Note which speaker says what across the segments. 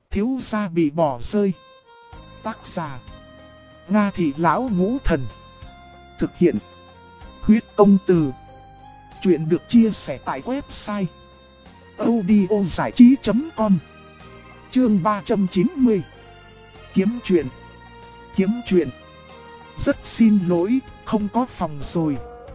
Speaker 1: Thiếu gia bị bỏ rơi. Tác giả: Nga Thị Lão Ngũ Thần. Thực hiện: Huyết Công Từ. Chuyện được chia sẻ tại website audiozảichí.com. Chương 390. Kiếm chuyện. Rất xin lỗi, không có phòng rồi.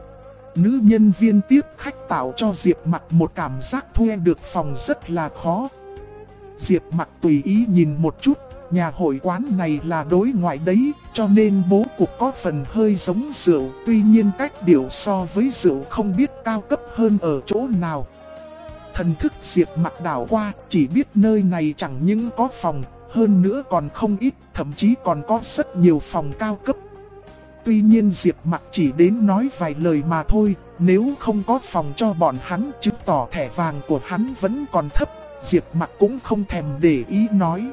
Speaker 1: Nữ nhân viên tiếp khách tạo cho Diệp Mặc một cảm giác thuê được phòng rất là khó. Diệp Mặc tùy ý nhìn một chút, nhà hội quán này là đối ngoại đấy, cho nên bố cục có phần hơi giống rượu. Tuy nhiên cách điệu so với rượu không biết cao cấp hơn ở chỗ nào. Thần thức Diệp Mặc đảo qua, chỉ biết nơi này chẳng những có phòng, hơn nữa còn không ít, thậm chí còn có rất nhiều phòng cao cấp. Tuy nhiên Diệp Mặc chỉ đến nói vài lời mà thôi, nếu không có phòng cho bọn hắn, chứng tỏ thẻ vàng của hắn vẫn còn thấp. Diệp Mặc cũng không thèm để ý nói: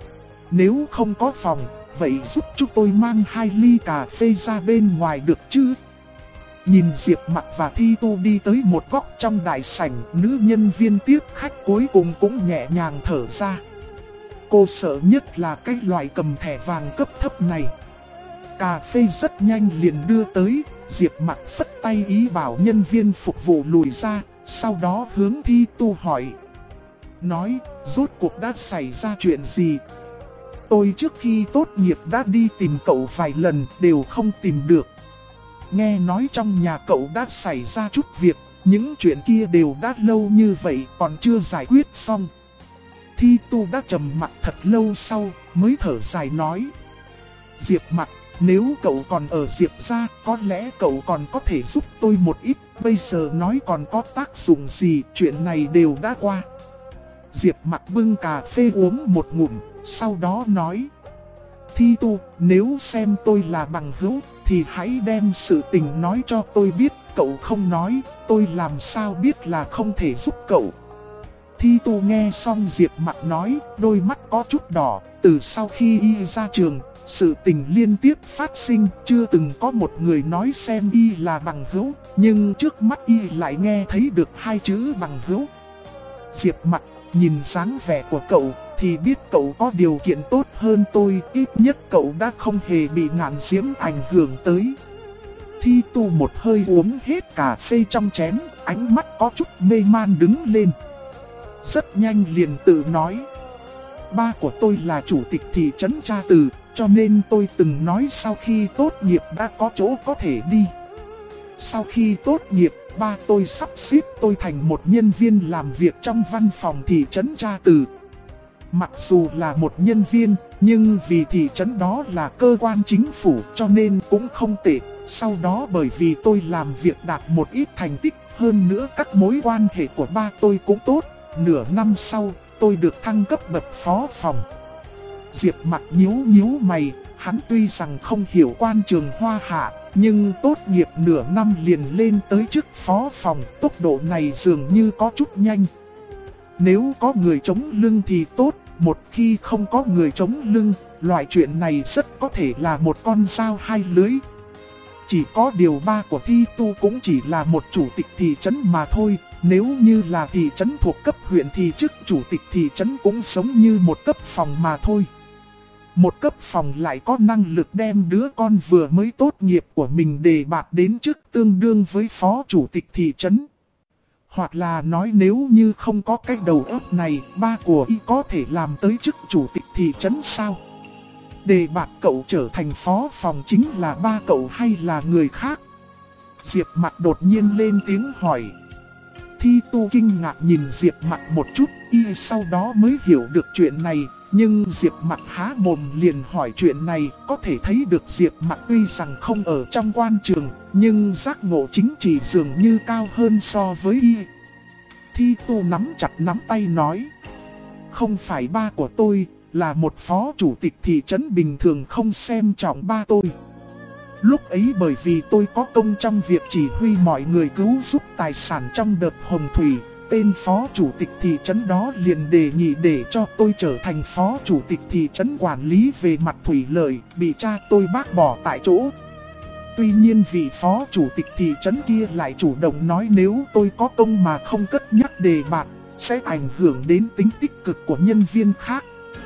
Speaker 1: nếu không có phòng, vậy giúp chúng tôi mang 2 ly cà phê ra bên ngoài được chứ? Nhìn Diệp Mặc và Thi Tu đi tới một góc trong đại sảnh, nữ nhân viên tiếp khách cuối cùng cũng nhẹ nhàng thở ra. Cô sợ nhất là cái loại cầm thẻ vàng cấp thấp này. Cà phê rất nhanh liền đưa tới, Diệp Mặc phất tay ý bảo nhân viên phục vụ lùi ra, sau đó hướng Thi Tu hỏi: nói, rốt cuộc đã xảy ra chuyện gì? Tôi trước khi tốt nghiệp đã đi tìm cậu vài lần, đều không tìm được. Nghe nói trong nhà cậu đã xảy ra chút việc, những chuyện kia đều đã lâu như vậy còn chưa giải quyết xong. Thi Tu đã trầm mặc thật lâu sau, mới thở dài nói: Diệp Mặc, nếu cậu còn ở Diệp gia, có lẽ cậu còn có thể giúp tôi một ít. Bây giờ nói còn có tác dụng gì, chuyện này đều đã qua. Diệp Mặc bưng cà phê uống một ngụm, sau đó nói: Thi Tu, nếu xem tôi là bằng hữu, thì hãy đem sự tình nói cho tôi biết. Cậu không nói, tôi làm sao biết là không thể giúp cậu. Thi Tu nghe xong Diệp Mặc nói, đôi mắt có chút đỏ. Từ sau khi y ra trường, sự tình liên tiếp phát sinh, chưa từng có một người nói xem y là bằng hữu, nhưng trước mắt y lại nghe thấy được 2 chữ bằng hữu. Diệp Mặc nhìn dáng vẻ của cậu thì biết cậu có điều kiện tốt hơn tôi, ít nhất cậu đã không hề bị ngạn diễm ảnh hưởng tới. Thi Tu một hơi uống hết cà phê trong chén, ánh mắt có chút mê man đứng lên. Rất nhanh liền tự nói: ba của tôi là chủ tịch thị trấn Tra Từ, cho nên tôi từng nói sau khi tốt nghiệp đã có chỗ có thể đi. Sau khi tốt nghiệp, ba tôi sắp xếp tôi thành một nhân viên làm việc trong văn phòng thị trấn Tra Từ. Mặc dù là một nhân viên, nhưng vì thị trấn đó là cơ quan chính phủ cho nên cũng không tệ. Sau đó bởi vì tôi làm việc đạt một ít thành tích, hơn nữa các mối quan hệ của ba tôi cũng tốt, nửa năm sau tôi được thăng cấp bậc phó phòng. Diệp Mặc nhíu mày, hắn tuy rằng không hiểu quan trường Hoa Hạ, nhưng tốt nghiệp nửa năm liền lên tới chức phó phòng, tốc độ này dường như có chút nhanh. Nếu có người chống lưng thì tốt, một khi không có người chống lưng, loại chuyện này rất có thể là một con dao hai lưỡi. Chỉ có điều ba của Thi Tu cũng chỉ là một chủ tịch thị trấn mà thôi, nếu như là thị trấn thuộc cấp huyện thì chức chủ tịch thị trấn cũng giống như một cấp phòng mà thôi. Một cấp phòng lại có năng lực đem đứa con vừa mới tốt nghiệp của mình đề bạt đến chức tương đương với phó chủ tịch thị trấn. Hoặc là nói nếu như không có cái đầu óc này, ba của y có thể làm tới chức chủ tịch thị trấn sao? Đề bạt cậu trở thành phó phòng chính là ba cậu hay là người khác? Diệp Mặc đột nhiên lên tiếng hỏi. Thi Tu kinh ngạc nhìn Diệp Mặc một chút, y sau đó mới hiểu được chuyện này. Nhưng Diệp Mặc há mồm liền hỏi chuyện này, có thể thấy được Diệp Mặc tuy rằng không ở trong quan trường, nhưng giác ngộ chính trị dường như cao hơn so với y. Thi Tu nắm chặt nắm tay nói: không phải ba của tôi, là một phó chủ tịch thị trấn bình thường không xem trọng ba tôi. Lúc ấy bởi vì tôi có công trong việc chỉ huy mọi người cứu giúp tài sản trong đợt hồng thủy, tên phó chủ tịch thị trấn đó liền đề nghị để cho tôi trở thành phó chủ tịch thị trấn quản lý về mặt thủy lợi, bị cha tôi bác bỏ tại chỗ. Tuy nhiên vị phó chủ tịch thị trấn kia lại chủ động nói nếu tôi có công mà không cất nhắc đề bạt, sẽ ảnh hưởng đến tính tích cực của nhân viên khác.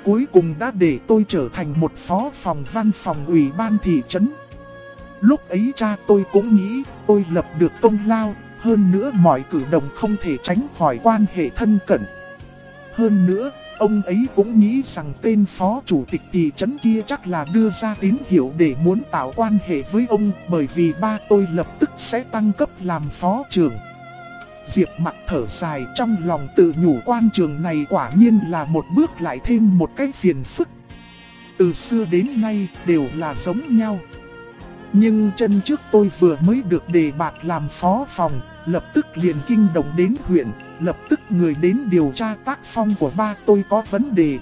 Speaker 1: cuối cùng đã để tôi trở thành một phó phòng văn phòng ủy ban thị trấn. Lúc ấy cha tôi cũng nghĩ tôi lập được công lao, hơn nữa mọi cử động không thể tránh khỏi quan hệ thân cận. Hơn nữa, ông ấy cũng nghĩ rằng tên phó chủ tịch thị trấn kia chắc là đưa ra tín hiệu để muốn tạo quan hệ với ông, bởi vì ba tôi lập tức sẽ tăng cấp làm phó trưởng. Diệp Mặc thở dài, trong lòng tự nhủ quan trường này quả nhiên là một bước lại thêm một cái phiền phức. Từ xưa đến nay đều là giống nhau. Nhưng chân trước tôi vừa mới được đề bạt làm phó phòng, lập tức liền kinh động đến huyện, lập tức người đến điều tra tác phong của ba tôi có vấn đề.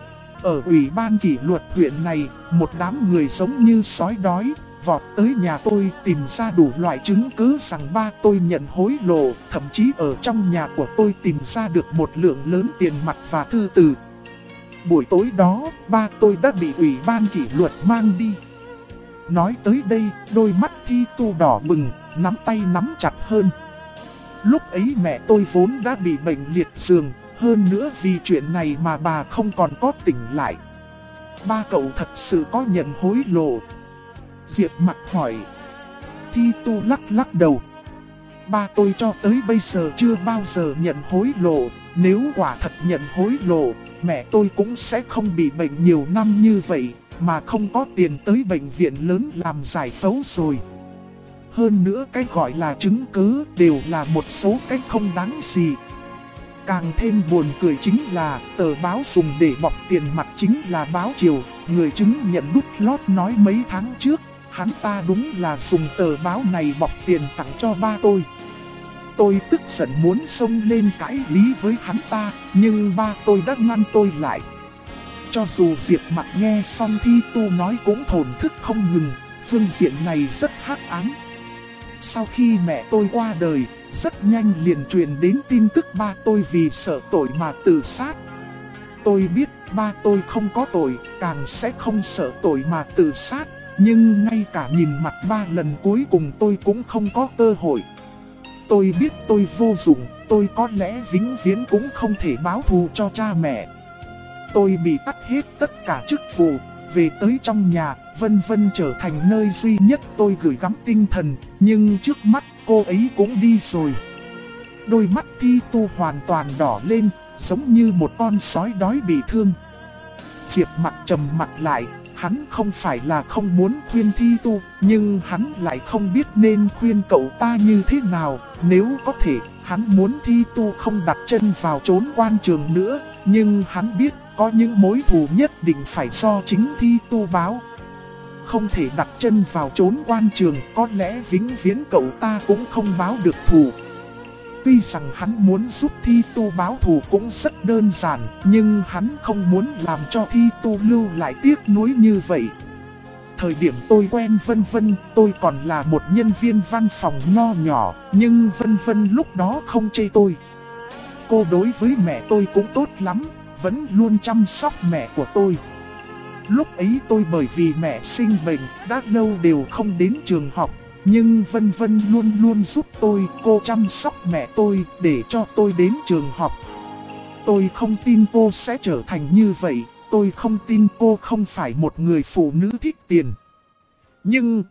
Speaker 1: Ở ủy ban kỷ luật huyện này, một đám người giống như sói đói, vọt tới nhà tôi tìm ra đủ loại chứng cứ rằng ba tôi nhận hối lộ, thậm chí ở trong nhà của tôi tìm ra được một lượng lớn tiền mặt và thư từ. Buổi tối đó, ba tôi đã bị ủy ban kỷ luật mang đi. Nói tới đây, đôi mắt Thi Tu đỏ bừng, nắm tay nắm chặt hơn. Lúc ấy mẹ tôi vốn đã bị bệnh liệt giường, hơn nữa vì chuyện này mà bà không còn có tỉnh lại. Ba cậu thật sự có nhận hối lộ? Diệp Mặc hỏi. Thi Tu lắc đầu. Ba tôi cho tới bây giờ chưa bao giờ nhận hối lộ, nếu quả thật nhận hối lộ, mẹ tôi cũng sẽ không bị bệnh nhiều năm như vậy, mà không có tiền tới bệnh viện lớn làm giải phẫu rồi. Hơn nữa cái gọi là chứng cứ đều là một số cái không đáng gì. Càng thêm buồn cười chính là tờ báo dùng để bọc tiền mặt chính là báo Triều. Người chứng nhận đút lót nói mấy tháng trước, hắn ta đúng là dùng tờ báo này bọc tiền tặng cho ba tôi. Tôi tức giận muốn xông lên cãi lý với hắn ta, nhưng ba tôi đã ngăn tôi lại. Cho dù Diệp Mặc nghe xong Thi Tu nói cũng thổn thức không ngừng, phương diện này rất hắc ám. Sau khi mẹ tôi qua đời, rất nhanh liền truyền đến tin tức ba tôi vì sợ tội mà tự sát. Tôi biết ba tôi không có tội, càng sẽ không sợ tội mà tự sát, nhưng ngay cả nhìn mặt ba lần cuối cùng tôi cũng không có cơ hội. Tôi biết tôi vô dụng, tôi có lẽ vĩnh viễn cũng không thể báo thù cho cha mẹ. Tôi bị tắt hết tất cả chức vụ, về tới trong nhà, vân vân trở thành nơi duy nhất tôi gửi gắm tinh thần, nhưng trước mắt cô ấy cũng đi rồi. Đôi mắt Thi Tu hoàn toàn đỏ lên, giống như một con sói đói bị thương. Diệp Mặc trầm mặt lại, hắn không phải là không muốn khuyên Thi Tu, nhưng hắn lại không biết nên khuyên cậu ta như thế nào. Nếu có thể, hắn muốn Thi Tu không đặt chân vào chốn quan trường nữa, nhưng hắn biết có những mối thù nhất định phải do chính Thi Tu báo. Không thể đặt chân vào chốn quan trường, có lẽ vĩnh viễn cậu ta cũng không báo được thù. Tuy rằng hắn muốn giúp Thi Tu báo thù cũng rất đơn giản, nhưng hắn không muốn làm cho Thi Tu lưu lại tiếc nuối như vậy. Thời điểm tôi quen Vân Vân, tôi còn là một nhân viên văn phòng nho nhỏ, nhưng Vân Vân lúc đó không chê tôi. Cô đối với mẹ tôi cũng tốt lắm, vẫn luôn chăm sóc mẹ của tôi. Lúc ấy tôi bởi vì mẹ sinh bệnh, đã lâu đều không đến trường học. Nhưng Vân Vân luôn luôn giúp tôi, cô chăm sóc mẹ tôi để cho tôi đến trường học. Tôi không tin cô sẽ trở thành như vậy, tôi không tin cô không phải một người phụ nữ thích tiền. Nhưng...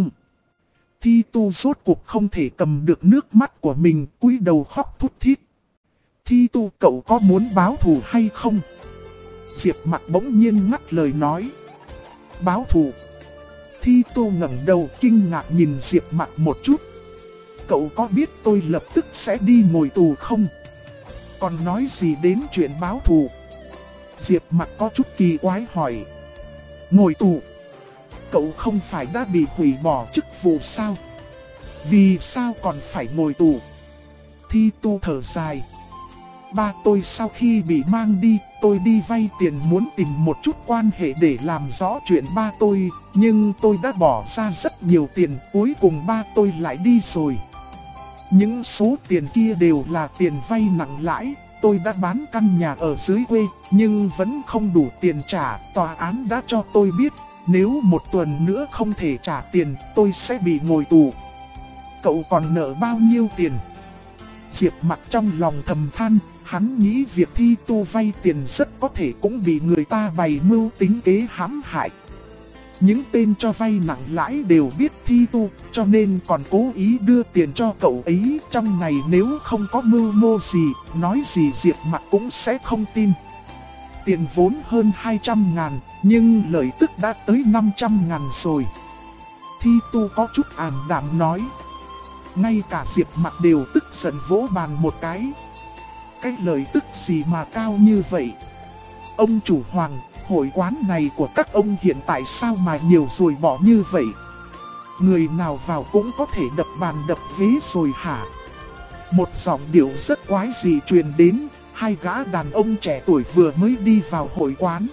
Speaker 1: Thi Tu rốt cuộc không thể cầm được nước mắt của mình, cúi đầu khóc thút thít. Thi Tu, cậu có muốn báo thù hay không? Diệp Mặc bỗng nhiên ngắt lời nói. Báo thù? Thi Tu ngẩng đầu kinh ngạc nhìn Diệp Mặc một chút. Cậu có biết tôi lập tức sẽ đi ngồi tù không? Còn nói gì đến chuyện báo thù? Diệp Mặc có chút kỳ quái hỏi. Ngồi tù? Cậu không phải đã bị hủy bỏ chức vụ sao? Vì sao còn phải ngồi tù? Thi Tu thở dài. Ba tôi sau khi bị mang đi, tôi đi vay tiền muốn tìm một chút quan hệ để làm rõ chuyện ba tôi, nhưng tôi đã bỏ ra rất nhiều tiền, cuối cùng ba tôi lại đi rồi. Những số tiền kia đều là tiền vay nặng lãi, tôi đã bán căn nhà ở dưới quê, nhưng vẫn không đủ tiền trả, tòa án đã cho tôi biết, nếu một tuần nữa không thể trả tiền, tôi sẽ bị ngồi tù. Cậu còn nợ bao nhiêu tiền? Diệp Mặc trong lòng thầm than, Hắn nghĩ việc Thi Tu vay tiền rất có thể cũng bị người ta bày mưu tính kế hãm hại. Những tên cho vay nặng lãi đều biết Thi Tu, cho nên còn cố ý đưa tiền cho cậu ấy. Trong này nếu không có mưu mô gì, nói gì Diệp Mặc cũng sẽ không tin. Tiền vốn hơn 200.000, nhưng lợi tức đã tới 500.000 rồi. Thi Tu có chút ảm đạm nói. Ngay cả Diệp Mặc đều tức giận vỗ bàn một cái. Cái lợi tức gì mà cao như vậy? Ông chủ Hoàng, hội quán này của các ông hiện tại sao mà nhiều rồi bỏ như vậy? Người nào vào cũng có thể đập bàn đập ghế rồi hả? Một giọng điệu rất quái dị truyền đến, hai gã đàn ông trẻ tuổi vừa mới đi vào hội quán.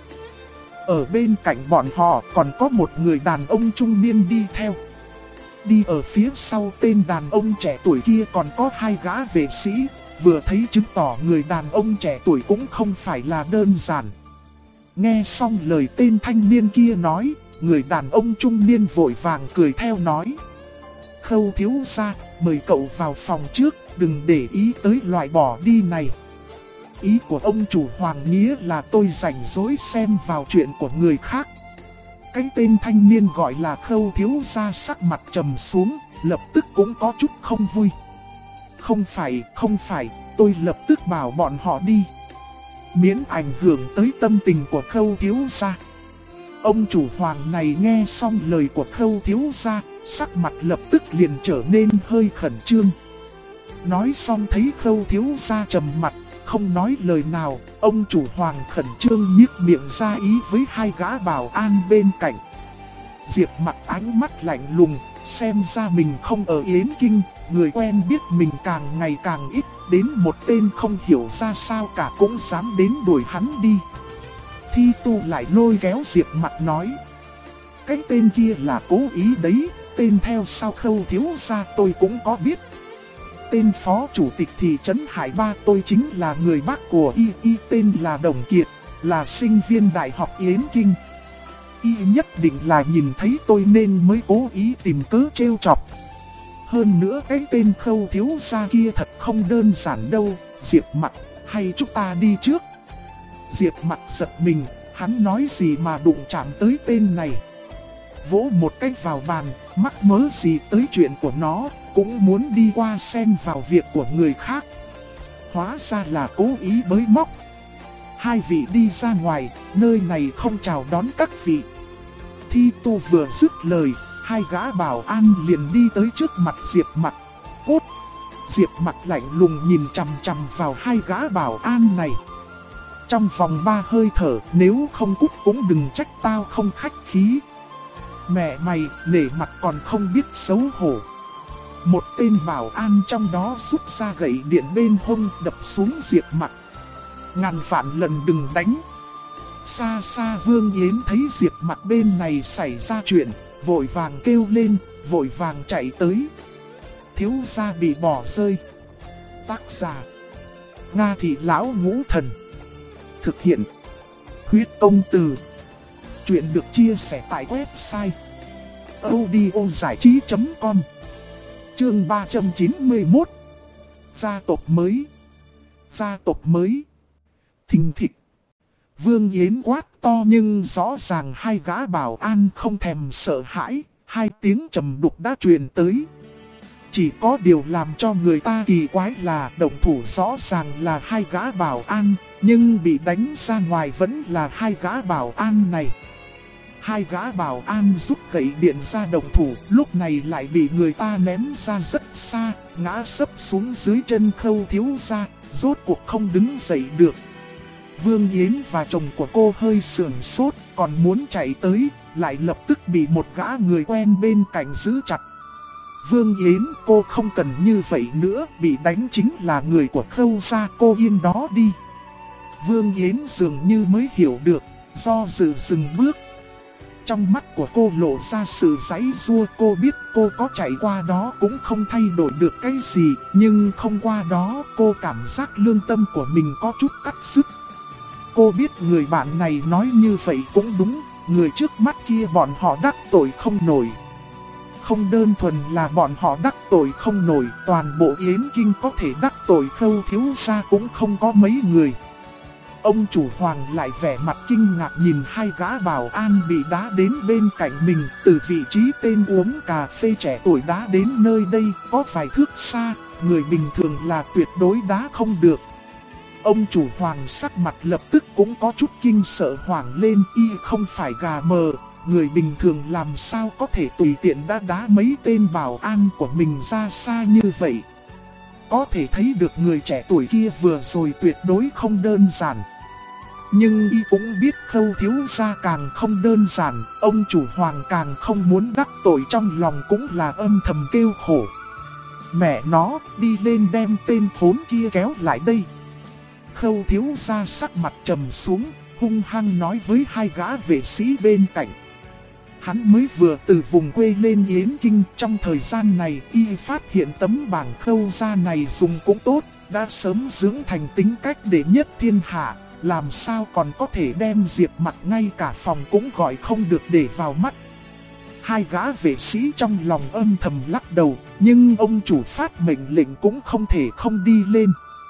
Speaker 1: Ở bên cạnh bọn họ còn có một người đàn ông trung niên đi theo. Đi ở phía sau tên đàn ông trẻ tuổi kia còn có hai gã vệ sĩ, vừa thấy chứng tỏ người đàn ông trẻ tuổi cũng không phải là đơn giản. Nghe xong lời tên thanh niên kia nói, người đàn ông trung niên vội vàng cười theo nói. Khâu thiếu gia, mời cậu vào phòng trước, đừng để ý tới loại bỏ đi này. Ý của ông chủ Hoàng nghĩa là tôi rảnh rỗi xen vào chuyện của người khác. Cái tên thanh niên gọi là Khâu thiếu gia sắc mặt trầm xuống, lập tức cũng có chút không vui. Không phải, tôi lập tức bảo bọn họ đi. Miễn ảnh hưởng tới tâm tình của Khâu thiếu gia. Ông chủ Hoàng này nghe xong lời của Khâu thiếu gia, sắc mặt lập tức liền trở nên hơi khẩn trương. Nói xong thấy Khâu thiếu gia trầm mặt, không nói lời nào, ông chủ Hoàng khẩn trương nhếch miệng ra ý với hai gã bảo an bên cạnh. Diệp Mặc ánh mắt lạnh lùng, xem ra mình không ở Yến Kinh, người quen biết mình càng ngày càng ít, đến một tên không hiểu ra sao cả cũng dám đến đuổi hắn đi. Thi Tu lại lôi kéo Diệp Mặc nói. Cái tên kia là cố ý đấy, tên theo sau Khâu thiếu gia tôi cũng có biết. Tên phó chủ tịch thị trấn Hải Ba tôi chính là người bác của y tên là Đồng Kiệt, là sinh viên Đại học Yến Kinh. Y nhất định là nhìn thấy tôi nên mới cố ý tìm cớ trêu chọc. Hơn nữa cái tên Khâu thiếu gia kia thật không đơn giản đâu, Diệp Mặc, hay chúng ta đi trước. Diệp Mặc giật mình, hắn nói gì mà đụng chạm tới tên này. Vỗ một cái vào bàn, mắc mớ gì tới chuyện của nó, cũng muốn đi qua xen vào việc của người khác. Hóa ra là cố ý bới móc. Hai vị đi ra ngoài, nơi này không chào đón các vị. Thi Tu vừa dứt lời, hai gã bảo an liền đi tới trước mặt Diệp Mặc. Cút! Diệp Mặc lạnh lùng nhìn chằm chằm vào hai gã bảo an này. Trong vòng 3 hơi thở, nếu không cút cũng đừng trách tao không khách khí. Mẹ mày, nể mặt còn không biết xấu hổ. Một tên bảo an trong đó rút ra gậy điện bên hông đập xuống Diệp Mặc. Ngàn vạn lần đừng đánh. Xa xa Vương Yến thấy Diệp Mặc bên này xảy ra chuyện, vội vàng kêu lên, vội vàng chạy tới. Thiếu gia bị bỏ rơi. Tác giả: Nga Thị Lão Ngũ Thần. Thực hiện: Huyết Công Từ. Chuyện được chia sẻ tại website audiozảichí.com. Chương 391. Gia tộc mới. Gia tộc mới. Thình thịch. Vương Yến quát to nhưng rõ ràng hai gã bảo an không thèm sợ hãi, hai tiếng trầm đục đã truyền tới. Chỉ có điều làm cho người ta kỳ quái là động thủ rõ ràng là hai gã bảo an, nhưng bị đánh ra ngoài vẫn là hai gã bảo an này. Hai gã bảo an rút gậy điện ra động thủ, lúc này lại bị người ta ném ra rất xa, ngã sấp xuống dưới chân Khâu thiếu gia, rốt cuộc không đứng dậy được. Vương Yến và chồng của cô hơi sườn sốt, còn muốn chạy tới, lại lập tức bị một gã người quen bên cạnh giữ chặt. Vương Yến, cô không cần như vậy nữa, bị đánh chính là người của Khâu gia, cô yên đó đi. Vương Yến dường như mới hiểu được, do dự dừng bước. Trong mắt của cô lộ ra sự giãy giụa, cô biết cô có chạy qua đó cũng không thay đổi được cái gì, nhưng không qua đó cô cảm giác lương tâm của mình có chút cắt rứt. Cô biết người bạn này nói như vậy cũng đúng, người trước mắt kia bọn họ đắc tội không nổi. không đơn thuần là bọn họ đắc tội không nổi, toàn bộ Yến Kinh có thể đắc tội Khâu thiếu gia cũng không có mấy người. Ông chủ Hoàng lại vẻ mặt kinh ngạc nhìn hai gã bảo an bị đá đến bên cạnh mình, từ vị trí tên uống cà phê trẻ tuổi đá đến nơi đây có vài thước xa, người bình thường là tuyệt đối đá không được. Ông chủ Hoàng sắc mặt lập tức cũng có chút kinh sợ hoảng lên, y không phải gà mờ, người bình thường làm sao có thể tùy tiện đá mấy tên bảo an của mình ra xa như vậy. Có thể thấy được người trẻ tuổi kia vừa rồi tuyệt đối không đơn giản. Nhưng y cũng biết Khâu thiếu gia càng không đơn giản, ông chủ Hoàng càng không muốn đắc tội, trong lòng cũng là âm thầm kêu khổ. Mẹ nó, đi lên đem tên khốn kia kéo lại đây. Khâu thiếu gia sắc mặt trầm xuống, hung hăng nói với hai gã vệ sĩ bên cạnh. Hắn mới vừa từ vùng quê lên Yến Kinh, trong thời gian này y phát hiện tấm bảng Khâu gia này dùng cũng tốt, đã sớm dưỡng thành tính cách đệ nhất thiên hạ, làm sao còn có thể đem Diệp Mặc ngay cả phòng cũng gọi không được để vào mắt. Hai gã vệ sĩ trong lòng âm thầm lắc đầu, nhưng ông chủ phát mệnh lệnh cũng không thể không đi lên.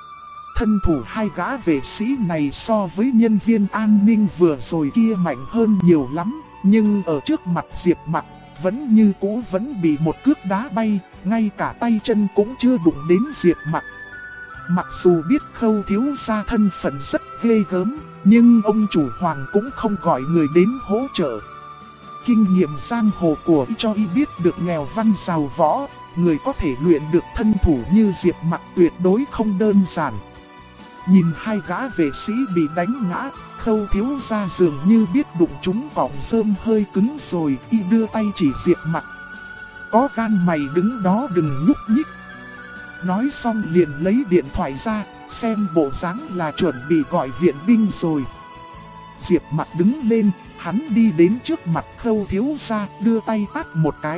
Speaker 1: Thân thủ hai gã vệ sĩ này so với nhân viên an ninh vừa rồi kia mạnh hơn nhiều lắm, nhưng ở trước mặt Diệp Mặc vẫn như cũ vẫn bị một cước đá bay, ngay cả tay chân cũng chưa đụng đến Diệp Mặc. Mặc dù biết Khâu thiếu gia thân phận rất ghê gớm, nhưng ông chủ Hoàng cũng không gọi người đến hỗ trợ. Kinh nghiệm giang hồ của y cho y biết được nghèo văn giàu võ, người có thể luyện được thân thủ như Diệp Mặc tuyệt đối không đơn giản. Nhìn hai gã vệ sĩ bị đánh ngã, Khâu thiếu gia dường như biết đụng chúng cọng rơm hơi cứng rồi, y đưa tay chỉ Diệp Mặc. Có gan mày đứng đó đừng nhúc nhích. Nói xong liền lấy điện thoại ra, xem bộ dáng là chuẩn bị gọi viện binh rồi. Diệp Mặc đứng lên, hắn đi đến trước mặt Khâu thiếu gia, đưa tay tát một cái.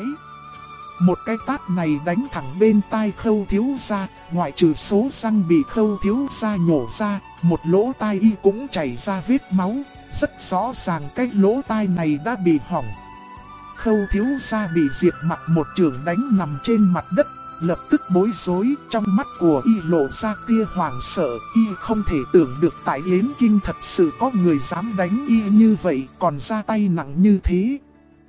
Speaker 1: Một cái tát này đánh thẳng bên tai Khâu thiếu gia, ngoại trừ số răng bị Khâu thiếu gia nhổ ra, một lỗ tai y cũng chảy ra vết máu, rất rõ ràng cái lỗ tai này đã bị hỏng. Khâu thiếu gia bị Diệp Mặc một chưởng đánh nằm trên mặt đất, lập tức bối rối, trong mắt của y lộ ra tia hoảng sợ, y không thể tưởng được tại Yến Kinh thật sự có người dám đánh y như vậy, còn ra tay nặng như thế.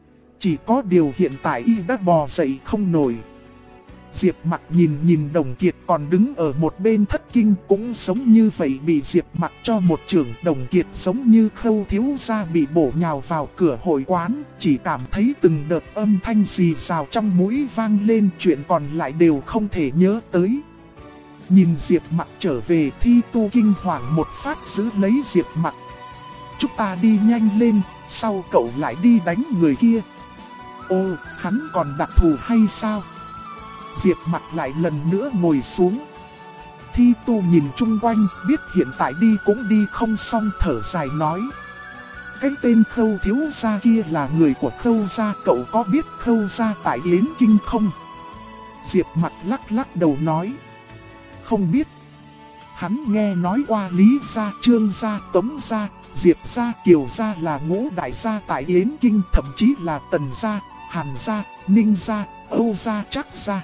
Speaker 1: Chỉ có điều hiện tại y đã bò dậy không nổi. Diệp Mặc nhìn Đồng Kiệt còn đứng ở một bên thất kinh cũng giống như vậy bị Diệp Mặc cho một chưởng. Đồng Kiệt giống như Khâu thiếu gia bị bổ nhào vào cửa hội quán, chỉ cảm thấy từng đợt âm thanh rì rào trong mũi vang lên, chuyện còn lại đều không thể nhớ tới. Nhìn Diệp Mặc trở về, Thi Tu kinh hoàng một phát giữ lấy Diệp Mặc. Chúng ta đi nhanh lên, sau cậu lại đi đánh người kia. Ô, hắn còn đặc thù hay sao? Diệp Mặc lại lần nữa ngồi xuống. Thi Tu nhìn chung quanh, biết hiện tại đi cũng đi không xong, thở dài nói. Cái tên Khâu thiếu gia kia là người của Khâu gia, cậu có biết Khâu gia tại Yến Kinh không? Diệp Mặc lắc lắc đầu nói. Không biết. Hắn nghe nói qua Lý gia, Trương gia, Tống gia, Diệp gia, Kiều gia là ngũ đại gia tại Yến Kinh, thậm chí là Tần gia, Hàn gia, Ninh gia, Âu gia, Trác gia.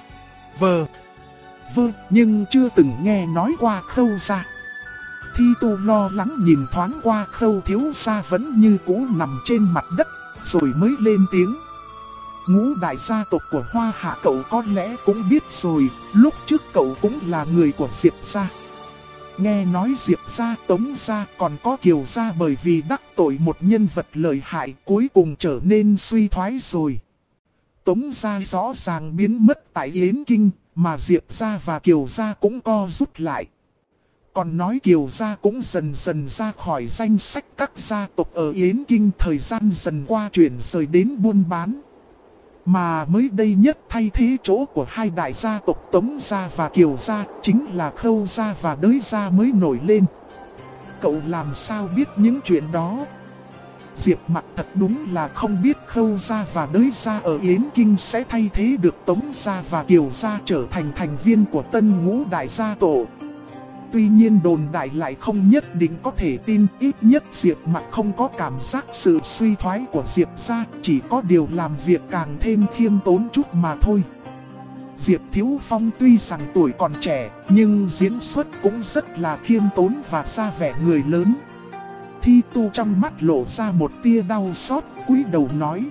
Speaker 1: Nhưng chưa từng nghe nói qua Khâu gia. Thi Tu lo lắng nhìn thoáng qua Khâu thiếu gia vẫn như cũ nằm trên mặt đất, rồi mới lên tiếng. Ngũ đại gia tộc của Hoa Hạ cậu có lẽ cũng biết rồi, lúc trước cậu cũng là người của Diệp gia. Nghe nói Diệp gia, Tống gia còn có Kiều gia bởi vì đắc tội một nhân vật lợi hại cuối cùng trở nên suy thoái rồi. Tống gia rõ ràng biến mất tại Yến Kinh, mà Diệp gia và Kiều gia cũng co rút lại. Còn nói Kiều gia cũng dần dần ra khỏi danh sách các gia tộc ở Yến Kinh, thời gian dần qua chuyển rời đến buôn bán. Mà mới đây nhất thay thế chỗ của hai đại gia tộc Tống gia và Kiều gia chính là Khâu gia và Đới gia mới nổi lên. Cậu làm sao biết những chuyện đó? Diệp Mặc thật đúng là không biết Khâu gia và Đới gia ở Yến Kinh sẽ thay thế được Tống gia và Kiều gia trở thành thành viên của tân ngũ đại gia tổ. tuy nhiên đồn đại lại không nhất định có thể tin. Ít nhất Diệp Mặc không có cảm giác sự suy thoái của Diệp gia, chỉ có điều làm việc càng thêm khiêm tốn chút mà thôi. Diệp Thiếu Phong tuy rằng tuổi còn trẻ, nhưng diễn xuất cũng rất là khiêm tốn và ra vẻ người lớn. Thi Tu trong mắt lộ ra một tia đau xót, cúi đầu nói: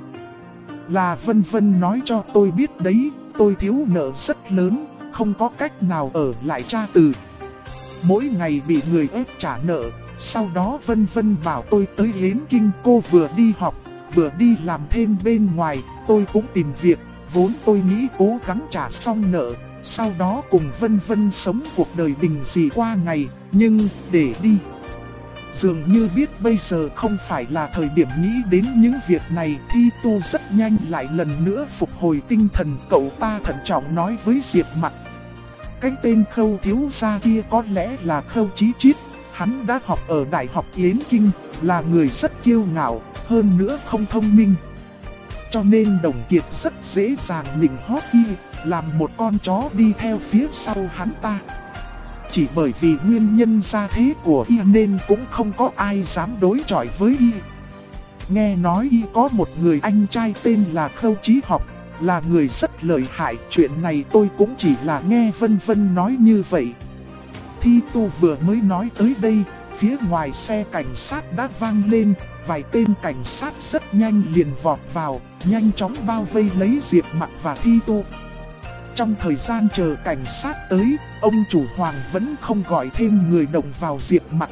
Speaker 1: là Vân Vân nói cho tôi biết đấy, tôi thiếu nợ rất lớn, không có cách nào ở lại tra từ. Mỗi ngày bị người ép trả nợ, sau đó Vân Vân bảo tôi tới Yến Kinh, cô vừa đi học, vừa đi làm thêm bên ngoài, tôi cũng tìm việc, vốn tôi nghĩ cố gắng trả xong nợ, sau đó cùng Vân Vân sống cuộc đời bình dị qua ngày, nhưng để đi. Dường như biết bây giờ không phải là thời điểm nghĩ đến những việc này. Thi Tu rất nhanh lại lần nữa phục hồi tinh thần. Cậu ta thận trọng nói với Diệp Mặc: cái tên Khâu thiếu gia kia có lẽ là Khâu Chí Chiết. Hắn đã học ở Đại học Yến Kinh, là người rất kiêu ngạo, hơn nữa không thông minh. Cho nên Đồng Kiệt rất dễ dàng nịnh hót y, làm một con chó đi theo phía sau hắn ta. Chỉ bởi vì nguyên nhân gia thế của y nên cũng không có ai dám đối chọi với y. Nghe nói y có một người anh trai tên là Khâu Chí Học, là người rất lợi hại. Chuyện này tôi cũng chỉ là nghe Vân Vân nói như vậy. Thi Tu vừa mới nói tới đây, phía ngoài xe cảnh sát đã vang lên. Vài tên cảnh sát rất nhanh liền vọt vào, nhanh chóng bao vây lấy Diệp Mặc và Thi Tu. Trong thời gian chờ cảnh sát tới, ông chủ Hoàng vẫn không gọi thêm người động vào Diệp Mặc.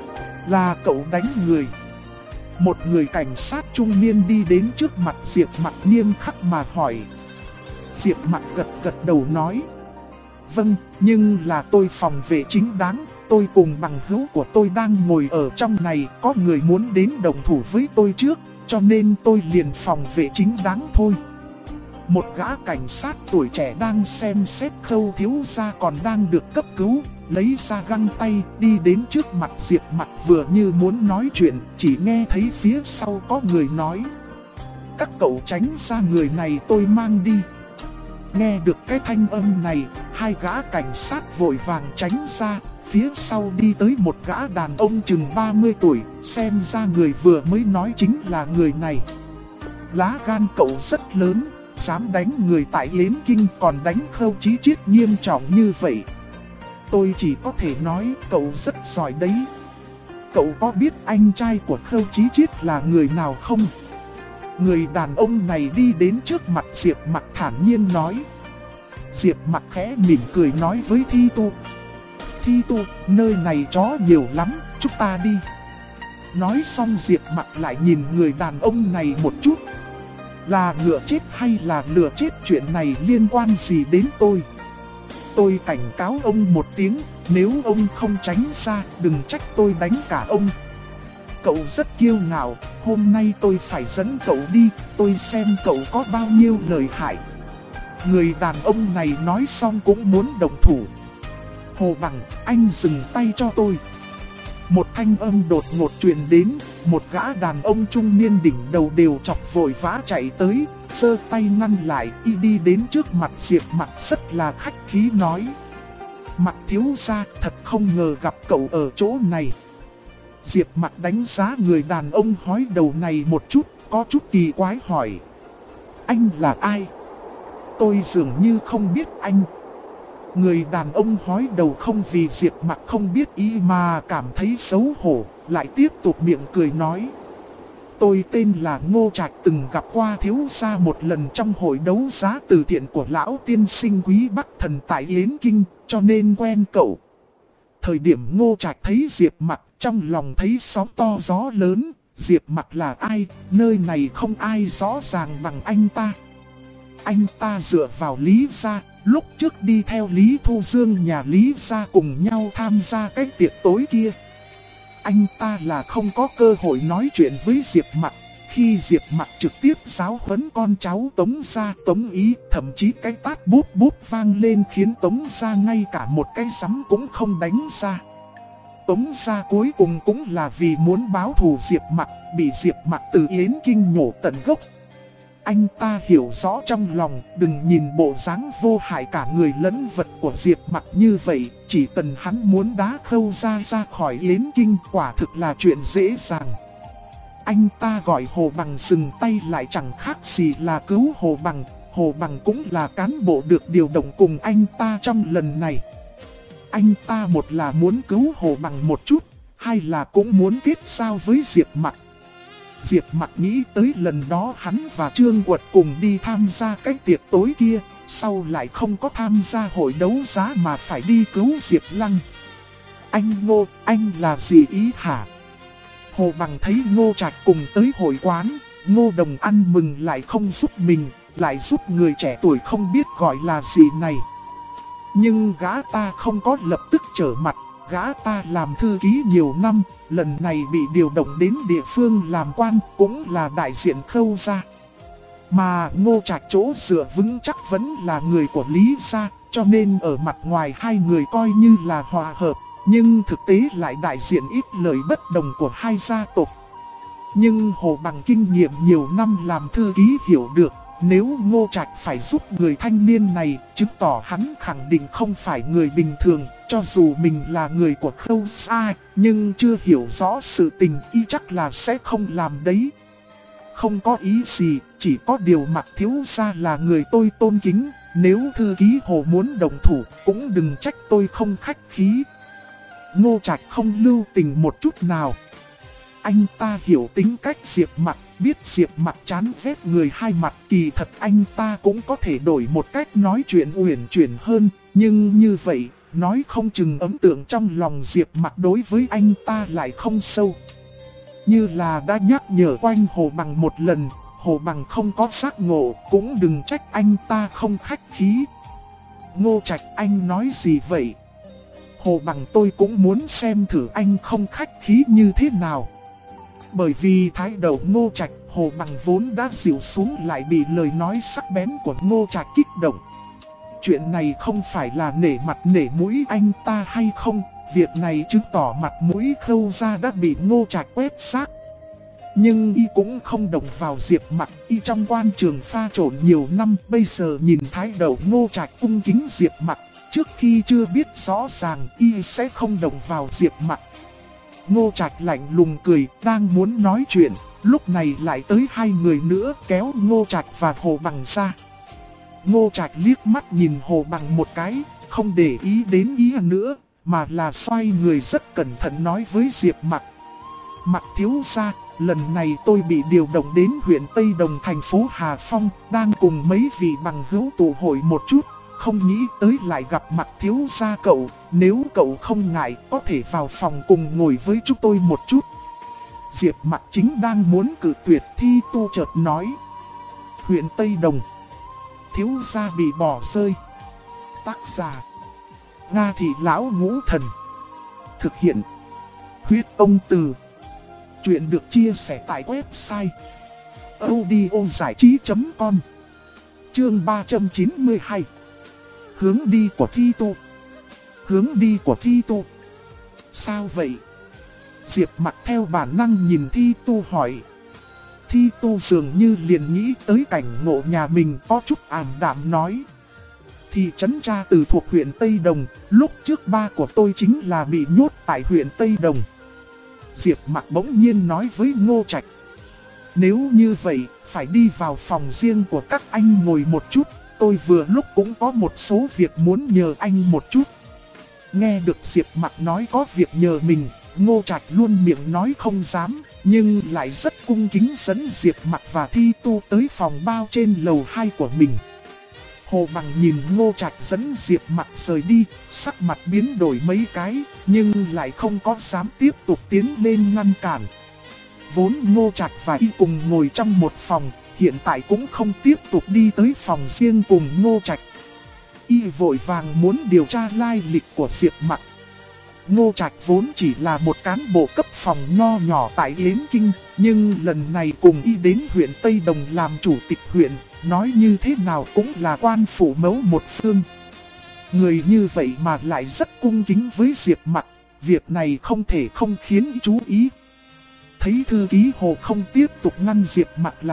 Speaker 1: Là cậu đánh người. Một người cảnh sát trung niên đi đến trước mặt Diệp Mặc nghiêm khắc mà hỏi. Diệp Mặc gật gật đầu nói: vâng, nhưng là tôi phòng vệ chính đáng. Tôi cùng bằng hữu của tôi đang ngồi ở trong này, có người muốn đến đồng thủ với tôi trước, cho nên tôi liền phòng vệ chính đáng thôi. Một gã cảnh sát tuổi trẻ đang xem xét Khâu thiếu gia còn đang được cấp cứu, lấy ra găng tay đi đến trước mặt Diệp Mặc, vừa như muốn nói chuyện, chỉ nghe thấy phía sau có người nói: các cậu tránh ra, người này tôi mang đi. Nghe được cái thanh âm này, hai gã cảnh sát vội vàng tránh ra. Phía sau đi tới một gã đàn ông chừng 30 tuổi, xem ra người vừa mới nói chính là người này. Lá gan cậu rất lớn, dám đánh người tại Yến Kinh, còn đánh Khâu Chí Chiết nghiêm trọng như vậy. Tôi chỉ có thể nói cậu rất giỏi đấy. Cậu có biết anh trai của Khâu Chí Chiết là người nào không? Người đàn ông này đi đến trước mặt Diệp Mặc thản nhiên nói. Diệp Mặc khẽ mỉm cười nói với Thi Tu: Thi Tu, nơi này chó nhiều lắm, chúng ta đi. Nói xong Diệp Mặc lại nhìn người đàn ông này một chút. Là ngựa chết hay là lừa chết, chuyện này liên quan gì đến tôi? Tôi cảnh cáo ông một tiếng, nếu ông không tránh ra, đừng trách tôi đánh cả ông. Cậu rất kiêu ngạo, hôm nay tôi phải dẫn cậu đi, tôi xem cậu có bao nhiêu lợi hại. Người đàn ông này nói xong cũng muốn động thủ. Hồ Bằng, anh dừng tay cho tôi. Một thanh âm đột ngột truyền đến, một gã đàn ông trung niên đỉnh đầu đều chọc vội vã chạy tới, giơ tay ngăn lại. Y đi đến trước mặt Diệp Mặc rất là khách khí nói: Mặc thiếu gia, thật không ngờ gặp cậu ở chỗ này. Diệp Mặc đánh giá người đàn ông hói đầu này một chút, có chút kỳ quái hỏi: anh là ai? Tôi dường như không biết anh. Người đàn ông hói đầu không vì Diệp Mặc không biết ý mà cảm thấy xấu hổ, lại tiếp tục miệng cười nói: tôi tên là Ngô Trạch, từng gặp qua thiếu gia một lần trong hội đấu giá từ thiện của lão tiên sinh Quý Bắc Thần tại Yến Kinh, cho nên quen cậu. Thời điểm Ngô Trạch thấy Diệp Mặc, trong lòng thấy sóng to gió lớn. Diệp Mặc là ai, nơi này không ai rõ ràng bằng anh ta. Anh ta dựa vào Lý gia, lúc trước đi theo Lý Thu Dương nhà Lý gia cùng nhau tham gia cái tiệc tối kia. Anh ta là không có cơ hội nói chuyện với Diệp Mặc. Khi Diệp Mặc trực tiếp giáo huấn con cháu Tống gia Tống Ý, thậm chí cái tát búp búp vang lên khiến Tống gia ngay cả một cái sắm cũng không đánh ra. Tống gia cuối cùng cũng là vì muốn báo thù Diệp Mặc, bị Diệp Mặc từ Yến Kinh nhổ tận gốc. anh ta hiểu rõ trong lòng, đừng nhìn bộ dáng vô hại cả người lẫn vật của Diệp Mặc như vậy, chỉ cần hắn muốn đá Khâu Gia ra khỏi Yến Kinh quả thực là chuyện dễ dàng. Anh ta gọi Hồ Bằng dừng tay lại chẳng khác gì là cứu Hồ Bằng, Hồ Bằng cũng là cán bộ được điều động cùng anh ta trong lần này. Anh ta một là muốn cứu Hồ Bằng một chút, hai là cũng muốn kết giao với Diệp Mặc. Diệp Mặc nghĩ tới lần đó hắn và Trương Quật cùng đi tham gia cái tiệc tối kia, sau lại không có tham gia hội đấu giá mà phải đi cứu Diệp Lăng. Anh Ngô, anh là gì ý hả? Hồ Bằng thấy Ngô Trạch cùng tới hội quán, Ngô Đồng ăn mừng lại không giúp mình, lại giúp người trẻ tuổi không biết gọi là gì này. Nhưng gã ta không có lập tức trở mặt, gã ta làm thư ký nhiều năm, lần này bị điều động đến địa phương làm quan, cũng là đại diện Khâu gia. Mà Ngô Trạch chỗ dựa vững chắc vẫn là người của Lý gia, cho nên ở mặt ngoài hai người coi như là hòa hợp, nhưng thực tế lại đại diện ít lời bất đồng của hai gia tộc. Nhưng Hồ Bằng kinh nghiệm nhiều năm làm thư ký hiểu được, nếu Ngô Trạch phải giúp người thanh niên này, chứng tỏ hắn khẳng định không phải người bình thường, cho dù mình là người của Khâu gia, nhưng chưa hiểu rõ sự tình y chắc là sẽ không làm đấy. Không có ý gì, chỉ có điều Mặc thiếu gia là người tôi tôn kính, nếu thư ký Hồ muốn đồng thủ, cũng đừng trách tôi không khách khí. Ngô Trạch không lưu tình một chút nào. Anh ta hiểu tính cách Diệp Mặc, biết Diệp Mặc chán ghét người hai mặt, kỳ thật anh ta cũng có thể đổi một cách nói chuyện uyển chuyển hơn, nhưng như vậy, nói không chừng ấn tượng trong lòng Diệp Mặc đối với anh ta lại không sâu. Như là đã nhắc nhở quanh Hồ Bằng một lần, Hồ Bằng không có giác ngộ, cũng đừng trách anh ta không khách khí. Ngô Trạch, anh nói gì vậy? Hồ Bằng, tôi cũng muốn xem thử anh không khách khí như thế nào. Bởi vì thái độ Ngô Trạch, Hồ Bằng vốn đã dịu xuống lại bị lời nói sắc bén của Ngô Trạch kích động. Chuyện này không phải là nể mặt nể mũi anh ta hay không, việc này chứng tỏ mặt mũi Khâu gia đã bị Ngô Trạch quét xác. Nhưng y cũng không động vào Diệp Mặc, y trong quan trường pha trộn nhiều năm, bây giờ nhìn thái độ Ngô Trạch cung kính Diệp Mặc, trước khi chưa biết rõ ràng y sẽ không động vào Diệp Mặc. Ngô Trạch lạnh lùng cười, đang muốn nói chuyện, lúc này lại tới hai người nữa kéo Ngô Trạch và Hồ Bằng ra. Ngô Trạch liếc mắt nhìn Hồ Bằng một cái, không để ý đến ý nữa, mà là xoay người rất cẩn thận nói với Diệp Mặc. Mặc thiếu gia, lần này tôi bị điều động đến huyện Tây Đồng thành phố Hà Phong, đang cùng mấy vị bằng hữu tụ hội một chút, không nghĩ tới lại gặp Mặc thiếu gia cậu, nếu cậu không ngại có thể vào phòng cùng ngồi với chúng tôi một chút. Diệp Mặc chính đang muốn cự tuyệt, Thi Tu chợt nói. Huyện Tây Đồng, thiếu gia bị bỏ rơi. Tác giả Nga Thị Lão Ngũ Thần. Thực hiện Huyết Ông Từ. Chuyện được chia sẻ tại website audiozảichí.com. Chương 392. Hướng đi của Thi Tu. Hướng đi của Thi Tu. Sao vậy? Diệp Mặc theo bản năng nhìn Thi Tu hỏi. Thi Tu dường như liền nghĩ tới cảnh ngộ nhà mình, có chút ảm đạm nói. Thị trấn Tra Từ thuộc huyện Tây Đồng, lúc trước ba của tôi chính là bị nhốt tại huyện Tây Đồng. Diệp Mặc bỗng nhiên nói với Ngô Trạch. Nếu như vậy, phải đi vào phòng riêng của các anh ngồi một chút, tôi vừa lúc cũng có một số việc muốn nhờ anh một chút. Nghe được Diệp Mặc nói có việc nhờ mình, Ngô Trạch luôn miệng nói không dám, nhưng lại rất cung kính dẫn Diệp Mặc và Thi Tu tới phòng bao trên lầu 2 của mình. Hồ Bằng nhìn Ngô Trạch dẫn Diệp Mặc rời đi, sắc mặt biến đổi mấy cái, nhưng lại không có dám tiếp tục tiến lên ngăn cản. Vốn Ngô Trạch và y cùng ngồi trong một phòng, hiện tại cũng không tiếp tục đi tới phòng riêng cùng Ngô Trạch. Y vội vàng muốn điều tra lai lịch của Diệp Mặc. Ngô Trạch vốn chỉ là một cán bộ cấp phòng nho nhỏ tại Yến Kinh, nhưng lần này cùng y đến huyện Tây Đồng làm chủ tịch huyện, nói như thế nào cũng là quan phủ mẫu một phương. Người như vậy mà lại rất cung kính với Diệp Mặc, việc này không thể không khiến y chú ý. Thấy thư ký Hồ không tiếp tục ngăn Diệp Mặc lại,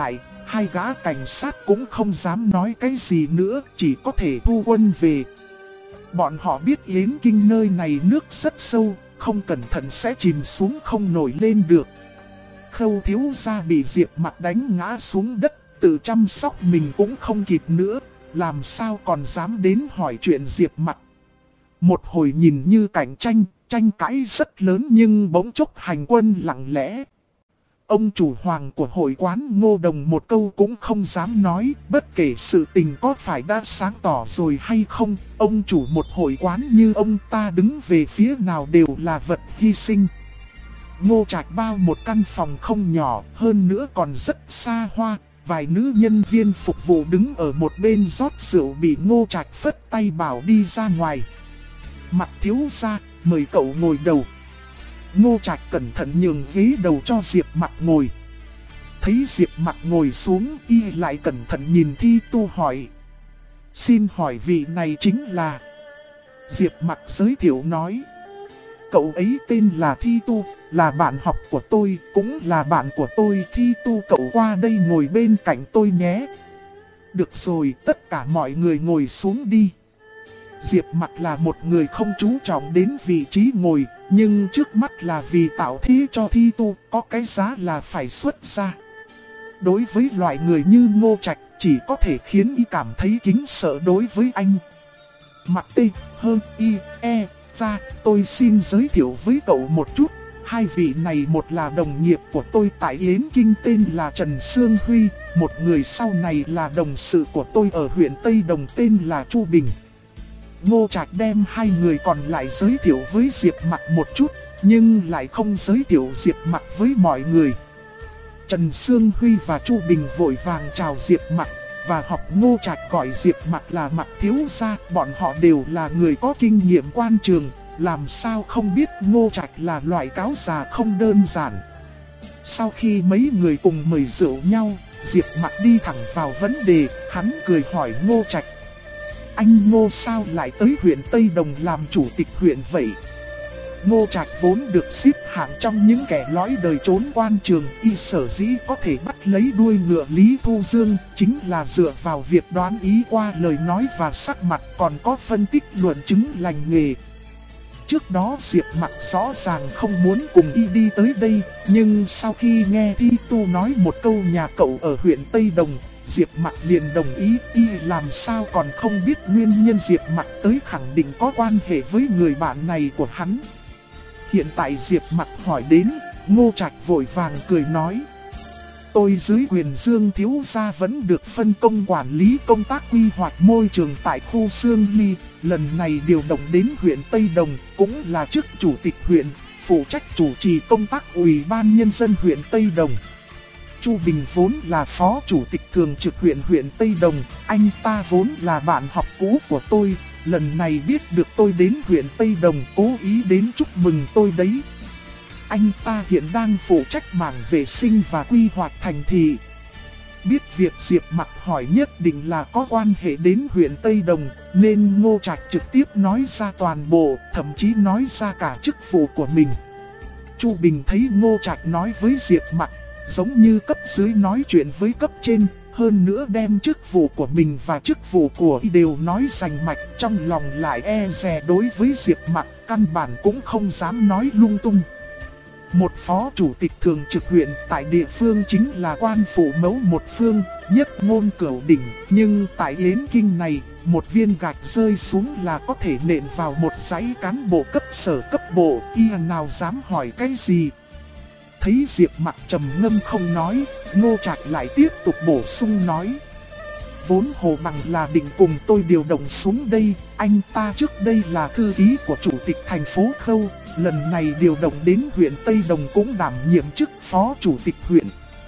Speaker 1: Hai gã cảnh sát cũng không dám nói cái gì nữa, chỉ có thể thu quân về. Bọn họ biết Yến Kinh nơi này nước rất sâu, không cẩn thận sẽ chìm xuống không nổi lên được. Khâu thiếu gia bị Diệp Mặc đánh ngã xuống đất, tự chăm sóc mình cũng không kịp nữa, làm sao còn dám đến hỏi chuyện Diệp Mặc. Một hồi nhìn như cảnh tranh cãi rất lớn nhưng bỗng chốc hành quân lặng lẽ. Ông chủ hoàng của hội quán Ngô Đồng một câu cũng không dám nói, bất kể sự tình có phải đã sáng tỏ rồi hay không, ông chủ một hội quán như ông ta đứng về phía nào đều là vật hy sinh. Ngô Trạch bao một căn phòng không nhỏ, hơn nữa còn rất xa hoa, vài nữ nhân viên phục vụ đứng ở một bên rót rượu bị Ngô Trạch phất tay bảo đi ra ngoài. Mặc thiếu gia, mời cậu ngồi đầu. Ngô Trạch cẩn thận nhường ghế đầu cho Diệp Mặc ngồi. Thấy Diệp Mặc ngồi xuống, y lại cẩn thận nhìn Thi Tu hỏi. Xin hỏi vị này chính là... Diệp Mặc giới thiệu nói. Cậu ấy tên là Thi Tu, là bạn học của tôi, cũng là bạn của tôi. Thi Tu, cậu qua đây ngồi bên cạnh tôi nhé. Được rồi, tất cả mọi người ngồi xuống đi. Diệp Mặc là một người không chú trọng đến vị trí ngồi, nhưng trước mắt là vì tạo thế cho Thi Tu, có cái giá là phải xuất ra. Đối với loại người như Ngô Trạch, chỉ có thể khiến y cảm thấy kính sợ đối với anh. Mặc tê, hơn y, e, ra, tôi xin giới thiệu với cậu một chút. Hai vị này một là đồng nghiệp của tôi tại Yến Kinh tên là Trần Sương Huy, một người sau này là đồng sự của tôi ở huyện Tây Đồng tên là Chu Bình. Ngô Trạch đem hai người còn lại giới thiệu với Diệp Mặc một chút, nhưng lại không giới thiệu Diệp Mặc với mọi người. Trần Sương Huy và Chu Bình vội vàng chào Diệp Mặc, và học Ngô Trạch gọi Diệp Mặc là Mặc thiếu gia. Bọn họ đều là người có kinh nghiệm quan trường, làm sao không biết Ngô Trạch là loại cáo già không đơn giản. Sau khi mấy người cùng mời rượu nhau, Diệp Mặc đi thẳng vào vấn đề, hắn cười hỏi Ngô Trạch. Anh Ngô sao lại tới huyện Tây Đồng làm chủ tịch huyện vậy? Ngô Trạch vốn được xếp hạng trong những kẻ lõi đời trốn quan trường, y sở dĩ có thể bắt lấy đuôi ngựa Lý Thu Dương, chính là dựa vào việc đoán ý qua lời nói và sắc mặt, còn có phân tích luận chứng lành nghề. Trước đó Diệp Mặc rõ ràng không muốn cùng y đi tới đây, nhưng sau khi nghe Thi Tu nói một câu nhà cậu ở huyện Tây Đồng, Diệp Mặc liền đồng ý. Y làm sao còn không biết nguyên nhân Diệp Mặc tới, khẳng định có quan hệ với người bạn này của hắn. Hiện tại Diệp Mặc hỏi đến, Ngô Trạch vội vàng cười nói. Tôi dưới quyền Dương thiếu gia vẫn được phân công quản lý công tác quy hoạch môi trường tại khu Sương Ly, lần này điều động đến huyện Tây Đồng, cũng là chức chủ tịch huyện, phụ trách chủ trì công tác ủy ban nhân dân huyện Tây Đồng. Chu Bình vốn là phó chủ tịch thường trực huyện Tây Đồng, anh ta vốn là bạn học cũ của tôi, lần này biết được tôi đến huyện Tây Đồng cố ý đến chúc mừng tôi đấy. Anh ta hiện đang phụ trách mảng vệ sinh và quy hoạch thành thị. Biết việc Diệp Mặc hỏi nhất định là có quan hệ đến huyện Tây Đồng, nên Ngô Trạch trực tiếp nói ra toàn bộ, thậm chí nói ra cả chức vụ của mình. Chu Bình thấy Ngô Trạch nói với Diệp Mặc, giống như cấp dưới nói chuyện với cấp trên, hơn nữa đem chức vụ của mình và chức vụ của y đều nói rành mạch, trong lòng lại e dè đối với Diệp Mặc, căn bản cũng không dám nói lung tung. Một phó chủ tịch thường trực huyện tại địa phương chính là quan phụ mẫu một phương, nhất ngôn cửu đỉnh, nhưng tại Yến Kinh này, một viên gạch rơi xuống là có thể nện vào một dãy cán bộ cấp sở cấp bộ, y nào dám hỏi cái gì. Thấy Diệp Mặc trầm ngâm không nói, Ngô Trạch lại tiếp tục bổ sung nói. Vốn Hồ Bằng là định cùng tôi điều động xuống đây, anh ta trước đây là thư ký của chủ tịch thành phố Khâu, lần này điều động đến huyện Tây Đồng cũng đảm nhiệm chức phó chủ tịch huyện,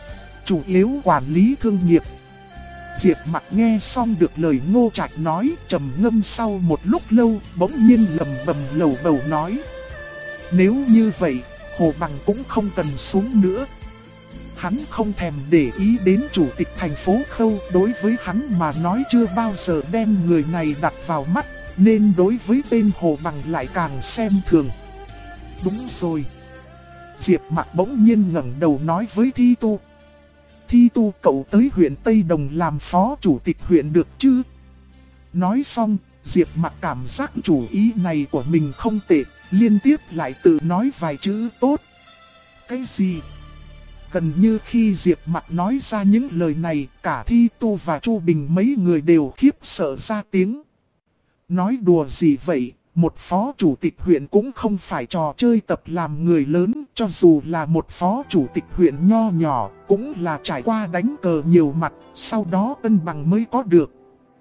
Speaker 1: chủ yếu quản lý thương nghiệp. Diệp Mặc nghe xong được lời Ngô Trạch nói, trầm ngâm sau một lúc lâu, bỗng nhiên lẩm bẩm lầu bầu nói. Nếu như vậy, Hồ Bằng cũng không cần xuống nữa. Hắn không thèm để ý đến chủ tịch thành phố Khâu, đối với hắn mà nói chưa bao giờ đem người này đặt vào mắt, nên đối với tên Hồ Bằng lại càng xem thường. Đúng rồi. Diệp Mặc bỗng nhiên ngẩng đầu nói với Thi Tu. Thi Tu cậu tới huyện Tây Đồng làm phó chủ tịch huyện được chứ? Nói xong, Diệp Mặc cảm giác chủ ý này của mình không tệ, liên tiếp lại tự nói vài chữ tốt. Cái gì? Gần như khi Diệp Mặc nói ra những lời này, cả Thi Tu và Chu Bình mấy người đều khiếp sợ ra tiếng. Nói đùa gì vậy, một phó chủ tịch huyện cũng không phải trò chơi tập làm người lớn, cho dù là một phó chủ tịch huyện nho nhỏ, cũng là trải qua đánh cờ nhiều mặt, sau đó cân bằng mới có được.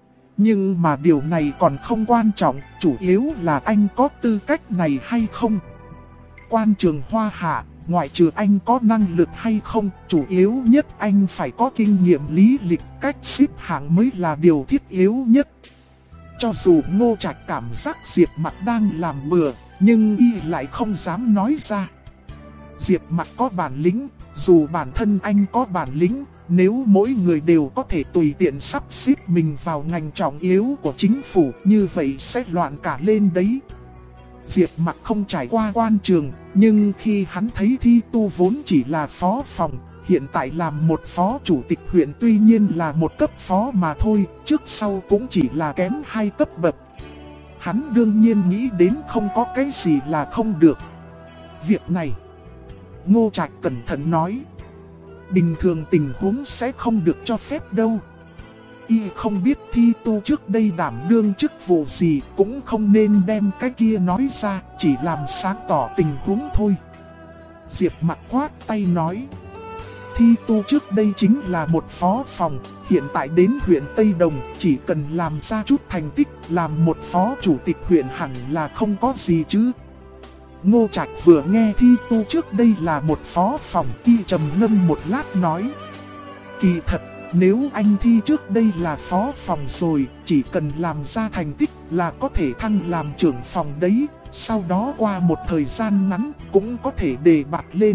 Speaker 1: Nhưng mà điều này còn không quan trọng, chủ yếu là anh có tư cách này hay không. Quan trường Hoa Hạ, ngoại trừ anh có năng lực hay không, chủ yếu nhất anh phải có kinh nghiệm lý lịch, cách xếp hạng mới là điều thiết yếu nhất. Cho dù Ngô Trạch cảm giác Diệp Mặc đang làm bừa, nhưng y lại không dám nói ra. Diệp Mặc có bản lĩnh, dù bản thân anh có bản lĩnh, nếu mỗi người đều có thể tùy tiện sắp xếp mình vào ngành trọng yếu của chính phủ, như vậy sẽ loạn cả lên đấy. Diệp Mặc không trải qua quan trường, nhưng khi hắn thấy Thi Tu vốn chỉ là phó phòng, hiện tại làm một phó chủ tịch huyện tuy nhiên là một cấp phó mà thôi, trước sau cũng chỉ là kém 2 cấp bậc. Hắn đương nhiên nghĩ đến không có cái gì là không được. Việc này, Ngô Trạch cẩn thận nói, bình thường tình huống sẽ không được cho phép đâu. Y không biết Thi Tu trước đây đảm đương chức vụ gì, cũng không nên đem cái kia nói ra, chỉ làm sáng tỏ tình huống thôi. Diệp Mặc khoát tay nói, Thi Tu trước đây chính là một phó phòng, hiện tại đến huyện Tây Đồng, chỉ cần làm ra chút thành tích, làm một phó chủ tịch huyện hẳn là không có gì chứ. Ngô Trạch vừa nghe Thi Tu trước đây là một phó phòng, y trầm ngâm một lát nói, kỳ thật, nếu anh Thi trước đây là phó phòng rồi, chỉ cần làm ra thành tích là có thể thăng làm trưởng phòng đấy, sau đó qua một thời gian ngắn cũng có thể đề bạt lên.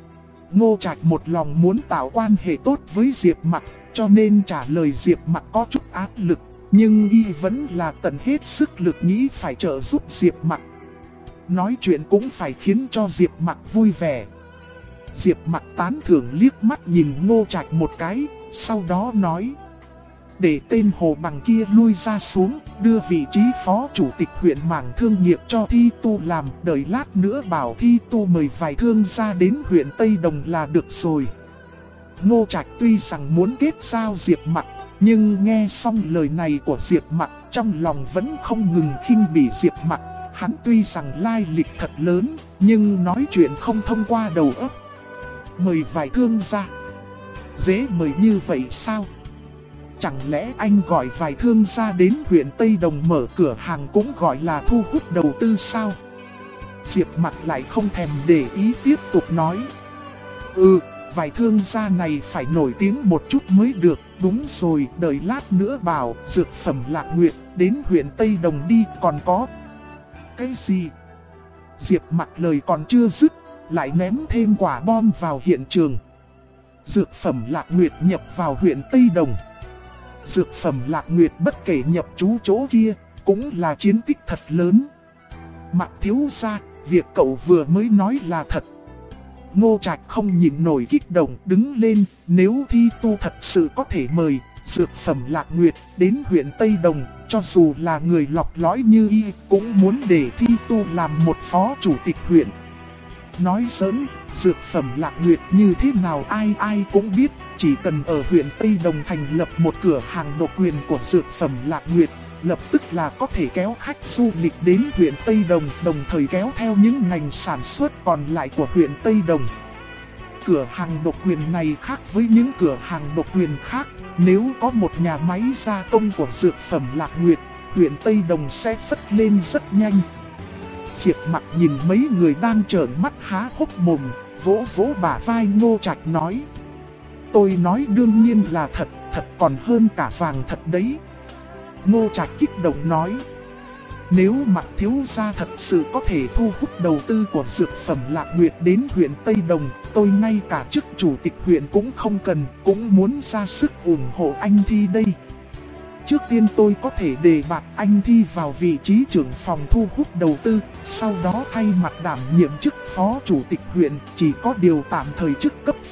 Speaker 1: Ngô Trạch một lòng muốn tạo quan hệ tốt với Diệp Mặc, cho nên trả lời Diệp Mặc có chút áp lực, nhưng y vẫn là tận hết sức lực nghĩ phải trợ giúp Diệp Mặc. Nói chuyện cũng phải khiến cho Diệp Mặc vui vẻ. Diệp Mặc tán thưởng liếc mắt nhìn Ngô Trạch một cái, sau đó nói, để tên Hồ Bằng kia lui ra xuống, đưa vị trí phó chủ tịch huyện mảng thương nghiệp cho Thi Tu làm, đợi lát nữa bảo Thi Tu mời vài thương gia đến huyện Tây Đồng là được rồi. Ngô Trạch tuy rằng muốn kết giao Diệp Mặc, nhưng nghe xong lời này của Diệp Mặc, trong lòng vẫn không ngừng khinh bỉ Diệp Mặc. Hắn tuy rằng lai lịch thật lớn, nhưng nói chuyện không thông qua đầu óc. Mời vài thương gia, dễ mời như vậy sao? Chẳng lẽ anh gọi vài thương gia đến huyện Tây Đồng mở cửa hàng cũng gọi là thu hút đầu tư sao? Diệp Mặc lại không thèm để ý, tiếp tục nói, vài thương gia này phải nổi tiếng một chút mới được. Đúng rồi, đợi lát nữa bảo dược phẩm Lạc Nguyệt đến huyện Tây Đồng đi. Còn có cái gì? Diệp Mặc lời còn chưa dứt, lại ném thêm quả bom vào hiện trường. Dược phẩm Lạc Nguyệt nhập vào huyện Tây Đồng. Dược phẩm Lạc Nguyệt bất kể nhập trú chỗ kia, cũng là chiến tích thật lớn. Mặc thiếu gia, việc cậu vừa mới nói là thật. Ngô Trạch không nhịn nổi kích động đứng lên, nếu Thi Tu thật sự có thể mời dược phẩm Lạc Nguyệt đến huyện Tây Đồng, cho dù là người lọc lõi như y, cũng muốn để Thi Tu làm một phó chủ tịch huyện. Nói giỡn, dược phẩm Lạc Nguyệt như thế nào ai cũng biết, chỉ cần ở huyện Tây Đồng thành lập một cửa hàng độc quyền của dược phẩm Lạc Nguyệt, lập tức là có thể kéo khách du lịch đến huyện Tây Đồng, đồng thời kéo theo những ngành sản xuất còn lại của huyện Tây Đồng. Cửa hàng độc quyền này khác với những cửa hàng độc quyền khác, nếu có một nhà máy gia công của dược phẩm Lạc Nguyệt, huyện Tây Đồng sẽ phất lên rất nhanh. Diệp Mặc nhìn mấy người đang trợn mắt há hốc mồm, vỗ vỗ bả vai Ngô Trạch nói, tôi nói đương nhiên là thật, thật còn hơn cả vàng thật đấy. Ngô Trạch kích động nói, nếu Mặc thiếu gia thật sự có thể thu hút đầu tư của dược phẩm Lạc Nguyệt đến huyện Tây Đồng, tôi ngay cả chức chủ tịch huyện cũng không cần, cũng muốn ra sức ủng hộ anh Thi đây. Trước tiên tôi có thể đề bạt anh Thi vào vị trí trưởng phòng thu hút đầu tư, sau đó thay mặt đảm nhiệm chức phó chủ tịch huyện, chỉ có điều tạm thời chức cấp phòng,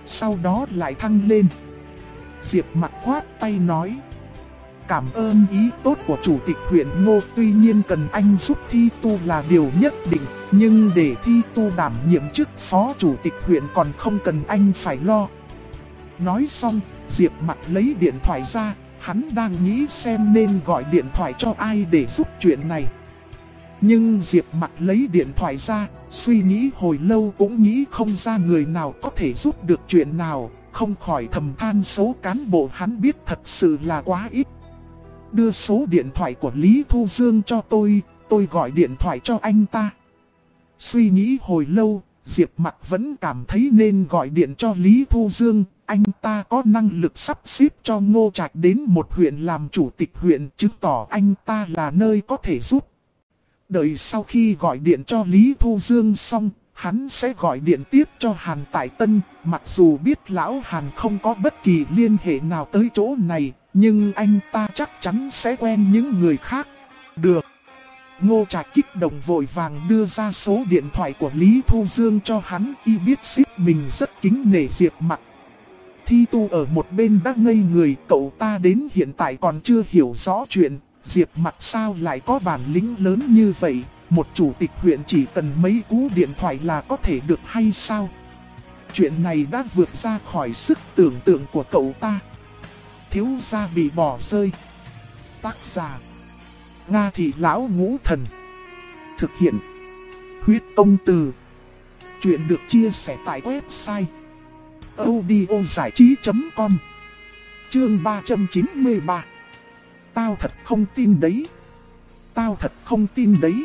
Speaker 1: sau đó lại thăng lên. Diệp Mặc khoát tay nói: cảm ơn ý tốt của chủ tịch huyện Ngô, tuy nhiên cần anh giúp Thi Tu là điều nhất định, nhưng để Thi Tu đảm nhiệm chức phó chủ tịch huyện còn không cần anh phải lo. Nói xong, Diệp Mặc lấy điện thoại ra, hắn đang nghĩ xem nên gọi điện thoại cho ai để giúp chuyện này. Nhưng Diệp Mặc lấy điện thoại ra, suy nghĩ hồi lâu cũng nghĩ không ra người nào có thể giúp được chuyện nào, không khỏi thầm than số cán bộ hắn biết thật sự là quá ít. Đưa số điện thoại của Lý Thu Dương cho tôi gọi điện thoại cho anh ta. Suy nghĩ hồi lâu, Diệp Mặc vẫn cảm thấy nên gọi điện cho Lý Thu Dương. Anh ta có năng lực sắp xếp cho Ngô Trạch đến một huyện làm chủ tịch huyện, chứng tỏ anh ta là nơi có thể giúp. Đợi sau khi gọi điện cho Lý Thu Dương xong, hắn sẽ gọi điện tiếp cho Hàn Tại Tân. Mặc dù biết lão Hàn không có bất kỳ liên hệ nào tới chỗ này, nhưng anh ta chắc chắn sẽ quen những người khác. Được. Ngô Trạch kích động vội vàng đưa ra số điện thoại của Lý Thu Dương cho hắn, y biết ship mình rất kính nể Diệp Mặc. Thi Tu ở một bên đã ngây người, cậu ta đến hiện tại còn chưa hiểu rõ chuyện, Diệp Mặc sao lại có bản lĩnh lớn như vậy, một chủ tịch huyện chỉ cần mấy cú điện thoại là có thể được hay sao? Chuyện này đã vượt ra khỏi sức tưởng tượng của cậu ta. Thiếu gia bị bỏ rơi. Tác giả: Nga Thị Lão Ngũ Thần. Thực hiện: Huyết Công Từ. Chuyện được chia sẻ tại website audiozảichí.com. Chương 393. Tao thật không tin đấy. Tao thật không tin đấy.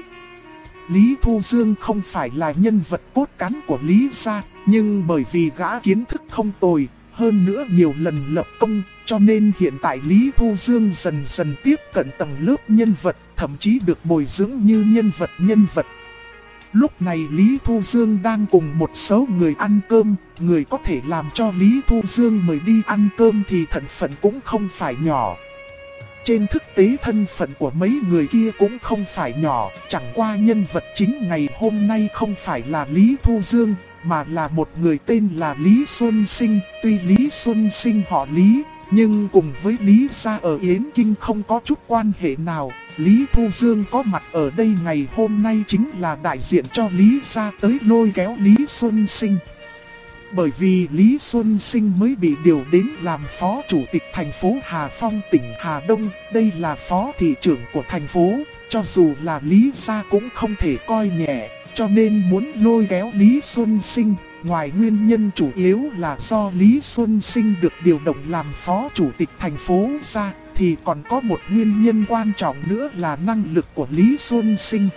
Speaker 1: Lý Thu Dương không phải là nhân vật cốt cán của Lý gia, nhưng bởi vì gã kiến thức không tồi, hơn nữa nhiều lần lập công, cho nên hiện tại Lý Thu Dương dần dần tiếp cận tầng lớp nhân vật, thậm chí được bồi dưỡng như nhân vật. Lúc này Lý Thu Dương đang cùng một số người ăn cơm, người có thể làm cho Lý Thu Dương mời đi ăn cơm thì thân phận cũng không phải nhỏ. Trên thực tế thân phận của mấy người kia cũng không phải nhỏ, chẳng qua nhân vật chính ngày hôm nay không phải là Lý Thu Dương, mà là một người tên là Lý Xuân Sinh. Tuy Lý Xuân Sinh họ Lý, nhưng cùng với Lý gia ở Yến Kinh không có chút quan hệ nào. Lý Thu Dương có mặt ở đây ngày hôm nay chính là đại diện cho Lý gia tới lôi kéo Lý Xuân Sinh. Bởi vì Lý Xuân Sinh mới bị điều đến làm phó chủ tịch thành phố Hà Phong tỉnh Hà Đông, đây là phó thị trưởng của thành phố, cho dù là Lý gia cũng không thể coi nhẹ, cho nên muốn lôi kéo Lý Xuân Sinh. Ngoài nguyên nhân chủ yếu là do Lý Xuân Sinh được điều động làm phó chủ tịch thành phố ra, thì còn có một nguyên nhân quan trọng nữa là năng lực của Lý Xuân Sinh.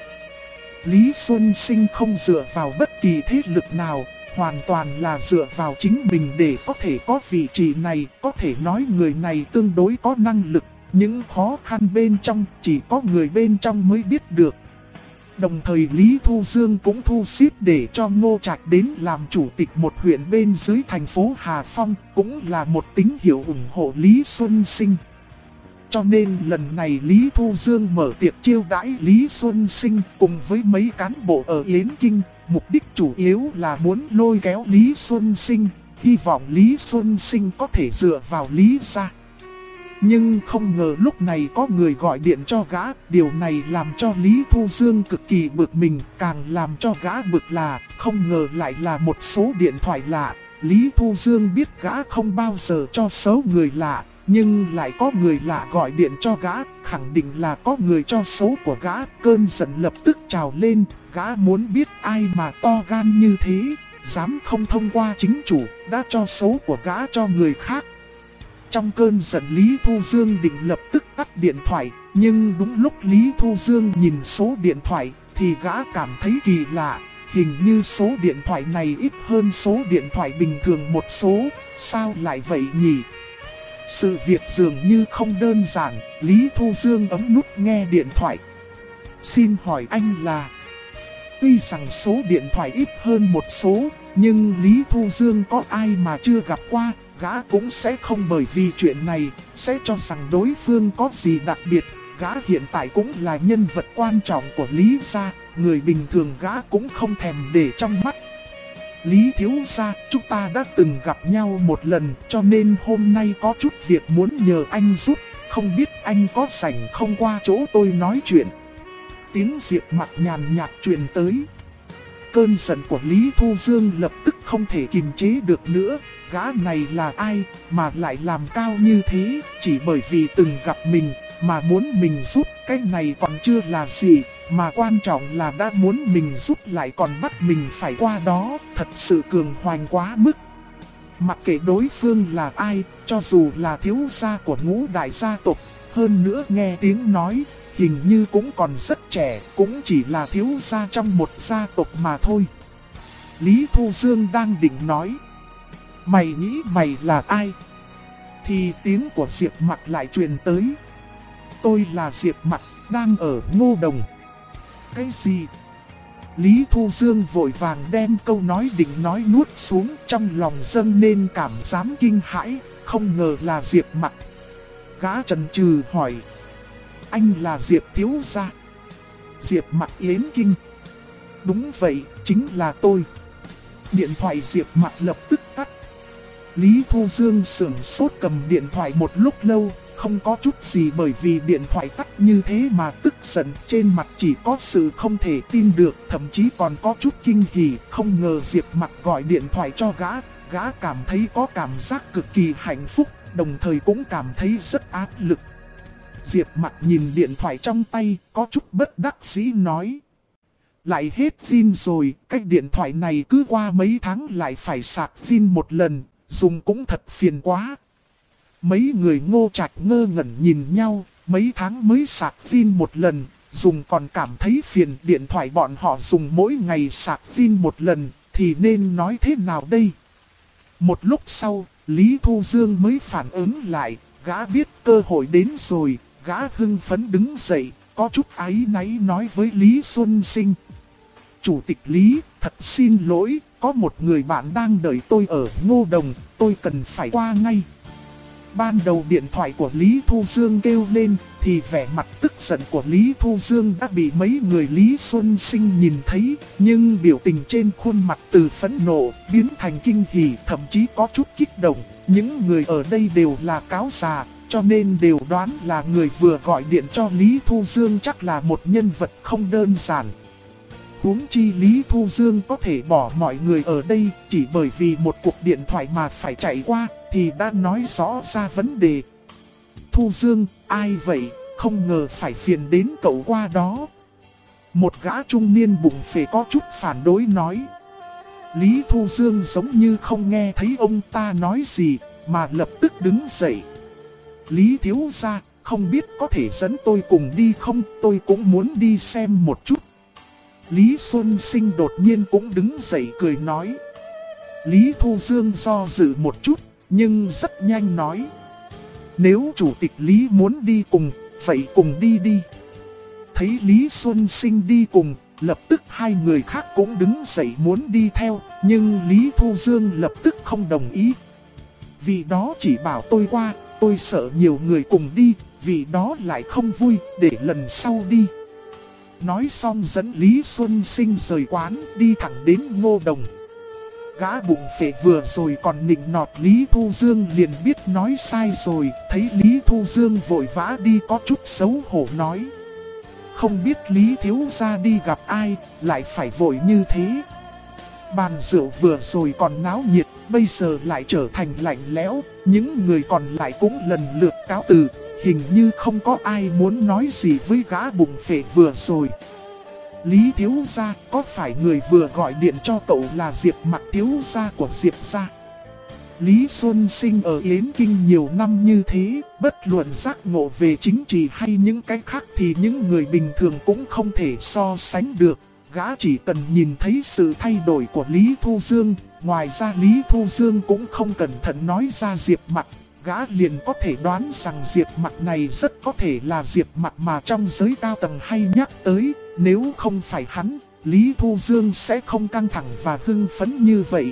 Speaker 1: Lý Xuân Sinh không dựa vào bất kỳ thế lực nào, hoàn toàn là dựa vào chính mình để có thể có vị trí này, có thể nói người này tương đối có năng lực, những khó khăn bên trong chỉ có người bên trong mới biết được. Đồng thời Lý Thu Dương cũng thu xếp để cho Ngô Trạch đến làm chủ tịch một huyện bên dưới thành phố Hà Phong, cũng là một tín hiệu ủng hộ Lý Xuân Sinh. Cho nên lần này Lý Thu Dương mở tiệc chiêu đãi Lý Xuân Sinh cùng với mấy cán bộ ở Yến Kinh, mục đích chủ yếu là muốn lôi kéo Lý Xuân Sinh, hy vọng Lý Xuân Sinh có thể dựa vào Lý gia. Nhưng không ngờ lúc này có người gọi điện cho gã, điều này làm cho Lý Thu Dương cực kỳ bực mình, càng làm cho gã bực là không ngờ lại là một số điện thoại lạ. Lý Thu Dương biết gã không bao giờ cho số người lạ, nhưng lại có người lạ gọi điện cho gã, khẳng định là có người cho số của gã, cơn giận lập tức trào lên, gã muốn biết ai mà to gan như thế, dám không thông qua chính chủ, đã cho số của gã cho người khác. Trong cơn giận Lý Thu Dương định lập tức tắt điện thoại, nhưng đúng lúc Lý Thu Dương nhìn số điện thoại thì gã cảm thấy kỳ lạ, hình như số điện thoại này ít hơn số điện thoại bình thường một số, sao lại vậy nhỉ? Sự việc dường như không đơn giản, Lý Thu Dương ấn nút nghe điện thoại. Xin hỏi anh là... Tuy rằng số điện thoại ít hơn một số, nhưng Lý Thu Dương có ai mà chưa gặp qua, gã cũng sẽ không bởi vì chuyện này, sẽ cho rằng đối phương có gì đặc biệt. Gã hiện tại cũng là nhân vật quan trọng của Lý gia, người bình thường gã cũng không thèm để trong mắt. Lý thiếu gia, chúng ta đã từng gặp nhau một lần, cho nên hôm nay có chút việc muốn nhờ anh giúp. Không biết anh có rảnh không qua chỗ tôi nói chuyện. Tiếng Diệp Mặc nhàn nhạt truyền tới. Cơn giận của Lý Thu Dương lập tức không thể kiềm chế được nữa. Gã này là ai mà lại làm cao như thế, chỉ bởi vì từng gặp mình mà muốn mình giúp. Cái này còn chưa là gì, mà quan trọng là đã muốn mình giúp lại còn bắt mình phải qua đó, thật sự cường hoành quá mức. Mặc kệ đối phương là ai, cho dù là thiếu gia của ngũ đại gia tộc, hơn nữa nghe tiếng nói, hình như cũng còn rất trẻ, cũng chỉ là thiếu gia trong một gia tộc mà thôi. Lý Thu Dương đang định nói, mày nghĩ mày là ai? Thì tiếng của Diệp Mặc lại truyền tới. Tôi là Diệp Mặc, đang ở Ngô Đồng. Cái gì? Lý Thu Dương vội vàng đem câu nói định nói nuốt xuống, trong lòng dâng lên cảm giác kinh hãi, không ngờ là Diệp Mặc. Gã chần chừ hỏi, anh là Diệp thiếu gia? Diệp Mặc yến kinh. Đúng vậy, chính là tôi. Điện thoại Diệp Mặc lập tức tắt. Lý Thu Dương sửng sốt cầm điện thoại một lúc lâu, không có chút gì bởi vì điện thoại tắt như thế mà tức giận, trên mặt chỉ có sự không thể tin được, thậm chí còn có chút kinh hỉ, không ngờ Diệp Mặc gọi điện thoại cho gã cảm thấy có cảm giác cực kỳ hạnh phúc, đồng thời cũng cảm thấy rất áp lực. Diệp Mặc nhìn điện thoại trong tay, có chút bất đắc dĩ nói. Lại hết pin rồi, cái điện thoại này cứ qua mấy tháng lại phải sạc pin một lần, dùng cũng thật phiền quá. Mấy người Ngô Trạch ngơ ngẩn nhìn nhau, mấy tháng mới sạc pin một lần, dùng còn cảm thấy phiền. Điện thoại bọn họ dùng mỗi ngày sạc pin một lần, thì nên nói thế nào đây? Một lúc sau, Lý Thu Dương mới phản ứng lại, gã biết cơ hội đến rồi, gã hưng phấn đứng dậy, có chút áy náy nói với Lý Xuân Sinh. Chủ tịch Lý, thật xin lỗi, có một người bạn đang đợi tôi ở Ngô Đồng, tôi cần phải qua ngay. Ban đầu điện thoại của Lý Thu Dương kêu lên, thì vẻ mặt tức giận của Lý Thu Dương đã bị mấy người Lý Xuân Sinh nhìn thấy, nhưng biểu tình trên khuôn mặt từ phẫn nộ, biến thành kinh hỉ, thậm chí có chút kích động. Những người ở đây đều là cáo già, cho nên đều đoán là người vừa gọi điện cho Lý Thu Dương chắc là một nhân vật không đơn giản. Huống chi Lý Thu Dương có thể bỏ mọi người ở đây chỉ bởi vì một cuộc điện thoại mà phải chạy qua, thì đã nói rõ ra vấn đề. Thu Dương, ai vậy, không ngờ phải phiền đến cậu qua đó. Một gã trung niên bụng phệ có chút phản đối nói. Lý Thu Dương giống như không nghe thấy ông ta nói gì, mà lập tức đứng dậy. Lý thiếu gia, không biết có thể dẫn tôi cùng đi không, tôi cũng muốn đi xem một chút. Lý Xuân Sinh đột nhiên cũng đứng dậy cười nói. Lý Thu Dương do dự một chút, nhưng rất nhanh nói. Nếu chủ tịch Lý muốn đi cùng, vậy cùng đi đi. Thấy Lý Xuân Sinh đi cùng, lập tức hai người khác cũng đứng dậy muốn đi theo, nhưng Lý Thu Dương lập tức không đồng ý. Vì đó chỉ bảo tôi qua, tôi sợ nhiều người cùng đi, vì đó lại không vui, để lần sau đi. Nói xong dẫn Lý Xuân Sinh rời quán, đi thẳng đến Ngô Đồng. Gã bụng phệ vừa rồi còn nịnh nọt Lý Thu Dương liền biết nói sai rồi, thấy Lý Thu Dương vội vã đi có chút xấu hổ nói. Không biết Lý thiếu gia đi gặp ai, lại phải vội như thế. Bàn rượu vừa rồi còn náo nhiệt, bây giờ lại trở thành lạnh lẽo, những người còn lại cũng lần lượt cáo từ. Hình như không có ai muốn nói gì với gã bụng phệ vừa rồi. Lý thiếu gia, có phải người vừa gọi điện cho cậu là Diệp Mặc thiếu gia của Diệp gia? Lý Xuân Sinh ở Yến Kinh nhiều năm như thế, bất luận giác ngộ về chính trị hay những cái khác thì những người bình thường cũng không thể so sánh được. Gã chỉ cần nhìn thấy sự thay đổi của Lý Thu Dương, ngoài ra Lý Thu Dương cũng không cẩn thận nói ra Diệp Mặc. Gã liền có thể đoán rằng Diệp Mặc này rất có thể là Diệp Mặc mà trong giới cao tầng hay nhắc tới. Nếu không phải hắn, Lý Thu Dương sẽ không căng thẳng và hưng phấn như vậy.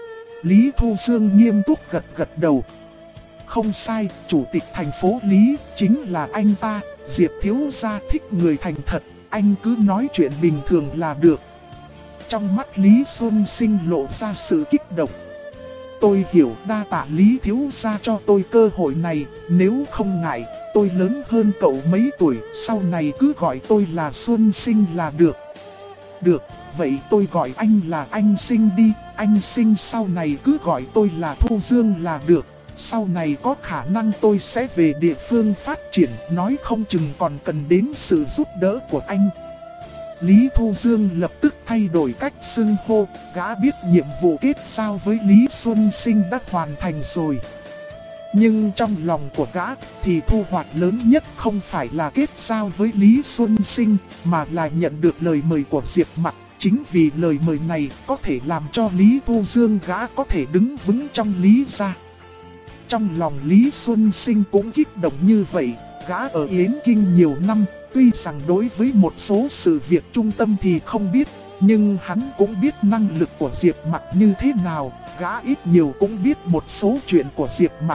Speaker 1: Lý Thu Dương nghiêm túc gật đầu. Không sai, chủ tịch thành phố Lý chính là anh ta. Diệp thiếu gia thích người thành thật, anh cứ nói chuyện bình thường là được. Trong mắt Lý Xuân Sinh lộ ra sự kích động. Tôi hiểu, đa tạ Lý thiếu gia cho tôi cơ hội này, nếu không ngại, tôi lớn hơn cậu mấy tuổi, sau này cứ gọi tôi là Xuân Sinh là được. Được, vậy tôi gọi anh là anh Sinh đi, anh Sinh sau này cứ gọi tôi là Thu Dương là được. Sau này có khả năng tôi sẽ về địa phương phát triển, nói không chừng còn cần đến sự giúp đỡ của anh. Lý Thu Dương lập tức thay đổi cách xưng hô, gã biết nhiệm vụ kết giao với Lý Xuân Sinh đã hoàn thành rồi. Nhưng trong lòng của gã thì thu hoạch lớn nhất không phải là kết giao với Lý Xuân Sinh, mà là nhận được lời mời của Diệp Mặc. Chính vì lời mời này có thể làm cho Lý Thu Dương gã có thể đứng vững trong Lý gia. Trong lòng Lý Xuân Sinh cũng kích động như vậy, gã ở Yến Kinh nhiều năm, tuy rằng đối với một số sự việc trung tâm thì không biết, nhưng hắn cũng biết năng lực của Diệp Mặc như thế nào, gã ít nhiều cũng biết một số chuyện của Diệp Mặc.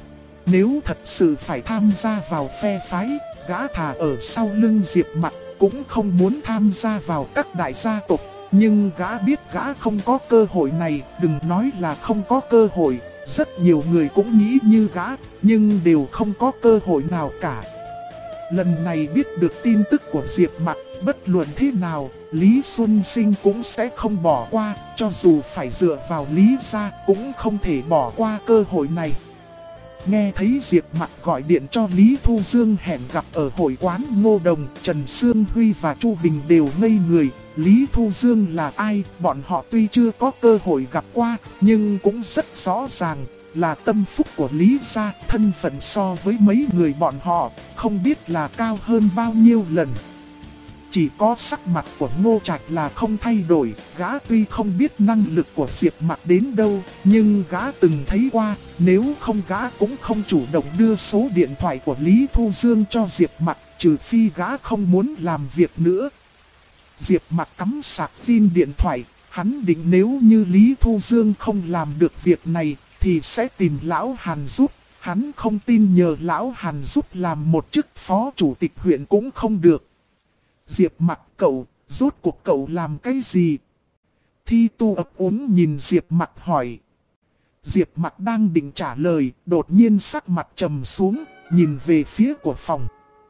Speaker 1: Nếu thật sự phải tham gia vào phe phái, gã thà ở sau lưng Diệp Mặc, cũng không muốn tham gia vào các đại gia tộc. Nhưng gã biết gã không có cơ hội này, đừng nói là không có cơ hội, rất nhiều người cũng nghĩ như gã, nhưng đều không có cơ hội nào cả. Lần này biết được tin tức của Diệp Mặc, bất luận thế nào, Lý Xuân Sinh cũng sẽ không bỏ qua, cho dù phải dựa vào Lý gia cũng không thể bỏ qua cơ hội này. Nghe thấy Diệp Mặc gọi điện cho Lý Thu Dương hẹn gặp ở hội quán Ngô Đồng, Trần Sương Huy và Chu Bình đều ngây người. Lý Thu Dương là ai? Bọn họ tuy chưa có cơ hội gặp qua, nhưng cũng rất rõ ràng là tâm phúc của Lý gia, thân phận so với mấy người bọn họ, không biết là cao hơn bao nhiêu lần. Chỉ có sắc mặt của Ngô Trạch là không thay đổi, gã tuy không biết năng lực của Diệp Mặc đến đâu, nhưng gã từng thấy qua, nếu không gã cũng không chủ động đưa số điện thoại của Lý Thu Dương cho Diệp Mặc, trừ phi gã không muốn làm việc nữa. Diệp Mặc cắm sạc pin điện thoại, hắn định nếu như Lý Thu Dương không làm được việc này, thì sẽ tìm Lão Hàn giúp. Hắn không tin nhờ Lão Hàn giúp làm một chức phó chủ tịch huyện cũng không được. Diệp Mặc cậu, rốt cuộc cậu làm cái gì? Thi Tu ấp úng nhìn Diệp Mặc hỏi. Diệp Mặc đang định trả lời, đột nhiên sắc mặt trầm xuống, nhìn về phía của phòng.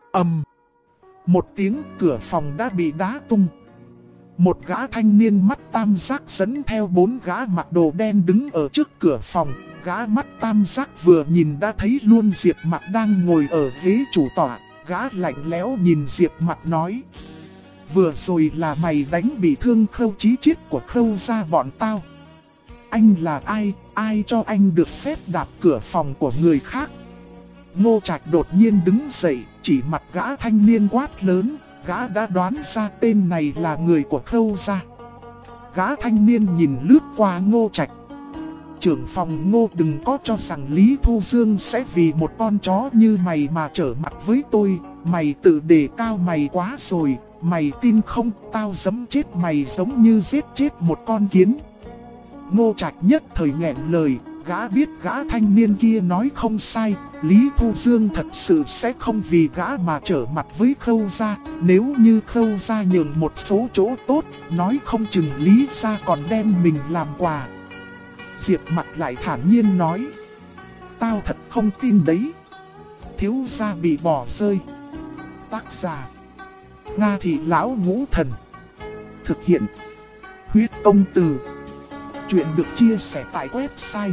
Speaker 1: Một tiếng cửa phòng đã bị đá tung. Một gã thanh niên mắt tam giác dẫn theo 4 gã mặc đồ đen đứng ở trước cửa phòng. Gã mắt tam giác vừa nhìn đã thấy luôn Diệp Mặc đang ngồi ở ghế chủ tọa. Gã lạnh lẽo nhìn Diệp Mặc nói. Vừa rồi là mày đánh bị thương Khâu Chí Chiết của Khâu gia bọn tao. Anh là ai, ai cho anh được phép đạp cửa phòng của người khác? Ngô Trạch đột nhiên đứng dậy, chỉ mặt gã thanh niên quát lớn, gã đã đoán ra tên này là người của Khâu gia. Gã thanh niên nhìn lướt qua Ngô Trạch. Trưởng phòng Ngô, đừng có cho rằng Lý Thu Dương sẽ vì một con chó như mày mà trở mặt với tôi. Mày tự đề cao mày quá rồi, mày tin không, tao giẫm chết mày giống như giết chết một con kiến. Ngô Trạch nhất thời nghẹn lời, gã biết gã thanh niên kia nói không sai, Lý Thu Dương thật sự sẽ không vì gã mà trở mặt với Khâu gia. Nếu như Khâu gia nhường một số chỗ tốt, nói không chừng Lý gia còn đem mình làm quà. Diệp Mặc lại thản nhiên nói. Tao thật không tin đấy. Thiếu gia bị bỏ rơi. Tác giả Nga Thị Lão Ngũ Thần. Thực hiện Huyết Công Từ. Chuyện được chia sẻ tại website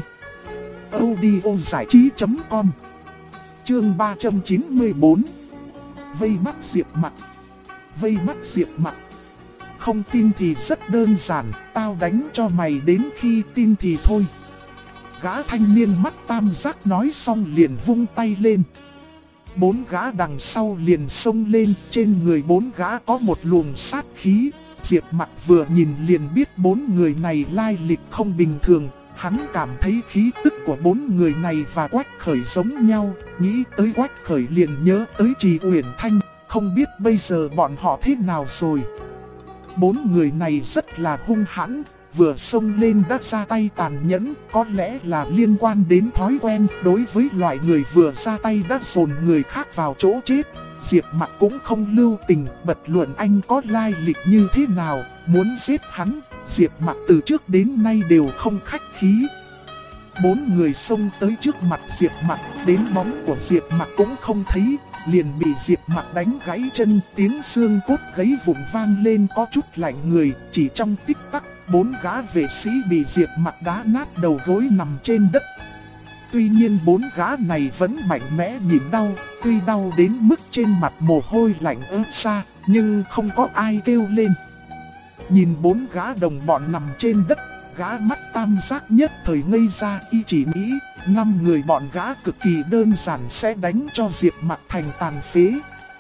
Speaker 1: audiozảichí.com. Chương 394. Vây bắt Diệp Mặc. Vây bắt Diệp Mặc. Không tin thì rất đơn giản, tao đánh cho mày đến khi tin thì thôi. Gã thanh niên mắt tam giác nói xong liền vung tay lên. 4 gã đằng sau liền xông lên, trên người 4 gã có một luồng sát khí. Diệp Mặc vừa nhìn liền biết 4 người này lai lịch không bình thường. Hắn cảm thấy khí tức của 4 người này và Quách Khởi giống nhau, nghĩ tới Quách Khởi liền nhớ tới Trì Uyển Thanh, không biết bây giờ bọn họ thế nào rồi. 4 người này rất là hung hãn, vừa xông lên đã ra tay tàn nhẫn, có lẽ là liên quan đến thói quen. Đối với loại người vừa ra tay đã dồn người khác vào chỗ chết, Diệp Mặc cũng không lưu tình, bật luận anh có lai lịch như thế nào, muốn giết hắn, Diệp Mặc từ trước đến nay đều không khách khí. 4 người xông tới trước mặt Diệp Mặc, đến bóng của Diệp Mặc cũng không thấy, liền bị Diệp Mặc đánh gãy chân, tiếng xương cốt gãy vụn vang lên có chút lạnh người, chỉ trong tích tắc, 4 gã vệ sĩ bị Diệp Mặc đá nát đầu gối nằm trên đất. Tuy nhiên 4 gã này vẫn mạnh mẽ nhịn đau, tuy đau đến mức trên mặt mồ hôi lạnh ướt ra, nhưng không có ai kêu lên. Nhìn 4 gã đồng bọn nằm trên đất, gã mắt tam giác nhất thời ngây ra, y chỉ nghĩ 5 người bọn gã cực kỳ đơn giản sẽ đánh cho Diệp Mặc thành tàn phế.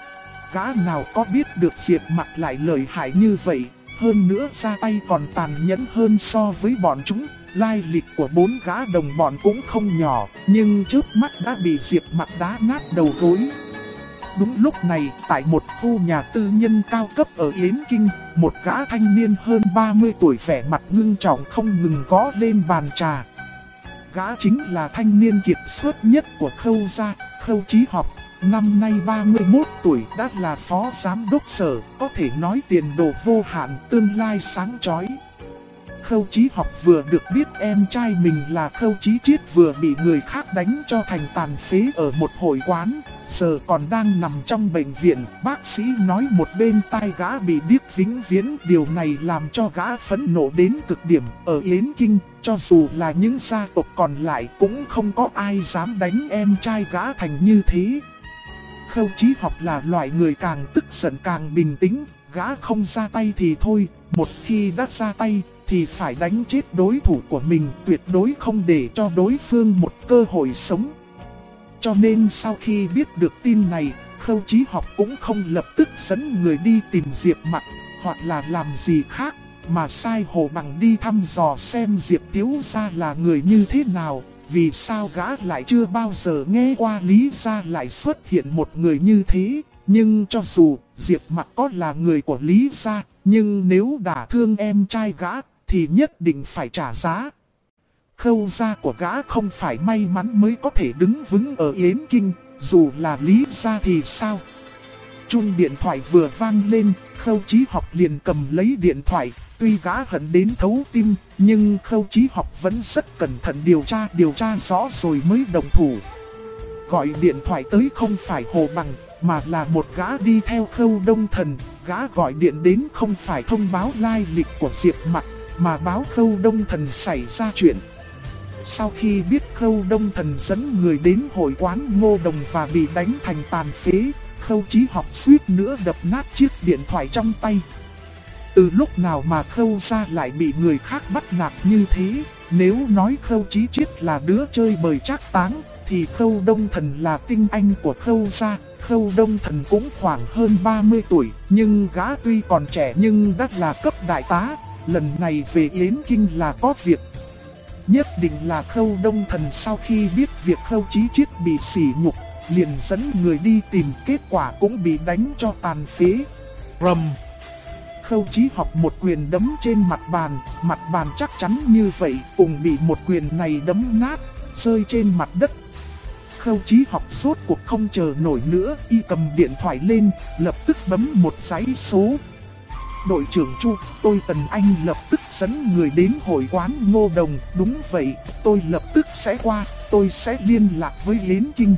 Speaker 1: Gã nào có biết được Diệp Mặc lại lợi hại như vậy, hơn nữa ra tay còn tàn nhẫn hơn so với bọn chúng. Lai lịch của 4 gã đồng bọn cũng không nhỏ, nhưng trước mắt đã bị Diệp Mặc đá nát đầu gối. Đúng lúc này, tại một khu nhà tư nhân cao cấp ở Yến Kinh, một gã thanh niên hơn 30 tuổi vẻ mặt ngưng trọng không ngừng gõ lên bàn trà. Gã chính là thanh niên kiệt xuất nhất của Khâu gia, Khâu Chí Học, năm nay 31 tuổi đã là phó giám đốc sở, có thể nói tiền đồ vô hạn, tương lai sáng chói. Khâu Chí Học vừa được biết em trai mình là Khâu Chí Triết vừa bị người khác đánh cho thành tàn phế ở một hội quán, giờ còn đang nằm trong bệnh viện. Bác sĩ nói một bên tai gã bị điếc vĩnh viễn, điều này làm cho gã phẫn nộ đến cực điểm. Ở Yến Kinh, cho dù là những gia tộc còn lại cũng không có ai dám đánh em trai gã thành như thế. Khâu Chí Học là loại người càng tức giận càng bình tĩnh, gã không ra tay thì thôi, một khi đã ra tay thì phải đánh chết đối thủ của mình, tuyệt đối không để cho đối phương một cơ hội sống. Cho nên sau khi biết được tin này, Khâu Chí Học cũng không lập tức dẫn người đi tìm Diệp Mặc, hoặc là làm gì khác, mà sai Hồ Bằng đi thăm dò xem Diệp Tiếu gia là người như thế nào. Vì sao gã lại chưa bao giờ nghe qua Lý gia lại xuất hiện một người như thế. Nhưng cho dù Diệp Mặc có là người của Lý gia, nhưng nếu đả thương em trai gã thì nhất định phải trả giá. Khâu gia của gã không phải may mắn mới có thể đứng vững ở Yến Kinh, dù là Lý gia thì sao. Chuông điện thoại vừa vang lên, Khâu Chí Học liền cầm lấy điện thoại. Tuy gã hận đến thấu tim, nhưng Khâu Chí Học vẫn rất cẩn thận điều tra rõ rồi mới đồng thủ. Gọi điện thoại tới không phải Hồ Bằng, mà là một gã đi theo Khâu Đông Thần. Gã gọi điện đến không phải thông báo lai lịch của Diệp Mặc, mà báo Khâu Đông Thần xảy ra chuyện. Sau khi biết Khâu Đông Thần dẫn người đến hội quán Ngô Đồng và bị đánh thành tàn phế, Khâu Chí Học suýt nữa đập nát chiếc điện thoại trong tay. Từ lúc nào mà Khâu gia lại bị người khác bắt nạt như thế? Nếu nói Khâu Chí Triết là đứa chơi bời trác táng, thì Khâu Đông Thần là tinh anh của Khâu gia. Khâu Đông Thần cũng khoảng hơn 30 tuổi, nhưng gã tuy còn trẻ nhưng đã là cấp đại tá. Lần này về Yến Kinh là có việc. Nhất định là Khâu Đông Thần sau khi biết việc Khâu Chí Triết bị sỉ nhục, liền dẫn người đi tìm, kết quả cũng bị đánh cho tàn phế. Rầm! Khâu Chí Học một quyền đấm trên mặt bàn chắc chắn như vậy, cùng bị một quyền này đấm nát, rơi trên mặt đất. Khâu Chí Học sốt cuộc không chờ nổi nữa, y cầm điện thoại lên, lập tức bấm một dãy số. Đội trưởng Chu, tôi Tần Anh lập tức dẫn người đến hội quán Ngô Đồng. Đúng vậy, tôi lập tức sẽ qua, tôi sẽ liên lạc với Yến Kinh.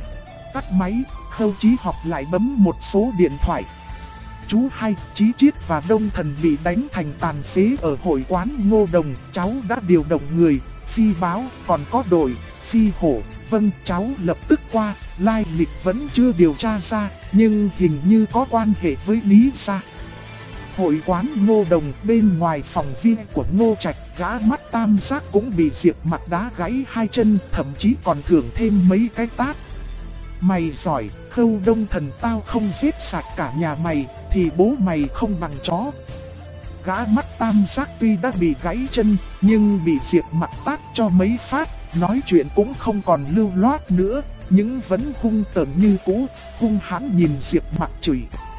Speaker 1: Tắt máy, Khâu Chí Học lại bấm một số điện thoại. Chú hai, Chí Triết và Đông Thần bị đánh thành tàn phế ở hội quán Ngô Đồng. Cháu đã điều động người, phi báo, còn có đội, phi hổ. Vâng, cháu lập tức qua, lai lịch vẫn chưa điều tra ra, nhưng hình như có quan hệ với Lý gia. Hội quán Ngô Đồng, bên ngoài phòng viên của Ngô Trạch, gã mắt tam giác cũng bị Diệp Mặc đá gãy 2 chân, thậm chí còn thưởng thêm mấy cái tát. Mày giỏi, Khâu Đông Thần, tao không giết sạch cả nhà mày, thì bố mày không bằng chó. Gã mắt tam giác tuy đã bị gãy chân, nhưng bị Diệp Mặc tát cho mấy phát, nói chuyện cũng không còn lưu loát nữa, nhưng vẫn hung tợn như cũ, hung hãn nhìn Diệp Mặc chửi.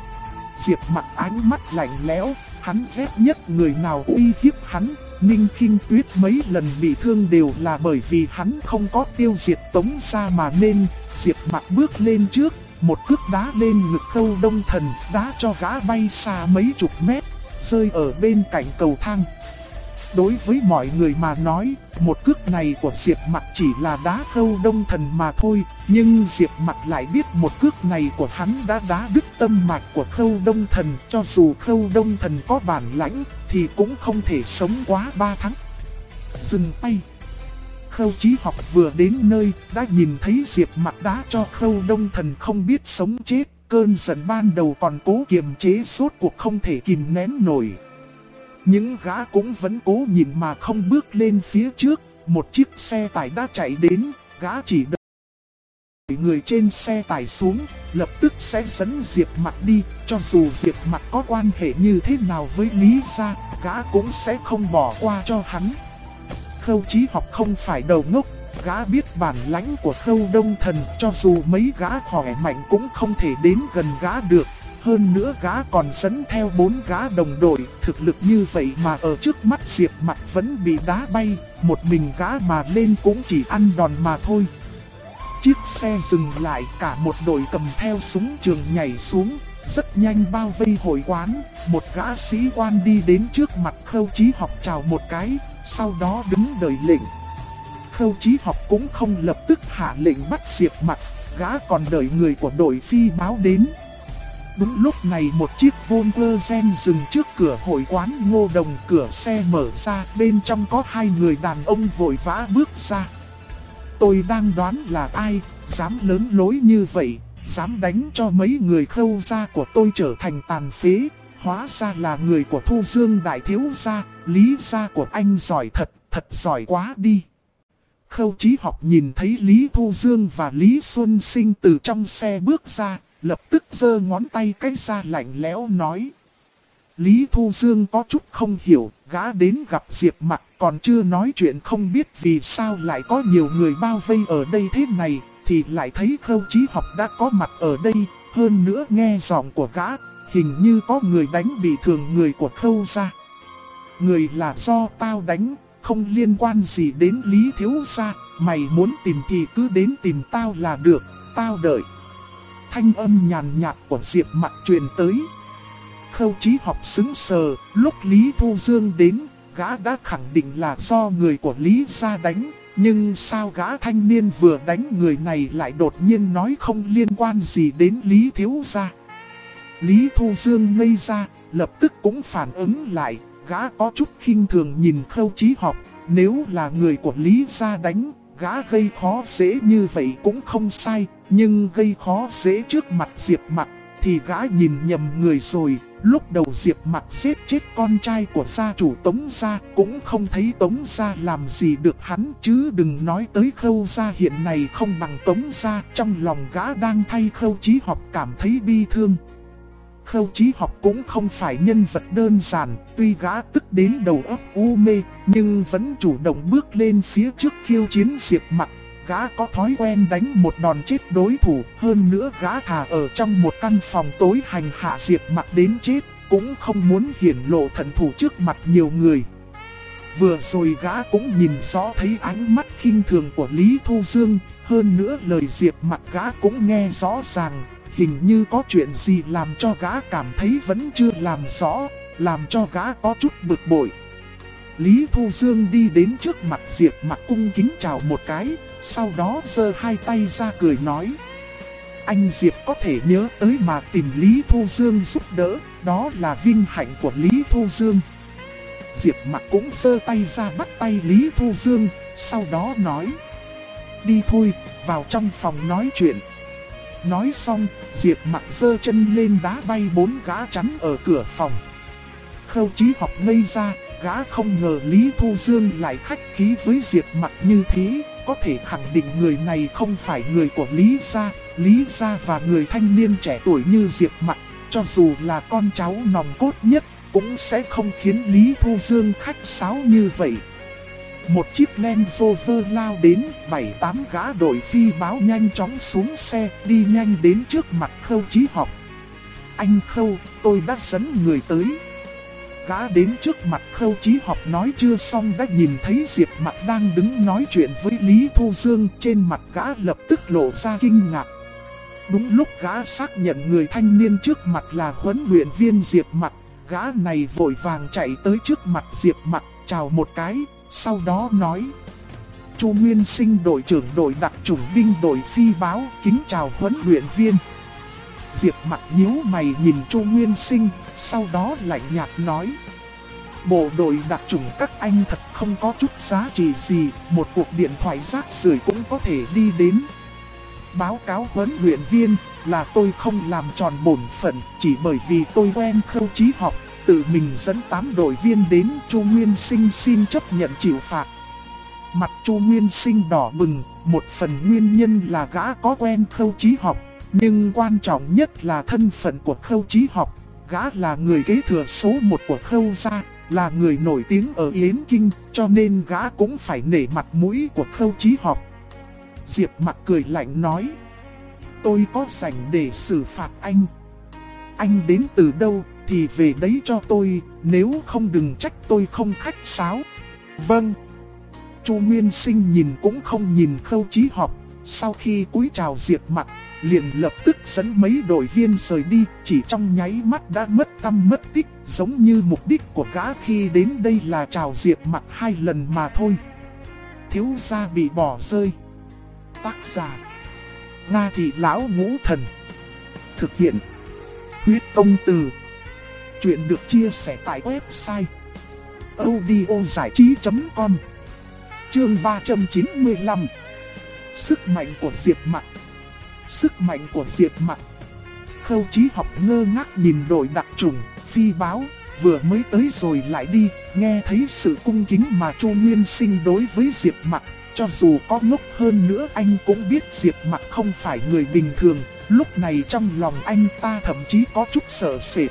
Speaker 1: Diệp Mặc ánh mắt lạnh lẽo, hắn ghét nhất người nào uy hiếp hắn. Ninh Khinh Tuyết mấy lần bị thương đều là bởi vì hắn không có tiêu diệt Tống gia mà nên. Diệp Mặc bước lên trước, một cước đá lên ngực Khâu Đông Thần, đá cho gã bay xa mấy chục mét, rơi ở bên cạnh cầu thang. Đối với mọi người mà nói, một cước này của Diệp Mặc chỉ là đá Khâu Đông Thần mà thôi, nhưng Diệp Mặc lại biết một cước này của hắn đã đá đứt tâm mạch của Khâu Đông Thần, cho dù Khâu Đông Thần có bản lãnh thì cũng không thể sống quá 3 tháng. Dừng tay. Khâu Chí Học vừa đến nơi, đã nhìn thấy Diệp Mặc đá cho Khâu Đông Thần không biết sống chết, cơn giận ban đầu còn cố kiềm chế rốt cuộc không thể kìm nén nổi. Những gã cũng vẫn cố nhìn mà không bước lên phía trước, một chiếc xe tải đã chạy đến, gã chỉ đợi người trên xe tải xuống, lập tức sẽ dẫn Diệp Mặc đi, cho dù Diệp Mặc có quan hệ như thế nào với Lý gia, gã cũng sẽ không bỏ qua cho hắn. Khâu Chí Học không phải đầu ngốc, gã biết bản lãnh của Khâu Đông Thần, cho dù mấy gã khỏe mạnh cũng không thể đến gần gã được. Hơn nữa gã còn dẫn theo 4 gã đồng đội, thực lực như vậy mà ở trước mắt Diệp Mặc vẫn bị đá bay, một mình gã mà lên cũng chỉ ăn đòn mà thôi. Chiếc xe dừng lại, cả một đội cầm theo súng trường nhảy xuống, rất nhanh bao vây hội quán. Một gã sĩ quan đi đến trước mặt Khâu Chí Học chào một cái, sau đó đứng đợi lệnh. Khâu Chí Học cũng không lập tức hạ lệnh bắt Diệp Mặc, gã còn đợi người của đội phi báo đến. Đúng lúc này một chiếc Volkswagen dừng trước cửa hội quán Ngô Đồng, cửa xe mở ra, bên trong có 2 người đàn ông vội vã bước ra. Tôi đang đoán là ai, dám lớn lối như vậy, dám đánh cho mấy người Khâu gia của tôi trở thành tàn phế, hóa ra là người của Thu Dương đại thiếu gia, Lý gia của anh giỏi thật, thật giỏi quá đi. Khâu Chí Học nhìn thấy Lý Thu Dương và Lý Xuân Sinh từ trong xe bước ra, lập tức giơ ngón tay cái ra lạnh lẽo nói. Lý Thu Dương có chút không hiểu, gã đến gặp Diệp Mặc còn chưa nói chuyện không biết vì sao lại có nhiều người bao vây ở đây thế này, thì lại thấy Khâu Chí Học đã có mặt ở đây, hơn nữa nghe giọng của gã, hình như có người đánh bị thương người của Khâu gia. Người là do tao đánh, không liên quan gì đến Lý thiếu gia, mày muốn tìm thì cứ đến tìm tao là được, tao đợi. Thanh âm nhàn nhạt của Diệp Mặc truyền tới. Khâu Chí Học sững sờ, lúc Lý Thu Dương đến, gã đã khẳng định là do người của Lý gia đánh, nhưng sao gã thanh niên vừa đánh người này lại đột nhiên nói không liên quan gì đến Lý thiếu gia. Lý Thu Dương ngây ra, lập tức cũng phản ứng lại, gã có chút khinh thường nhìn Khâu Chí Học, nếu là người của Lý gia đánh, gã gây khó dễ như vậy cũng không sai, nhưng gây khó dễ trước mặt Diệp Mặc thì gã nhìn nhầm người rồi. Lúc đầu Diệp Mặc giết chết con trai của gia chủ Tống gia, cũng không thấy Tống gia làm gì được hắn, chứ đừng nói tới Khâu gia hiện nay không bằng Tống gia. Trong lòng gã đang thay Khâu Chí Học cảm thấy bi thương. Khâu Chí Học cũng không phải nhân vật đơn giản, tuy gã tức đến đầu óc u mê, nhưng vẫn chủ động bước lên phía trước khiêu chiến Diệp Mặc. Gã có thói quen đánh một đòn chết đối thủ, hơn nữa gã thà ở trong một căn phòng tối hành hạ Diệp Mặc đến chết, cũng không muốn hiển lộ thần thủ trước mặt nhiều người. Vừa rồi gã cũng nhìn rõ thấy ánh mắt khinh thường của Lý Thu Dương, hơn nữa lời Diệp Mặc gã cũng nghe rõ ràng, hình như có chuyện gì làm cho gã cảm thấy vẫn chưa làm rõ, làm cho gã có chút bực bội. Lý Thu Dương đi đến trước mặt Diệp Mặc cung kính chào một cái, sau đó giơ hai tay ra cười nói. Anh Diệp có thể nhớ tới mà tìm Lý Thu Dương giúp đỡ, đó là vinh hạnh của Lý Thu Dương. Diệp Mặc cũng giơ tay ra bắt tay Lý Thu Dương, sau đó nói. Đi thôi, vào trong phòng nói chuyện. Nói xong, Diệp Mặc giơ chân lên đá bay 4 gã chắn ở cửa phòng. Khâu Chí Học ngây ra, gã không ngờ Lý Thu Dương lại khách khí với Diệp Mặc như thế, có thể khẳng định người này không phải người của Lý gia. Lý gia và người thanh niên trẻ tuổi như Diệp Mặc, cho dù là con cháu nòng cốt nhất, cũng sẽ không khiến Lý Thu Dương khách sáo như vậy. Một chiếc Land Rover lao đến, 7-8 gã đội phi báo nhanh chóng xuống xe, đi nhanh đến trước mặt Khâu Chí Học. Anh Khâu, tôi đã dẫn người tới. Gã đến trước mặt Khâu Chí Học nói chưa xong đã nhìn thấy Diệp Mặc đang đứng nói chuyện với Lý Thu Dương, trên mặt gã lập tức lộ ra kinh ngạc. Đúng lúc gã xác nhận người thanh niên trước mặt là huấn luyện viên Diệp Mặc, gã này vội vàng chạy tới trước mặt Diệp Mặc, chào một cái, sau đó nói: Chu Nguyên Sinh đội trưởng đội đặc chủng binh đội phi báo, kính chào huấn luyện viên. Diệp Mặc nhíu mày nhìn Chu Nguyên Sinh, sau đó lạnh nhạt nói: Bộ đội đặc chủng các anh thật không có chút giá trị gì, một cuộc điện thoại rác rưởi cũng có thể đi đến. Báo cáo huấn luyện viên, là tôi không làm tròn bổn phận, chỉ bởi vì tôi quen Khâu Chí Học, tự mình dẫn 8 đội viên đến. Chu Nguyên Sinh xin chấp nhận chịu phạt. Mặt Chu Nguyên Sinh đỏ bừng, một phần nguyên nhân là gã có quen Khâu Chí Học, nhưng quan trọng nhất là thân phận của Khâu Chí Học. Gã là người kế thừa số 1 của Khâu gia, là người nổi tiếng ở Yến Kinh, cho nên gã cũng phải nể mặt mũi của Khâu Chí Học. Diệp Mặc cười lạnh nói: Tôi có rảnh để xử phạt anh. Anh đến từ đâu thì về đấy cho tôi, nếu không đừng trách tôi không khách sáo. Vâng. Chu Nguyên Sinh nhìn cũng không nhìn Khâu Chí Học, sau khi cúi chào Diệp Mặc, liền lập tức dẫn mấy đội viên rời đi, chỉ trong nháy mắt đã mất tăm mất tích, giống như mục đích của gã khi đến đây là chào Diệp Mặc 2 lần mà thôi. Thiếu gia bị bỏ rơi. Tác giả: Nga Thị Lão Ngũ Thần. Thực hiện: Huyết Công Từ. Chuyện được chia sẻ tại website audiozảichí.com. Chương 395. Sức mạnh của Diệp Mặc. Sức mạnh của Diệp Mặc. Khâu Chí Học ngơ ngác nhìn đội đặc chủng phi báo, vừa mới tới rồi lại đi, nghe thấy sự cung kính mà Chu Nguyên Sinh đối với Diệp Mặc, cho dù có ngốc hơn nữa anh cũng biết Diệp Mặc không phải người bình thường. Lúc này trong lòng anh ta thậm chí có chút sợ sệt.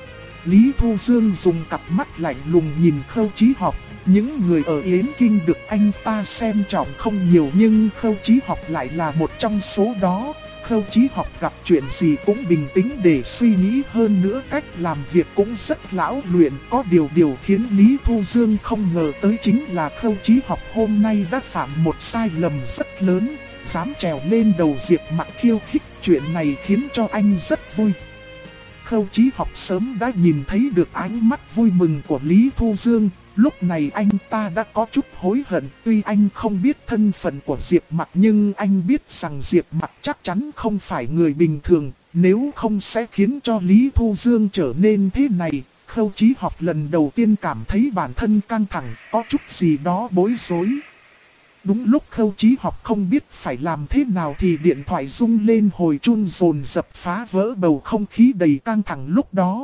Speaker 1: Lý Thu Dương dùng cặp mắt lạnh lùng nhìn Khâu Chí Học. Những người ở Yến Kinh được anh ta xem trọng không nhiều, nhưng Khâu Chí Học lại là một trong số đó. Khâu Chí Học gặp chuyện gì cũng bình tĩnh để suy nghĩ, hơn nữa cách làm việc cũng rất lão luyện. Có điều khiến Lý Thu Dương không ngờ tới chính là Khâu Chí Học hôm nay đã phạm một sai lầm rất lớn, dám trèo lên đầu Diệp Mặc khiêu khích. Chuyện này khiến cho anh rất vui. Khâu Chí Học sớm đã nhìn thấy được ánh mắt vui mừng của Lý Thu Dương. Lúc này anh ta đã có chút hối hận, tuy anh không biết thân phận của Diệp Mặc nhưng anh biết rằng Diệp Mặc chắc chắn không phải người bình thường, nếu không sẽ khiến cho Lý Thu Dương trở nên thế này. Khâu Chí Học lần đầu tiên cảm thấy bản thân căng thẳng, có chút gì đó bối rối. Đúng lúc Khâu Chí Học không biết phải làm thế nào thì điện thoại rung lên hồi chuông dồn dập phá vỡ bầu không khí đầy căng thẳng lúc đó.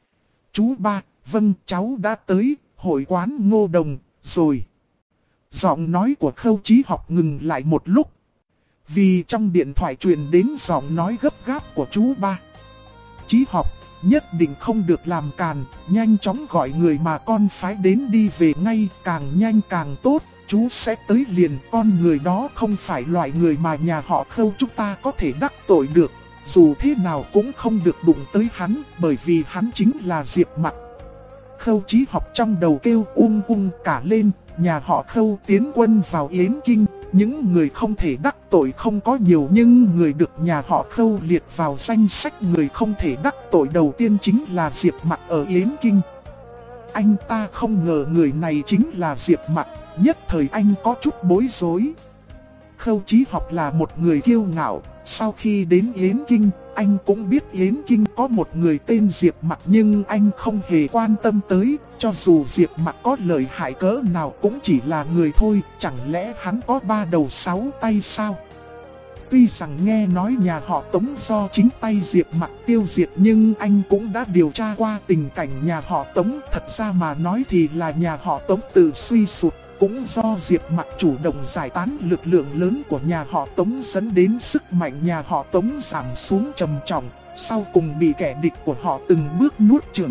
Speaker 1: Chú ba, vâng cháu đã tới. Hội quán Ngô Đồng, rồi. Giọng nói của Khâu Chí Học ngừng lại một lúc, vì trong điện thoại truyền đến giọng nói gấp gáp của chú ba. Chí Học, nhất định không được làm càn, nhanh chóng gọi người mà con phái đến đi về ngay, càng nhanh càng tốt, chú sẽ tới liền. Con người đó không phải loại người mà nhà họ Khâu chúng ta có thể đắc tội được, dù thế nào cũng không được đụng tới hắn, bởi vì hắn chính là Diệp Mặc. Khâu Chí Học trong đầu kêu cả lên, nhà họ Khâu tiến quân vào Yến Kinh, những người không thể đắc tội không có nhiều, nhưng người được nhà họ Khâu liệt vào danh sách người không thể đắc tội đầu tiên chính là Diệp Mặc ở Yến Kinh. Anh ta không ngờ người này chính là Diệp Mặc, nhất thời anh có chút bối rối. Khâu Chí Học là một người kiêu ngạo, sau khi đến Yến Kinh, anh cũng biết Yến Kinh có một người tên Diệp Mặc nhưng anh không hề quan tâm tới, cho dù Diệp Mặc có lợi hại cỡ nào cũng chỉ là người thôi, chẳng lẽ hắn có 3 đầu 6 tay sao? Tuy rằng nghe nói nhà họ Tống do chính tay Diệp Mặc tiêu diệt nhưng anh cũng đã điều tra qua tình cảnh nhà họ Tống, thật ra mà nói thì là nhà họ Tống tự suy sụp. Cũng do Diệp Mặc chủ động giải tán lực lượng lớn của nhà họ Tống dẫn đến sức mạnh nhà họ Tống giảm xuống trầm trọng, sau cùng bị kẻ địch của họ từng bước nuốt chửng.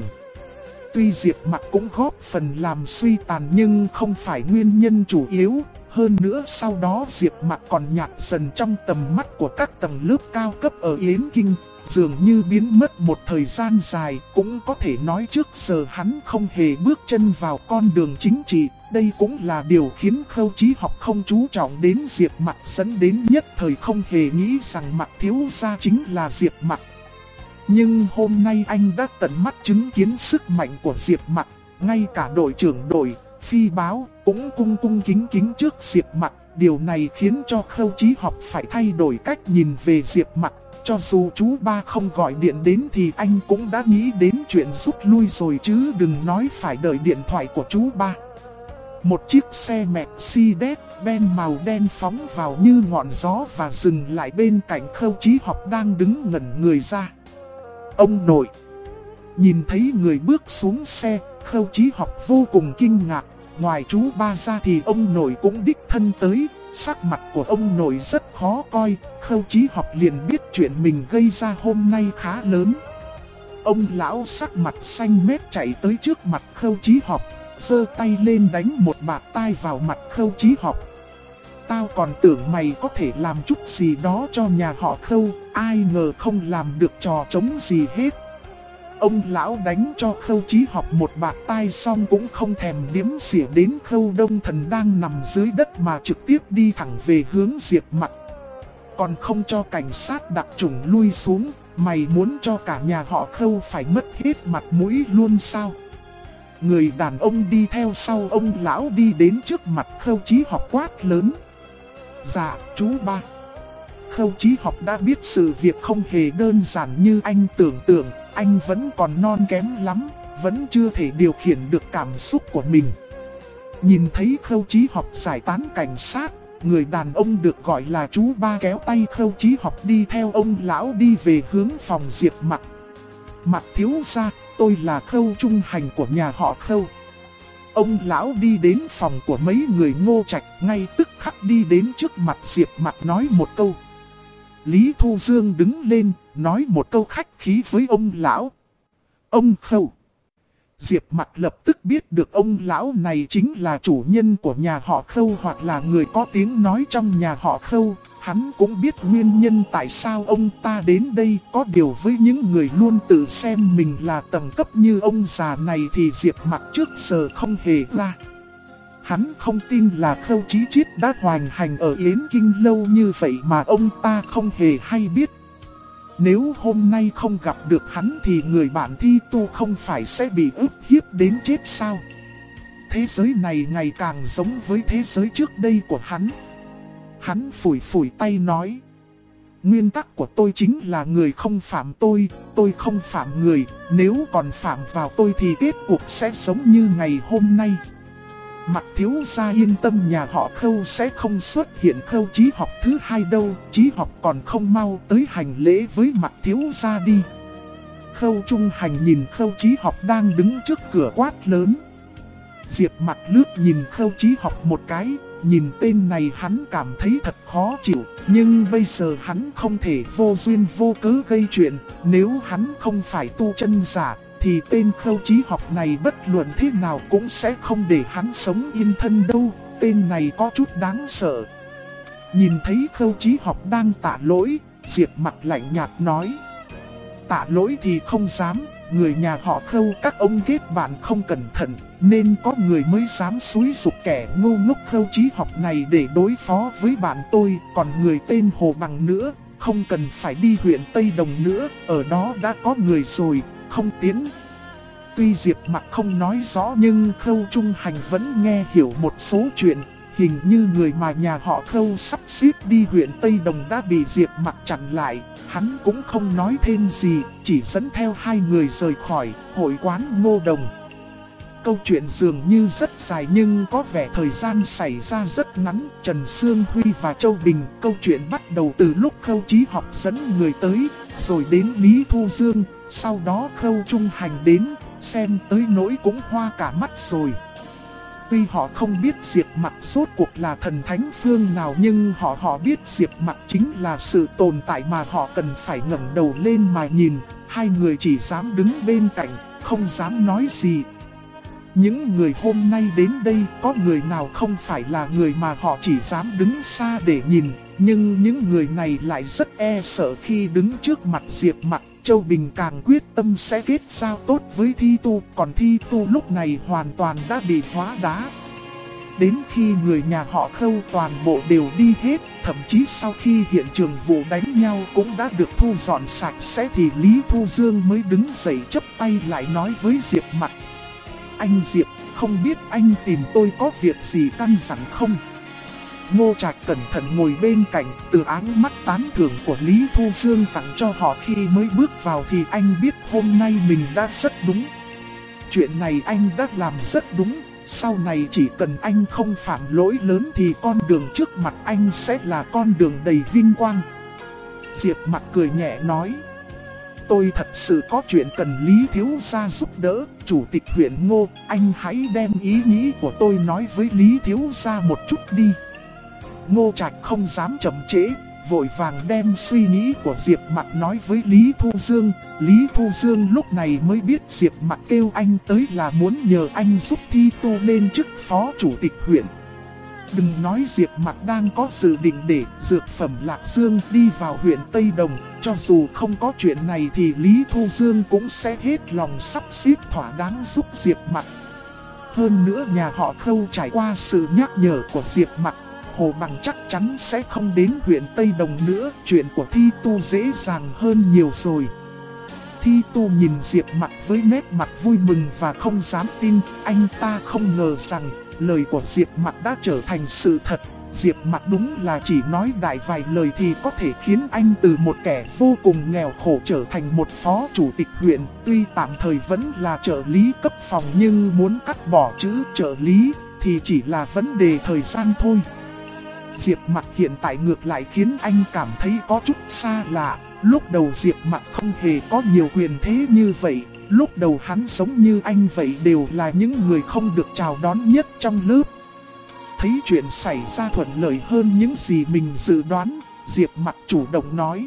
Speaker 1: Tuy Diệp Mặc cũng góp phần làm suy tàn nhưng không phải nguyên nhân chủ yếu, hơn nữa sau đó Diệp Mặc còn nhạt dần trong tầm mắt của các tầng lớp cao cấp ở Yến Kinh, dường như biến mất một thời gian dài. Cũng có thể nói trước giờ hắn không hề bước chân vào con đường chính trị. Đây cũng là điều khiến Khâu Chí Học không chú trọng đến Diệp Mặc, dẫn đến nhất thời không hề nghĩ rằng Mặc thiếu gia chính là Diệp Mặc. Nhưng hôm nay anh đã tận mắt chứng kiến sức mạnh của Diệp Mặc, ngay cả đội trưởng đội phi báo, cũng cung cung kính kính trước Diệp Mặc. Điều này khiến cho Khâu Chí Học phải thay đổi cách nhìn về Diệp Mặc. Cho dù chú ba không gọi điện đến thì anh cũng đã nghĩ đến chuyện rút lui rồi chứ đừng nói phải đợi điện thoại của chú ba. Một chiếc xe Mercedes-Benz màu đen phóng vào như ngọn gió và dừng lại bên cạnh Khâu Chí Học đang đứng ngẩn người ra. Ông nội! Nhìn thấy người bước xuống xe, Khâu Chí Học vô cùng kinh ngạc. Ngoài chú ba ra thì ông nội cũng đích thân tới. Sắc mặt của ông nội rất khó coi. Khâu Chí Học liền biết chuyện mình gây ra hôm nay khá lớn. Ông lão sắc mặt xanh mét chạy tới trước mặt Khâu Chí Học, giơ tay lên đánh một bạt tai vào mặt Khâu Chí Học. Tao còn tưởng mày có thể làm chút gì đó cho nhà họ Khâu, ai ngờ không làm được trò trống gì hết. Ông lão đánh cho Khâu Chí Học một bạt tai xong cũng không thèm điếm xỉa đến Khâu Đông Thần đang nằm dưới đất mà trực tiếp đi thẳng về hướng Diệp Mặc. Còn không cho cảnh sát đặc chủng lui xuống, mày muốn cho cả nhà họ Khâu phải mất hết mặt mũi luôn sao? Người đàn ông đi theo sau ông lão đi đến trước mặt Khâu Chí Học quát lớn. Dạ, chú ba. Khâu Chí Học đã biết sự việc không hề đơn giản như anh tưởng tượng, anh vẫn còn non kém lắm, vẫn chưa thể điều khiển được cảm xúc của mình. Nhìn thấy Khâu Chí Học giải tán cảnh sát, người đàn ông được gọi là chú ba kéo tay Khâu Chí Học đi theo ông lão đi về hướng phòng Diệp Mặc. Mặc thiếu gia, tôi là Khâu Trung Hành của nhà họ Khâu. Ông lão đi đến phòng của mấy người Ngô Trạch, ngay tức khắc đi đến trước mặt Diệp Mặc nói một câu. Lý Thu Dương đứng lên, nói một câu khách khí với ông lão. Ông Khâu. Diệp Mặc lập tức biết được ông lão này chính là chủ nhân của nhà họ Khâu hoặc là người có tiếng nói trong nhà họ Khâu. Hắn cũng biết nguyên nhân tại sao ông ta đến đây, có điều với những người luôn tự xem mình là tầng cấp như ông già này thì Diệp Mặc trước giờ không hề ra. Hắn không tin là Khâu Chí Chiết đã hoành hành ở Yến Kinh lâu như vậy mà ông ta không hề hay biết. Nếu hôm nay không gặp được hắn thì người bạn Thi Tu không phải sẽ bị ức hiếp đến chết sao? Thế giới này ngày càng giống với thế giới trước đây của hắn. Hắn phủi phủi tay nói. Nguyên tắc của tôi chính là người không phạm tôi không phạm người. Nếu còn phạm vào tôi thì kết cục sẽ giống như ngày hôm nay. Mặc thiếu gia yên tâm, nhà họ Khâu sẽ không xuất hiện Khâu Chí Học thứ hai đâu. Chí Học còn không mau tới hành lễ với Mặc thiếu gia đi. Khâu Trung Hành nhìn Khâu Chí Học đang đứng trước cửa quát lớn. Diệp Mặc lướt nhìn Khâu Chí Học một cái. Nhìn tên này hắn cảm thấy thật khó chịu. Nhưng bây giờ hắn không thể vô duyên vô cớ gây chuyện. Nếu hắn không phải tu chân giả thì tên Khâu Chí Học này bất luận thế nào cũng sẽ không để hắn sống yên thân đâu. Tên này có chút đáng sợ. Nhìn thấy Khâu Chí Học đang tạ lỗi, Diệp Mặc lạnh nhạt nói. Tạ lỗi thì không dám, người nhà họ Khâu các ông kết bạn không cẩn thận, nên có người mới dám xúi giục kẻ ngu ngốc Khâu Chí Học này để đối phó với bạn tôi. Còn người tên Hồ Bằng nữa, không cần phải đi huyện Tây Đồng nữa, ở đó đã có người rồi, không tiến. Tuy Diệp Mặc không nói rõ nhưng Khâu Trung Hành vẫn nghe hiểu một số chuyện. Hình như người mà nhà họ Khâu sắp xếp đi huyện Tây Đồng đã bị Diệp Mặc chặn lại. Hắn cũng không nói thêm gì, chỉ dẫn theo hai người rời khỏi hội quán Ngô Đồng. Câu chuyện dường như rất dài nhưng có vẻ thời gian xảy ra rất ngắn. Trần Sương Huy và Châu Bình, câu chuyện bắt đầu từ lúc Khâu Chí Học dẫn người tới, rồi đến Lý Thu Dương, sau đó Khâu Trung Hành đến, xem tới nỗi cũng hoa cả mắt rồi. Tuy họ không biết Diệp Mặc rốt cuộc là thần thánh phương nào nhưng họ biết Diệp Mặc chính là sự tồn tại mà họ cần phải ngẩng đầu lên mà nhìn. Hai người chỉ dám đứng bên cạnh, không dám nói gì. Những người hôm nay đến đây có người nào không phải là người mà họ chỉ dám đứng xa để nhìn. Nhưng những người này lại rất e sợ khi đứng trước mặt Diệp Mặc. Châu Bình càng quyết tâm sẽ kết giao tốt với Thi Tu, còn Thi Tu lúc này hoàn toàn đã bị hóa đá. Đến khi người nhà họ Khâu toàn bộ đều đi hết, thậm chí sau khi hiện trường vụ đánh nhau cũng đã được thu dọn sạch sẽ thì Lý Thu Dương mới đứng dậy chắp tay lại nói với Diệp Mặc. Anh Diệp, không biết anh tìm tôi có việc gì căn dặn không? Ngô Trạch cẩn thận ngồi bên cạnh, từ áng mắt tán thưởng của Lý Thu Dương tặng cho họ khi mới bước vào thì anh biết hôm nay mình đã rất đúng. Chuyện này anh đã làm rất đúng, sau này chỉ cần anh không phạm lỗi lớn thì con đường trước mặt anh sẽ là con đường đầy vinh quang. Diệp Mặc cười nhẹ nói: tôi thật sự có chuyện cần Lý thiếu gia giúp đỡ. Chủ tịch huyện Ngô, anh hãy đem ý nghĩ của tôi nói với Lý thiếu gia một chút đi. Ngô Trạch không dám chậm trễ, vội vàng đem suy nghĩ của Diệp Mặc nói với Lý Thu Dương. Lý Thu Dương lúc này mới biết Diệp Mặc kêu anh tới là muốn nhờ anh giúp Thi Tu lên chức phó chủ tịch huyện. Đừng nói Diệp Mặc đang có dự định để dược phẩm Lạc Dương đi vào huyện Tây Đồng, cho dù không có chuyện này thì Lý Thu Dương cũng sẽ hết lòng sắp xếp thỏa đáng giúp Diệp Mặc. Hơn nữa nhà họ Khâu trải qua sự nhắc nhở của Diệp Mặc, Hồ Bằng chắc chắn sẽ không đến huyện Tây Đồng nữa, chuyện của Thi Tu dễ dàng hơn nhiều rồi. Thi Tu nhìn Diệp Mặc với nét mặt vui mừng và không dám tin, anh ta không ngờ rằng lời của Diệp Mặc đã trở thành sự thật. Diệp Mặc đúng là chỉ nói đại vài lời thì có thể khiến anh từ một kẻ vô cùng nghèo khổ trở thành một phó chủ tịch huyện. Tuy tạm thời vẫn là trợ lý cấp phòng nhưng muốn cắt bỏ chữ trợ lý thì chỉ là vấn đề thời gian thôi. Diệp Mặc hiện tại ngược lại khiến anh cảm thấy có chút xa lạ. Lúc đầu Diệp Mặc không hề có nhiều quyền thế như vậy. Lúc đầu hắn giống như anh vậy, đều là những người không được chào đón nhất trong lớp. Thấy chuyện xảy ra thuận lợi hơn những gì mình dự đoán, Diệp Mặc chủ động nói: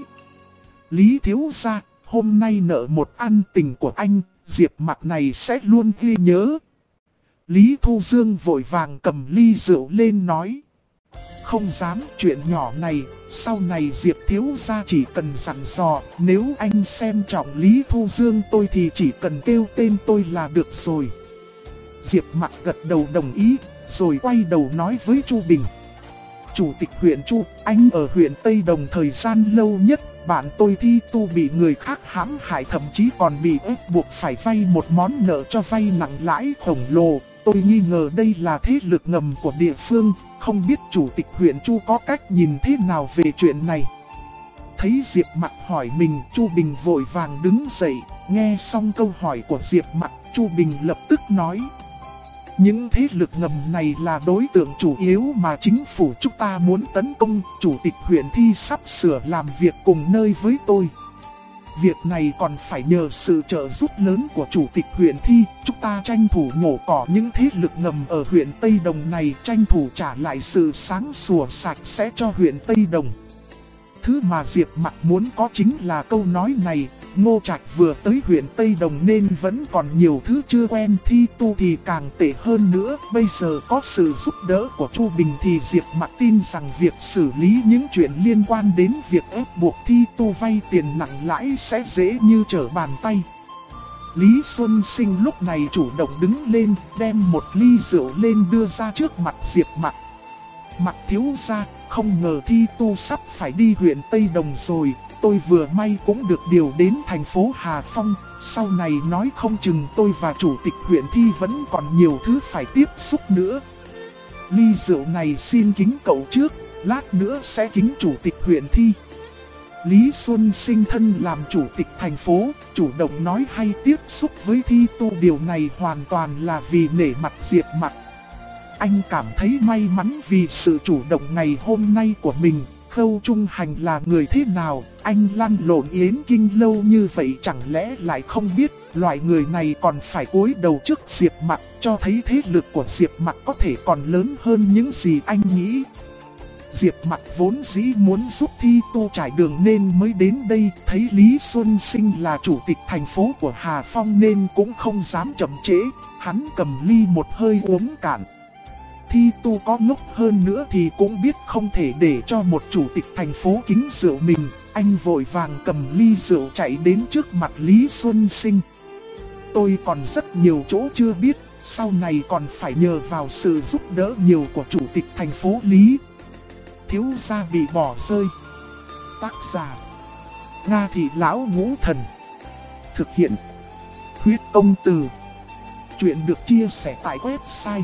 Speaker 1: Lý thiếu gia, hôm nay nợ một ân tình của anh, Diệp Mặc này sẽ luôn ghi nhớ. Lý Thu Dương vội vàng cầm ly rượu lên nói: không dám, chuyện nhỏ này, sau này Diệp thiếu gia chỉ cần dặn dò, nếu anh xem trọng Lý Thu Dương tôi thì chỉ cần kêu tên tôi là được rồi. Diệp Mặc gật đầu đồng ý, rồi quay đầu nói với Chu Bình: Chủ tịch huyện Chu, anh ở huyện Tây Đồng thời gian lâu nhất, bạn tôi Thi Tu bị người khác hãm hại, thậm chí còn bị ép buộc phải vay một món nợ cho vay nặng lãi khổng lồ. Tôi nghi ngờ đây là thế lực ngầm của địa phương, không biết chủ tịch huyện Chu có cách nhìn thế nào về chuyện này. Thấy Diệp Mặc hỏi mình, Chu Bình vội vàng đứng dậy, nghe xong câu hỏi của Diệp Mặc, Chu Bình lập tức nói: những thế lực ngầm này là đối tượng chủ yếu mà chính phủ chúng ta muốn tấn công. Chủ tịch huyện Thi sắp sửa làm việc cùng nơi với tôi. Việc này còn phải nhờ sự trợ giúp lớn của chủ tịch huyện Thi. Chúng ta tranh thủ nhổ cỏ những thế lực ngầm ở huyện Tây Đồng này, tranh thủ trả lại sự sáng sủa sạch sẽ cho huyện Tây Đồng. Thứ mà Diệp Mặc muốn có chính là câu nói này. Ngô Trạch vừa tới huyện Tây Đồng nên vẫn còn nhiều thứ chưa quen, Thi Tu thì càng tệ hơn nữa. Bây giờ có sự giúp đỡ của Chu Bình thì Diệp Mặc tin rằng việc xử lý những chuyện liên quan đến việc ép buộc Thi Tu vay tiền nặng lãi sẽ dễ như trở bàn tay. Lý Xuân Sinh lúc này chủ động đứng lên, đem một ly rượu lên đưa ra trước mặt Diệp Mặc. Mặc thiếu gia, không ngờ Thi Tu sắp phải đi huyện Tây Đồng rồi. Tôi vừa may cũng được điều đến thành phố Hà Phong. Sau này nói không chừng tôi và chủ tịch huyện Thi vẫn còn nhiều thứ phải tiếp xúc nữa. Ly rượu này xin kính cậu trước, lát nữa sẽ kính chủ tịch huyện Thi. Lý Xuân Sinh thân làm chủ tịch thành phố, chủ động nói hay tiếp xúc với Thi Tu, điều này hoàn toàn là vì nể mặt Diệp Mặc. Anh cảm thấy may mắn vì sự chủ động ngày hôm nay của mình. Khâu Trung Hành là người thế nào, anh lăn lộn Yến Kinh lâu như vậy chẳng lẽ lại không biết. Loại người này còn phải cúi đầu trước Diệp Mặc, cho thấy thế lực của Diệp Mặc có thể còn lớn hơn những gì anh nghĩ. Diệp Mặc vốn dĩ muốn giúp Thi Tu trải đường nên mới đến đây. Thấy Lý Xuân Sinh là chủ tịch thành phố của Hà Phong nên cũng không dám chậm trễ. Hắn cầm ly một hơi uống cạn. Thi Tu có ngốc hơn nữa thì cũng biết không thể để cho một chủ tịch thành phố kính rượu mình. Anh vội vàng cầm ly rượu chạy đến trước mặt Lý Xuân Sinh. Tôi còn rất nhiều chỗ chưa biết, sau này còn phải nhờ vào sự giúp đỡ nhiều của chủ tịch thành phố Lý. Thiếu gia bị bỏ rơi. Tác giả: Nga Thị Lão Ngũ Thần. Thực hiện: Huyết Công Từ. Chuyện được chia sẻ tại website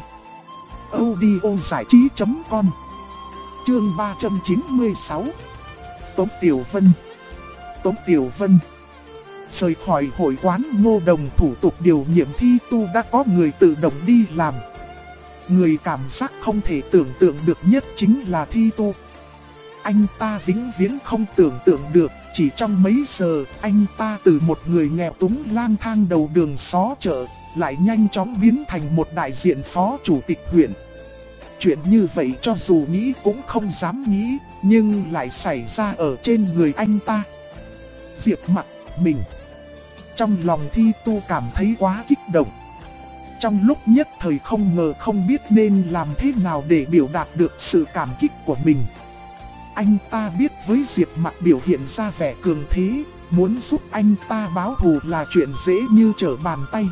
Speaker 1: audiozảichí.com. Chương 396. Tống Tiểu Vân. Tống Tiểu Vân. Rời khỏi hội quán Ngô Đồng, thủ tục điều nhiệm thi tu đã có người tự động đi làm. Người cảm giác không thể tưởng tượng được nhất chính là thi tu. Anh ta vĩnh viễn không tưởng tượng được, chỉ trong mấy giờ, anh ta từ một người nghèo túng lang thang đầu đường xó chợ, lại nhanh chóng biến thành một đại diện phó chủ tịch huyện. Chuyện như vậy cho dù nghĩ cũng không dám nghĩ, nhưng lại xảy ra ở trên người anh ta. Diệp Mặc mình. Trong lòng thi tu cảm thấy quá kích động. Trong lúc nhất thời không ngờ không biết nên làm thế nào để biểu đạt được sự cảm kích của mình. Anh ta biết với Diệp Mặc biểu hiện ra vẻ cường thế, muốn giúp anh ta báo thù là chuyện dễ như trở bàn tay.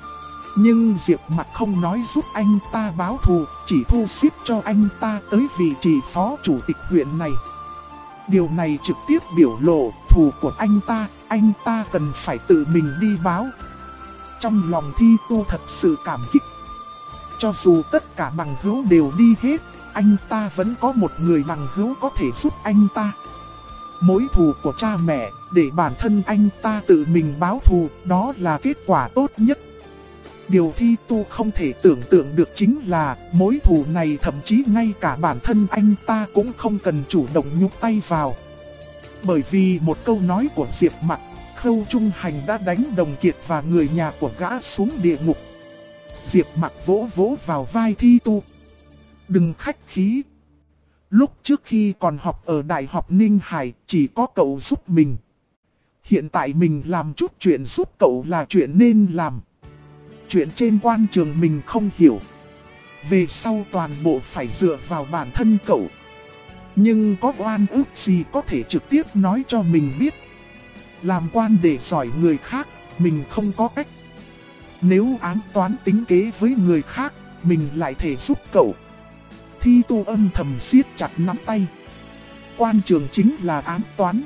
Speaker 1: Nhưng Diệp Mặc không nói giúp anh ta báo thù, chỉ thu xếp cho anh ta tới vị trí phó chủ tịch huyện này. Điều này trực tiếp biểu lộ thù của anh ta cần phải tự mình đi báo. Trong lòng thi tu thật sự cảm kích. Cho dù tất cả bằng hữu đều đi hết, anh ta vẫn có một người bằng hữu có thể giúp anh ta. Mối thù của cha mẹ, để bản thân anh ta tự mình báo thù, đó là kết quả tốt nhất. Điều thi tu không thể tưởng tượng được chính là mối thù này thậm chí ngay cả bản thân anh ta cũng không cần chủ động nhúc tay vào. Bởi vì một câu nói của Diệp Mặc, Khâu Trung Hành đã đánh Đồng Kiệt và người nhà của gã xuống địa ngục. Diệp Mặc vỗ vỗ vào vai thi tu. Đừng khách khí. Lúc trước khi còn học ở Đại học Ninh Hải, chỉ có cậu giúp mình. Hiện tại mình làm chút chuyện giúp cậu là chuyện nên làm. Chuyện trên quan trường mình không hiểu. Về sau toàn bộ phải dựa vào bản thân cậu. Nhưng có oan ức gì có thể trực tiếp nói cho mình biết. Làm quan để giỏi người khác, mình không có cách. Nếu ám toán tính kế với người khác, mình lại thể giúp cậu. Thi tu âm thầm siết chặt nắm tay. Quan trường chính là ám toán.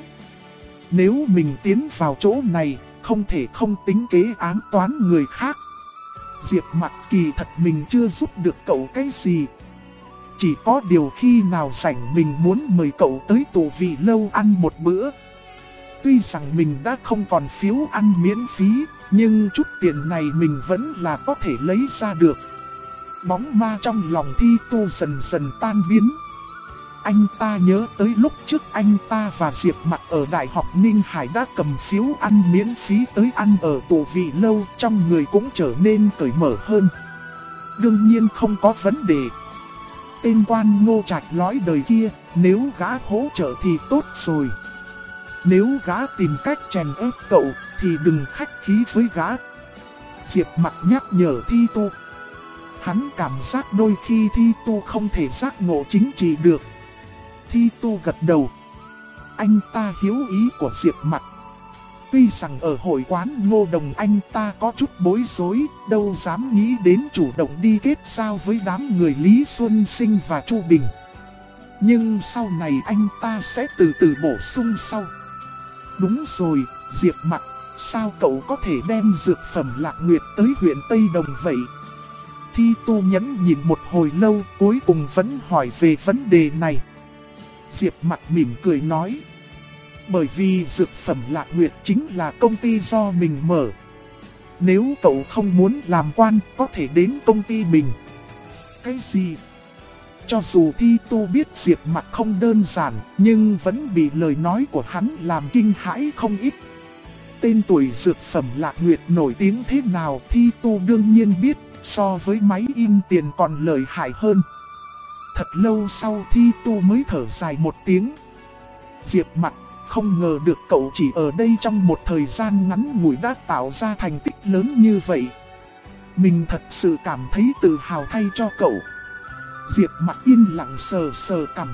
Speaker 1: Nếu mình tiến vào chỗ này, không thể không tính kế ám toán người khác. Diệp Mặc kỳ thật mình chưa giúp được cậu cái gì. Chỉ có điều khi nào rảnh mình muốn mời cậu tới tụ vị lâu ăn một bữa. Tuy rằng mình đã không còn phiếu ăn miễn phí, nhưng chút tiền này mình vẫn là có thể lấy ra được. Bóng ma trong lòng thi tu dần dần tan biến. Anh ta nhớ tới lúc trước anh ta và Diệp Mặc ở Đại học Ninh Hải đã cầm phiếu ăn miễn phí tới ăn ở tụ vị lâu, trong người cũng trở nên cởi mở hơn. Đương nhiên không có vấn đề. Tên quan Ngô Trạch lõi đời kia, nếu gã hỗ trợ thì tốt rồi. Nếu gã tìm cách chèn ép cậu thì đừng khách khí với gã. Diệp Mặc nhắc nhở thi tu. Hắn cảm giác đôi khi thi tu không thể giác ngộ chính trị được. Thi tu gật đầu. Anh ta hiểu ý của Diệp Mặc. Tuy rằng ở hội quán Ngô Đồng anh ta có chút bối rối, đâu dám nghĩ đến chủ động đi kết giao với đám người Lý Xuân Sinh và Chu Bình. Nhưng sau này anh ta sẽ từ từ bổ sung sau. Đúng rồi, Diệp Mặc, sao cậu có thể đem dược phẩm Lạc Nguyệt tới huyện Tây Đồng vậy? Thi tu nhẫn nhìn một hồi lâu, cuối cùng vẫn hỏi về vấn đề này. Diệp Mặc mỉm cười nói. Bởi vì dược phẩm Lạc Nguyệt chính là công ty do mình mở. Nếu cậu không muốn làm quan, có thể đến công ty mình. Cái gì? Cho dù thi tu biết Diệp Mặc không đơn giản, nhưng vẫn bị lời nói của hắn làm kinh hãi không ít. Tên tuổi dược phẩm Lạc Nguyệt nổi tiếng thế nào thi tu đương nhiên biết, so với máy in tiền còn lợi hại hơn. Thật lâu sau thi tu mới thở dài một tiếng. Diệp Mặc, không ngờ được cậu chỉ ở đây trong một thời gian ngắn ngủi đã tạo ra thành tích lớn như vậy. Mình thật sự cảm thấy tự hào thay cho cậu. Diệp Mặc yên lặng sờ sờ cằm.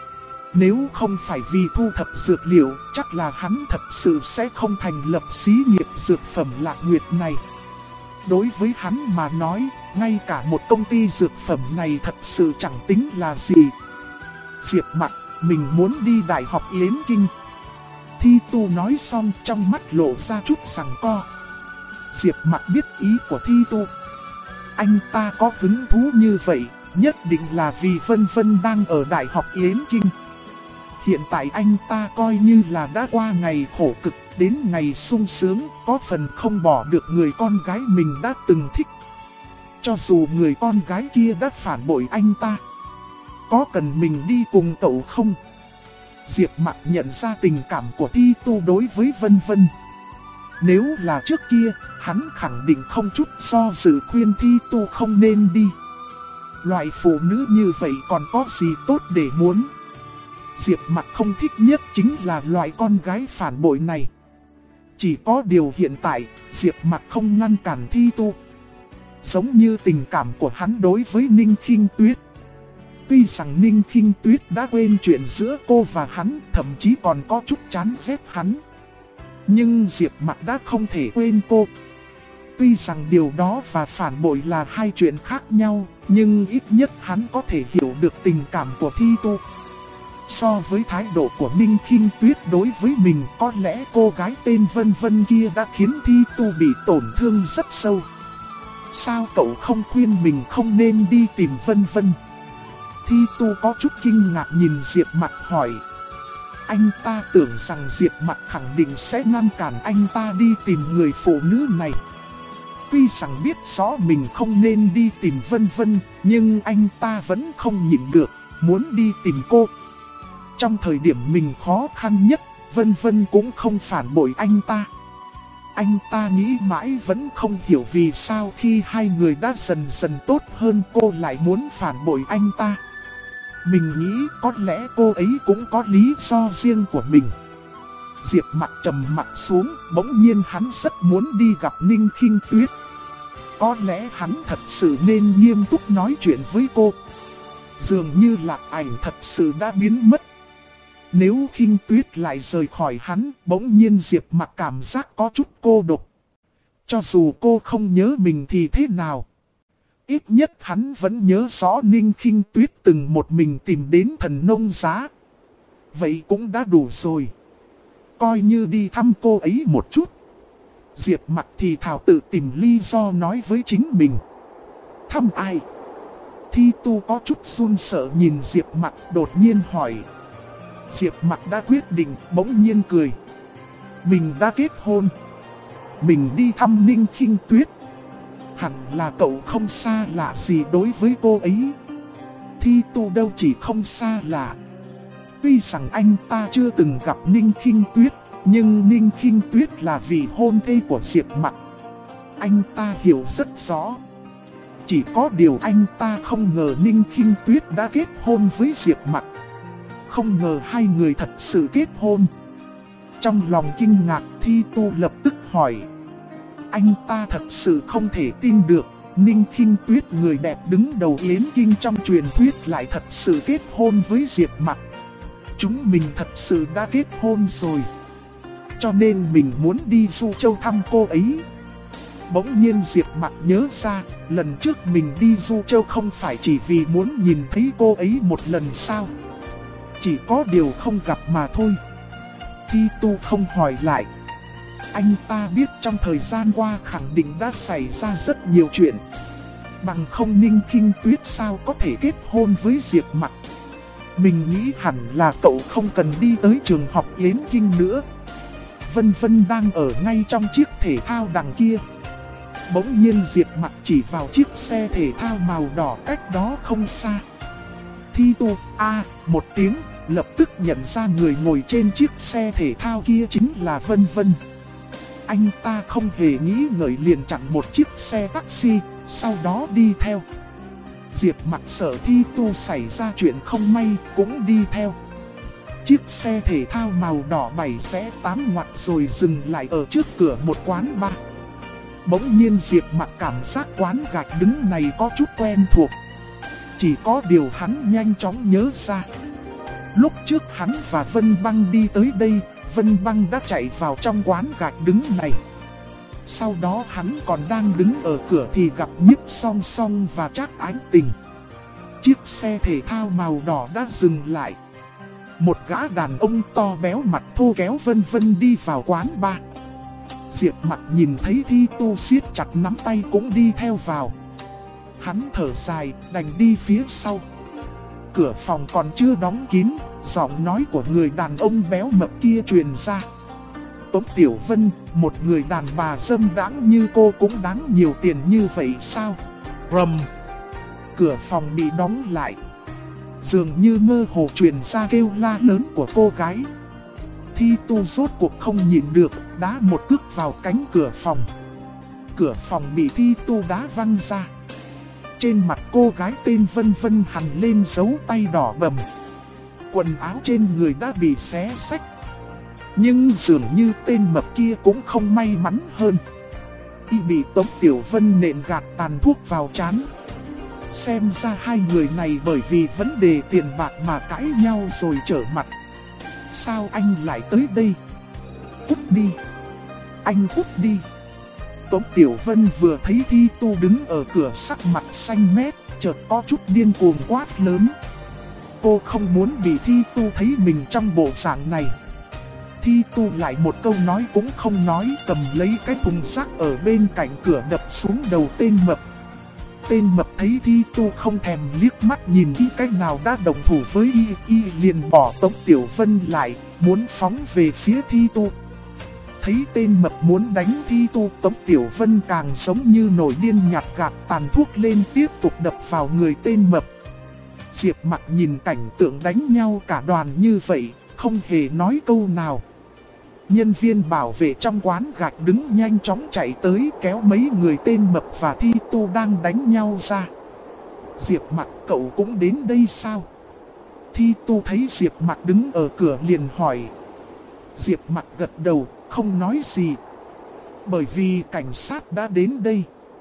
Speaker 1: Nếu không phải vì thu thập dược liệu, chắc là hắn thật sự sẽ không thành lập xí nghiệp dược phẩm Lạc Nguyệt này. Đối với hắn mà nói, ngay cả một công ty dược phẩm này thật sự chẳng tính là gì. Diệp Mặc, mình muốn đi Đại học Yến Kinh. Thi tu nói xong trong mắt lộ ra chút giằng co. Diệp Mặc biết ý của thi tu. Anh ta có hứng thú như vậy, nhất định là vì Vân Vân đang ở Đại học Yến Kinh. Hiện tại anh ta coi như là đã qua ngày khổ cực, đến ngày sung sướng, có phần không bỏ được người con gái mình đã từng thích. Cho dù người con gái kia đã phản bội anh ta, có cần mình đi cùng cậu không? Diệp Mặc nhận ra tình cảm của Thi Tu đối với Vân Vân. Nếu là trước kia, hắn khẳng định không chút do dự khuyên Thi Tu không nên đi. Loại phụ nữ như vậy còn có gì tốt để muốn. Diệp Mặc không thích nhất chính là loại con gái phản bội này. Chỉ có điều hiện tại, Diệp Mặc không ngăn cản Thi Tu. Giống như tình cảm của hắn đối với Ninh Khinh Tuyết. Tuy rằng Ninh Khinh Tuyết đã quên chuyện giữa cô và hắn, thậm chí còn có chút chán ghét hắn. Nhưng Diệp Mặc đã không thể quên cô. Tuy rằng điều đó và phản bội là hai chuyện khác nhau, nhưng ít nhất hắn có thể hiểu được tình cảm của Thi Tu. So với thái độ của Ninh Khinh Tuyết đối với mình, có lẽ cô gái tên Vân Vân kia đã khiến Thi Tu bị tổn thương rất sâu. Sao cậu không khuyên mình không nên đi tìm Vân Vân? Thi Tu có chút kinh ngạc nhìn Diệp Mặc hỏi. Anh ta tưởng rằng Diệp Mặc khẳng định sẽ ngăn cản anh ta đi tìm người phụ nữ này. Tuy rằng biết rõ mình không nên đi tìm Vân Vân, nhưng anh ta vẫn không nhịn được, muốn đi tìm cô. Trong thời điểm mình khó khăn nhất, Vân Vân cũng không phản bội anh ta. Anh ta nghĩ mãi vẫn không hiểu vì sao khi hai người đã dần dần tốt hơn cô lại muốn phản bội anh ta. Mình nghĩ có lẽ cô ấy cũng có lý do riêng của mình. Diệp Mặc trầm mặt xuống, bỗng nhiên hắn rất muốn đi gặp Ninh Khinh Tuyết. Có lẽ hắn thật sự nên nghiêm túc nói chuyện với cô. Dường như Lạc Ảnh thật sự đã biến mất. Nếu Khinh Tuyết lại rời khỏi hắn, bỗng nhiên Diệp Mặc cảm giác có chút cô độc. Cho dù cô không nhớ mình thì thế nào? Ít nhất hắn vẫn nhớ rõ Ninh Khinh Tuyết từng một mình tìm đến Thần Nông Giá. Vậy cũng đã đủ rồi. Coi như đi thăm cô ấy một chút. Diệp Mặc thì thảo tự tìm lý do nói với chính mình. Thăm ai? Thi Tu có chút run sợ nhìn Diệp Mặc đột nhiên hỏi. Diệp Mặc đã quyết định, bỗng nhiên cười. Mình đã kết hôn. Mình đi thăm Ninh Khinh Tuyết. Hẳn là cậu không xa lạ gì đối với cô ấy. Thi Tu đâu chỉ không xa lạ. Tuy rằng anh ta chưa từng gặp Ninh Khinh Tuyết, nhưng Ninh Khinh Tuyết là vị hôn thê của Diệp Mặc. Anh ta hiểu rất rõ. Chỉ có điều anh ta không ngờ Ninh Khinh Tuyết đã kết hôn với Diệp Mặc. Không ngờ hai người thật sự kết hôn. Trong lòng kinh ngạc, Thi Tu lập tức hỏi. Anh ta thật sự không thể tin được, Ninh Khinh Tuyết người đẹp đứng đầu Yến Kinh trong truyền thuyết lại thật sự kết hôn với Diệp Mặc. Chúng mình thật sự đã kết hôn rồi. Cho nên mình muốn đi Du Châu thăm cô ấy. Bỗng nhiên Diệp Mặc nhớ ra, lần trước mình đi Du Châu không phải chỉ vì muốn nhìn thấy cô ấy một lần sao? Chỉ có điều không gặp mà thôi. Thi Tu không hỏi lại. Anh ta biết trong thời gian qua khẳng định đã xảy ra rất nhiều chuyện. Bằng không Ninh Khinh Tuyết sao có thể kết hôn với Diệp Mặc. Mình nghĩ hẳn là cậu không cần đi tới trường học Yến Kinh nữa. Vân Vân đang ở ngay trong chiếc thể thao đằng kia. Bỗng nhiên Diệp Mặc chỉ vào chiếc xe thể thao màu đỏ cách đó không xa. Thi Tu một tiếng, lập tức nhận ra người ngồi trên chiếc xe thể thao kia chính là Vân Vân. Anh ta không hề nghĩ ngợi liền chặn một chiếc xe taxi, sau đó đi theo. Diệp Mặc sợ Thi Tu xảy ra chuyện không may, cũng đi theo. Chiếc xe thể thao màu đỏ 7-8 ngoặt rồi dừng lại ở trước cửa một quán bar. Bỗng nhiên Diệp Mặc cảm giác quán gạch đứng này có chút quen thuộc. Chỉ có điều hắn nhanh chóng nhớ ra. Lúc trước hắn và Vân Băng đi tới đây, Vân Băng đã chạy vào trong quán gạch đứng này. Sau đó hắn còn đang đứng ở cửa thì gặp Nhiếp Song Song và Trác Ánh Tình. Chiếc xe thể thao màu đỏ đã dừng lại. Một gã đàn ông to béo mặt thô kéo Vân Vân đi vào quán bar. Diệp Mặc nhìn thấy Thi Tu siết chặt nắm tay cũng đi theo vào. Hắn thở dài, đành đi phía sau. Cửa phòng còn chưa đóng kín, giọng nói của người đàn ông béo mập kia truyền ra. Tống Tiểu Vân, một người đàn bà dâm đãng như cô cũng đáng nhiều tiền như vậy sao? Rầm. Cửa phòng bị đóng lại. Dường như mơ hồ truyền ra kêu la lớn của cô gái. Thi Tu rốt cuộc không nhịn được, đá một cước vào cánh cửa phòng. Cửa phòng bị Thi Tu đá văng ra. Trên mặt cô gái tên Vân Vân hằn lên dấu tay đỏ bầm. Quần áo trên người đã bị xé xách. Nhưng dường như tên mập kia cũng không may mắn hơn. Y bị Tống Tiểu Vân nện gạt tàn thuốc vào trán. Xem ra hai người này bởi vì vấn đề tiền bạc mà cãi nhau rồi trở mặt. Sao anh lại tới đây? Cút đi. Anh cút đi. Tống Tiểu Vân vừa thấy Thi Tu đứng ở cửa sắc mặt xanh mét, chợt có chút điên cuồng quát lớn. Cô không muốn bị Thi Tu thấy mình trong bộ dạng này. Thi Tu lại một câu nói cũng không nói, cầm lấy cái thùng rác ở bên cạnh cửa đập xuống đầu tên mập. Tên mập thấy Thi Tu không thèm liếc mắt nhìn y cách nào đã đồng thủ với y liền bỏ Tống Tiểu Vân lại, muốn phóng về phía Thi Tu. Thấy tên mập muốn đánh Thi Tu, Tống Tiểu Vân càng giống như nổi điên nhặt gạt tàn thuốc lên tiếp tục đập vào người tên mập. Diệp Mặc nhìn cảnh tượng đánh nhau cả đoàn như vậy, không hề nói câu nào. Nhân viên bảo vệ trong quán gạch đứng nhanh chóng chạy tới kéo mấy người tên mập và Thi Tu đang đánh nhau ra. Diệp Mặc, cậu cũng đến đây sao? Thi Tu thấy Diệp Mặc đứng ở cửa liền hỏi. Diệp Mặc gật đầu, không nói gì. Bởi vì cảnh sát đã đến đây.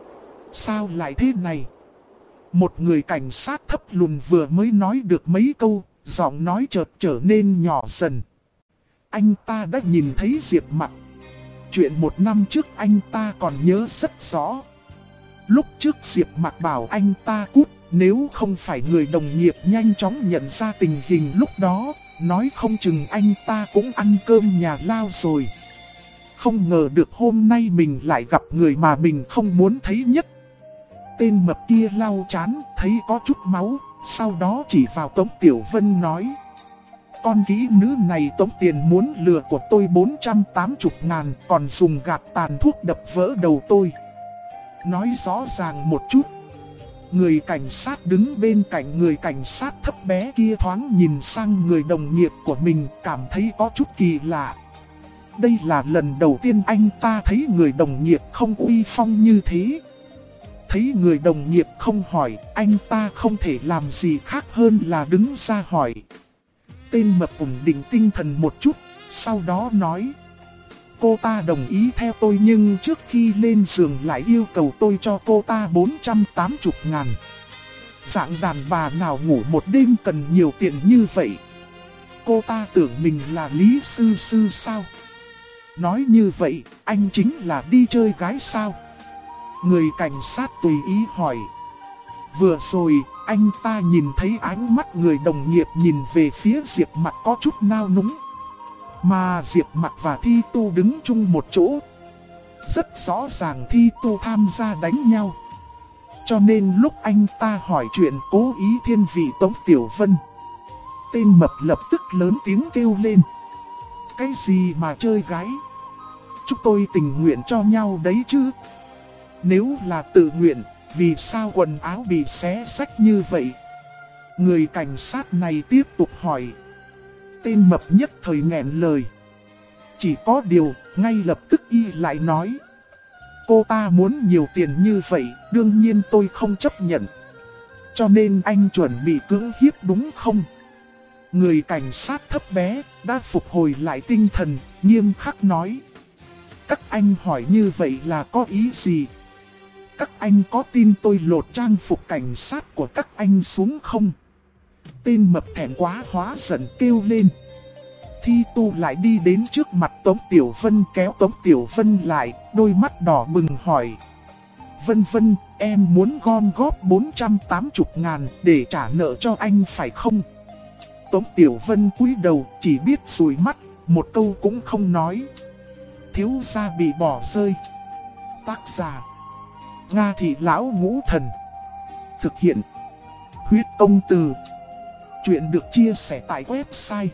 Speaker 1: Sao lại thế này? Một người cảnh sát thấp lùn vừa mới nói được mấy câu, giọng nói chợt trở nên nhỏ dần. Anh ta đã nhìn thấy Diệp Mặc. Chuyện 1 năm trước anh ta còn nhớ rất rõ. Lúc trước Diệp Mặc bảo anh ta cút, nếu không phải người đồng nghiệp nhanh chóng nhận ra tình hình lúc đó, nói không chừng anh ta cũng ăn cơm nhà lao rồi. Không ngờ được hôm nay mình lại gặp người mà mình không muốn thấy nhất. Tên mập kia lau chán, thấy có chút máu, sau đó chỉ vào Tống Tiểu Vân nói. Con kỹ nữ này tống tiền muốn lừa của tôi 480.000, còn dùng gạt tàn thuốc đập vỡ đầu tôi. Nói rõ ràng một chút. Người cảnh sát đứng bên cạnh người cảnh sát thấp bé kia thoáng nhìn sang người đồng nghiệp của mình, cảm thấy có chút kỳ lạ. Đây là lần đầu tiên anh ta thấy người đồng nghiệp không uy phong như thế. Thấy người đồng nghiệp không hỏi, anh ta không thể làm gì khác hơn là đứng ra hỏi. Tên mập ổn định tinh thần một chút, sau đó nói. Cô ta đồng ý theo tôi nhưng trước khi lên giường lại yêu cầu tôi cho cô ta 480.000. Dạng đàn bà nào ngủ một đêm cần nhiều tiền như vậy? Cô ta tưởng mình là Lý Sư Sư sao? Nói như vậy, anh chính là đi chơi gái sao? Người cảnh sát tùy ý hỏi. Vừa rồi, anh ta nhìn thấy ánh mắt người đồng nghiệp nhìn về phía Diệp Mặc có chút nao núng. Mà Diệp Mặc và Thi Tu đứng chung một chỗ. Rất rõ ràng Thi Tu tham gia đánh nhau. Cho nên lúc anh ta hỏi chuyện cố ý thiên vị Tống Tiểu Vân, tên mập lập tức lớn tiếng kêu lên. Cái gì mà chơi gái? Chúng tôi tình nguyện cho nhau đấy chứ. Nếu là tự nguyện, vì sao quần áo bị xé xách như vậy? Người cảnh sát này tiếp tục hỏi. Tên mập nhất thời nghẹn lời. Chỉ có điều, ngay lập tức y lại nói. Cô ta muốn nhiều tiền như vậy, đương nhiên tôi không chấp nhận. Cho nên anh chuẩn bị cưỡng hiếp đúng không? Người cảnh sát thấp bé, đã phục hồi lại tinh thần, nghiêm khắc nói. Các anh hỏi như vậy là có ý gì? Các anh có tin tôi lột trang phục cảnh sát của các anh xuống không? Tên mập thẹn quá hóa giận kêu lên. Thi Tu lại đi đến trước mặt Tống Tiểu Vân kéo Tống Tiểu Vân lại, đôi mắt đỏ bừng hỏi. Vân Vân, em muốn gom góp 480.000 để trả nợ cho anh phải không? Tống Tiểu Vân cúi đầu chỉ biết sùi mắt, một câu cũng không nói. Thiếu gia bị bỏ rơi. Tác giả Nga Thị Lão Ngũ Thần. thực hiện. Huyết Công Từ. Chuyện được chia sẻ tại website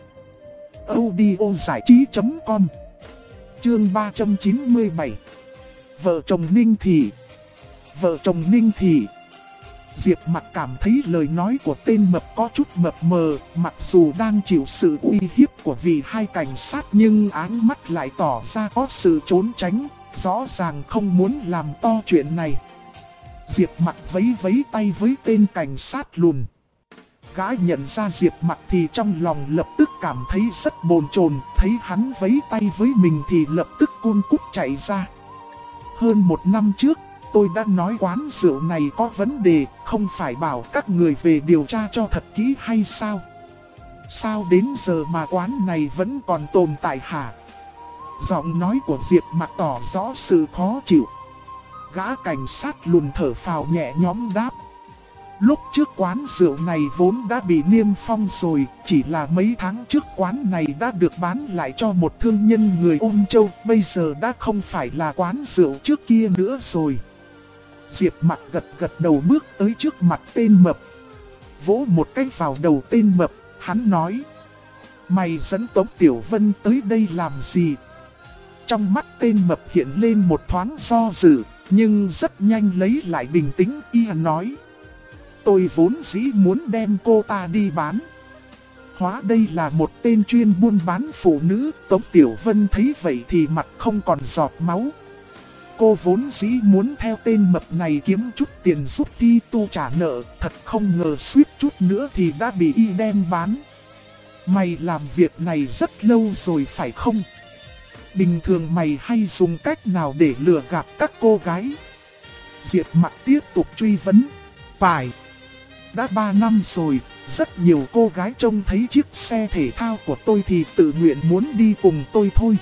Speaker 1: audiozảichí.com. Chương 397. Vợ chồng Ninh Thị. Vợ chồng Ninh Thị. Diệp Mặc cảm thấy lời nói của tên mập có chút mập mờ, mặc dù đang chịu sự uy hiếp của vị hai cảnh sát nhưng áng mắt lại tỏ ra có sự trốn tránh, rõ ràng không muốn làm to chuyện này. Diệp Mặc vẫy vẫy tay với tên cảnh sát lùn. Gã nhận ra Diệp Mặc thì trong lòng lập tức cảm thấy rất bồn chồn, thấy hắn vẫy tay với mình thì lập tức cun cút chạy ra. Hơn một năm trước, tôi đã nói quán rượu này có vấn đề, không phải bảo các người về điều tra cho thật kỹ hay sao? Sao đến giờ mà quán này vẫn còn tồn tại hả? Giọng nói của Diệp Mặc tỏ rõ sự khó chịu. Gã cảnh sát lùn thở phào nhẹ nhõm đáp. Lúc trước quán rượu này vốn đã bị niêm phong rồi, chỉ là mấy tháng trước quán này đã được bán lại cho một thương nhân người Ôn Châu, bây giờ đã không phải là quán rượu trước kia nữa rồi. Diệp Mặc gật gật đầu bước tới trước mặt tên mập. Vỗ một cái vào đầu tên mập, hắn nói. Mày dẫn Tống Tiểu Vân tới đây làm gì? Trong mắt tên mập hiện lên một thoáng do dự, nhưng rất nhanh lấy lại bình tĩnh, y nói. Tôi vốn dĩ muốn đem cô ta đi bán. Hóa đây là một tên chuyên buôn bán phụ nữ. Tống Tiểu Vân thấy vậy thì mặt không còn giọt máu. Cô vốn dĩ muốn theo tên mập này kiếm chút tiền giúp Thi Tu trả nợ. Thật không ngờ suýt chút nữa thì đã bị y đem bán. Mày làm việc này rất lâu rồi phải không? Bình thường mày hay dùng cách nào để lừa gạt các cô gái? Diệp Mặc tiếp tục truy vấn. Phải. Đã 3 năm rồi, rất nhiều cô gái trông thấy chiếc xe thể thao của tôi thì tự nguyện muốn đi cùng tôi thôi.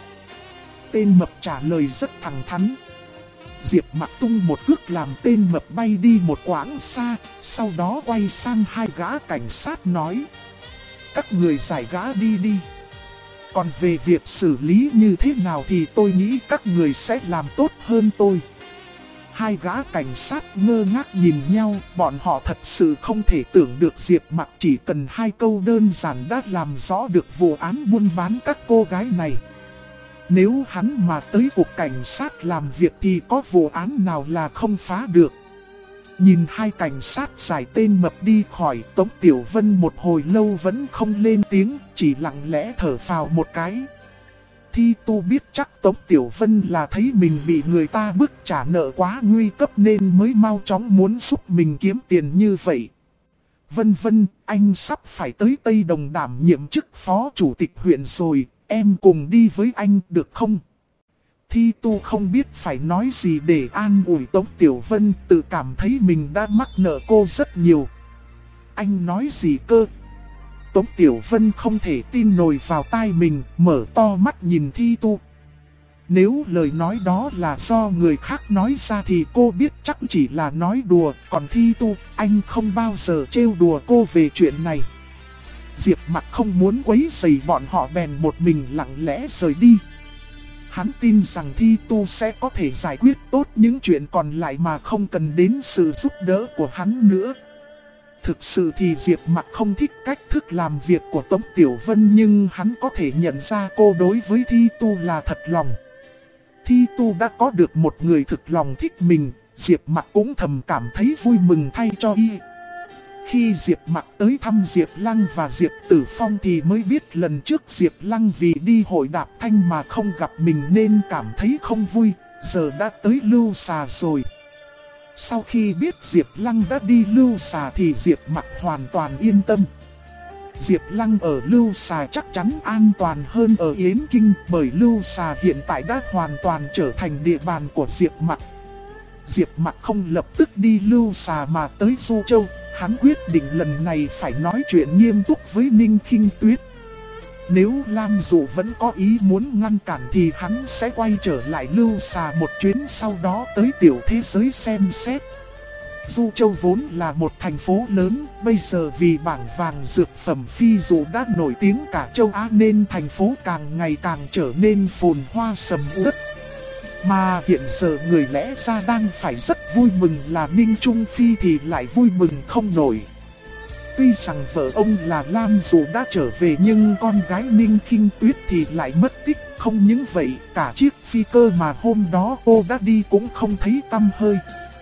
Speaker 1: Tên mập trả lời rất thẳng thắn. Diệp Mặc tung một cước làm tên mập bay đi một quãng xa, sau đó quay sang hai gã cảnh sát nói. Các người giải gã đi đi. Còn về việc xử lý như thế nào thì tôi nghĩ các người sẽ làm tốt hơn tôi. Hai gã cảnh sát ngơ ngác nhìn nhau, bọn họ thật sự không thể tưởng được Diệp Mặc chỉ cần 2 câu đơn giản đã làm rõ được vụ án buôn bán các cô gái này. Nếu hắn mà tới cục cảnh sát làm việc thì có vụ án nào là không phá được. Nhìn hai cảnh sát giải tên mập đi khỏi, Tống Tiểu Vân một hồi lâu vẫn không lên tiếng, chỉ lặng lẽ thở phào một cái. Thi Tu biết chắc Tống Tiểu Vân là thấy mình bị người ta bức trả nợ quá nguy cấp nên mới mau chóng muốn giúp mình kiếm tiền như vậy. Vân Vân, anh sắp phải tới Tây Đồng đảm nhiệm chức phó chủ tịch huyện rồi, em cùng đi với anh được không? Thi Tu không biết phải nói gì để an ủi Tống Tiểu Vân, tự cảm thấy mình đã mắc nợ cô rất nhiều. Anh nói gì cơ? Tống Tiểu Vân không thể tin nổi vào tai mình, mở to mắt nhìn Thi Tu. Nếu lời nói đó là do người khác nói ra thì cô biết chắc chỉ là nói đùa, còn Thi Tu, anh không bao giờ trêu đùa cô về chuyện này. Diệp Mặc không muốn quấy rầy bọn họ bèn một mình lặng lẽ rời đi. Hắn tin rằng Thi Tu sẽ có thể giải quyết tốt những chuyện còn lại mà không cần đến sự giúp đỡ của hắn nữa. Thực sự thì Diệp Mặc không thích cách thức làm việc của Tống Tiểu Vân, nhưng hắn có thể nhận ra cô đối với Thi Tu là thật lòng. Thi Tu đã có được một người thực lòng thích mình, Diệp Mặc cũng thầm cảm thấy vui mừng thay cho y. Khi Diệp Mặc tới thăm Diệp Lăng và Diệp Tử Phong thì mới biết lần trước Diệp Lăng vì đi hội đạp thanh mà không gặp mình nên cảm thấy không vui, giờ đã tới Lưu Xà rồi. Sau khi biết Diệp Lăng đã đi Lưu Xà thì Diệp Mặc hoàn toàn yên tâm. Diệp Lăng ở Lưu Xà chắc chắn an toàn hơn ở Yến Kinh, bởi Lưu Xà hiện tại đã hoàn toàn trở thành địa bàn của Diệp Mặc. Diệp Mặc không lập tức đi Lưu Xà mà tới Du Châu, hắn quyết định lần này phải nói chuyện nghiêm túc với Ninh Khinh Tuyết. Nếu Lam Dụ vẫn có ý muốn ngăn cản thì hắn sẽ quay trở lại Lưu Xà một chuyến, sau đó tới tiểu thế giới xem xét. Du Châu vốn là một thành phố lớn, bây giờ vì bảng vàng dược phẩm phi dụ đã nổi tiếng cả châu Á nên thành phố càng ngày càng trở nên phồn hoa sầm uất. Mà hiện giờ người lẽ ra đang phải rất vui mừng là Ninh Trung Phi thì lại vui mừng không nổi. Tuy rằng vợ ông là Lam Dụ đã trở về nhưng con gái Ninh Khinh Tuyết thì lại mất tích. Không những vậy, cả chiếc phi cơ mà hôm đó cô đã đi cũng không thấy tăm hơi.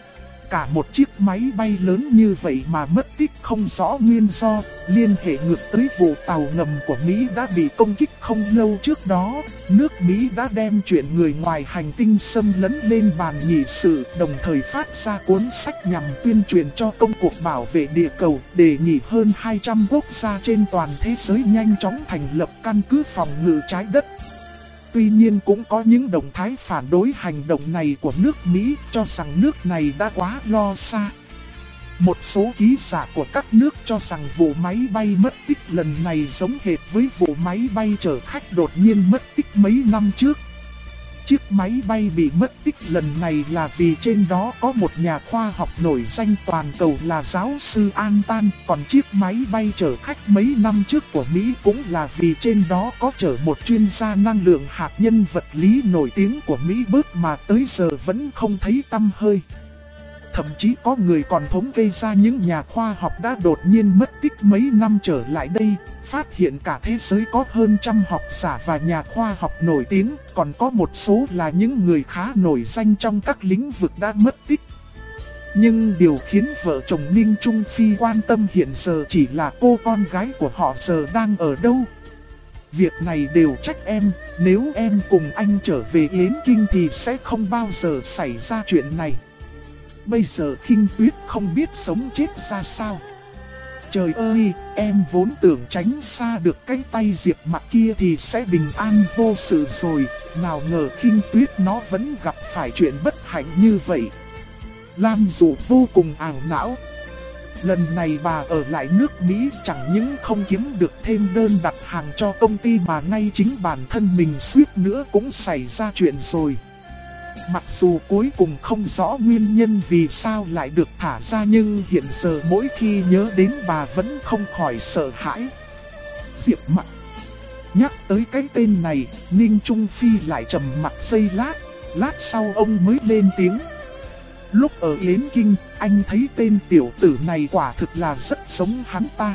Speaker 1: Cả một chiếc máy bay lớn như vậy mà mất tích không rõ nguyên do, liên hệ ngược tới vụ tàu ngầm của Mỹ đã bị công kích không lâu trước đó. Nước Mỹ đã đem chuyện người ngoài hành tinh xâm lấn lên bàn nghị sự, đồng thời phát ra cuốn sách nhằm tuyên truyền cho công cuộc bảo vệ địa cầu, đề nghị hơn 200 quốc gia trên toàn thế giới nhanh chóng thành lập căn cứ phòng ngự trái đất. Tuy nhiên cũng có những động thái phản đối hành động này của nước Mỹ, cho rằng nước này đã quá lo xa. Một số ký giả của các nước cho rằng vụ máy bay mất tích lần này giống hệt với vụ máy bay chở khách đột nhiên mất tích mấy năm trước. Chiếc máy bay bị mất tích lần này là vì trên đó có một nhà khoa học nổi danh toàn cầu là giáo sư Antan, còn chiếc máy bay chở khách mấy năm trước của Mỹ cũng là vì trên đó có chở một chuyên gia năng lượng hạt nhân vật lý nổi tiếng của Mỹ bớt mà tới giờ vẫn không thấy tăm hơi. Thậm chí có người còn thống kê ra những nhà khoa học đã đột nhiên mất tích mấy năm trở lại đây, phát hiện cả thế giới có hơn 100 học giả và nhà khoa học nổi tiếng, còn có một số là những người khá nổi danh trong các lĩnh vực đã mất tích. Nhưng điều khiến vợ chồng Ninh Trung Phi quan tâm hiện giờ chỉ là cô con gái của họ giờ đang ở đâu. Việc này đều trách em, nếu em cùng anh trở về Yến Kinh thì sẽ không bao giờ xảy ra chuyện này. Bây giờ Khinh Tuyết không biết sống chết ra sao. Trời ơi, em vốn tưởng tránh xa được cái tay Diệp Mặc kia thì sẽ bình an vô sự rồi, nào ngờ Khinh Tuyết nó vẫn gặp phải chuyện bất hạnh như vậy. Lam Dụ vô cùng ảo não. Lần này bà ở lại nước Mỹ chẳng những không kiếm được thêm đơn đặt hàng cho công ty mà ngay chính bản thân mình suýt nữa cũng xảy ra chuyện rồi. Mặc dù cuối cùng không rõ nguyên nhân vì sao lại được thả ra nhưng hiện giờ mỗi khi nhớ đến bà vẫn không khỏi sợ hãi. Diệp Mặc. Nhắc tới cái tên này, Ninh Trung Phi lại trầm mặc giây lát sau ông mới lên tiếng. Lúc ở Yến Kinh, anh thấy tên tiểu tử này quả thực là rất giống hắn ta.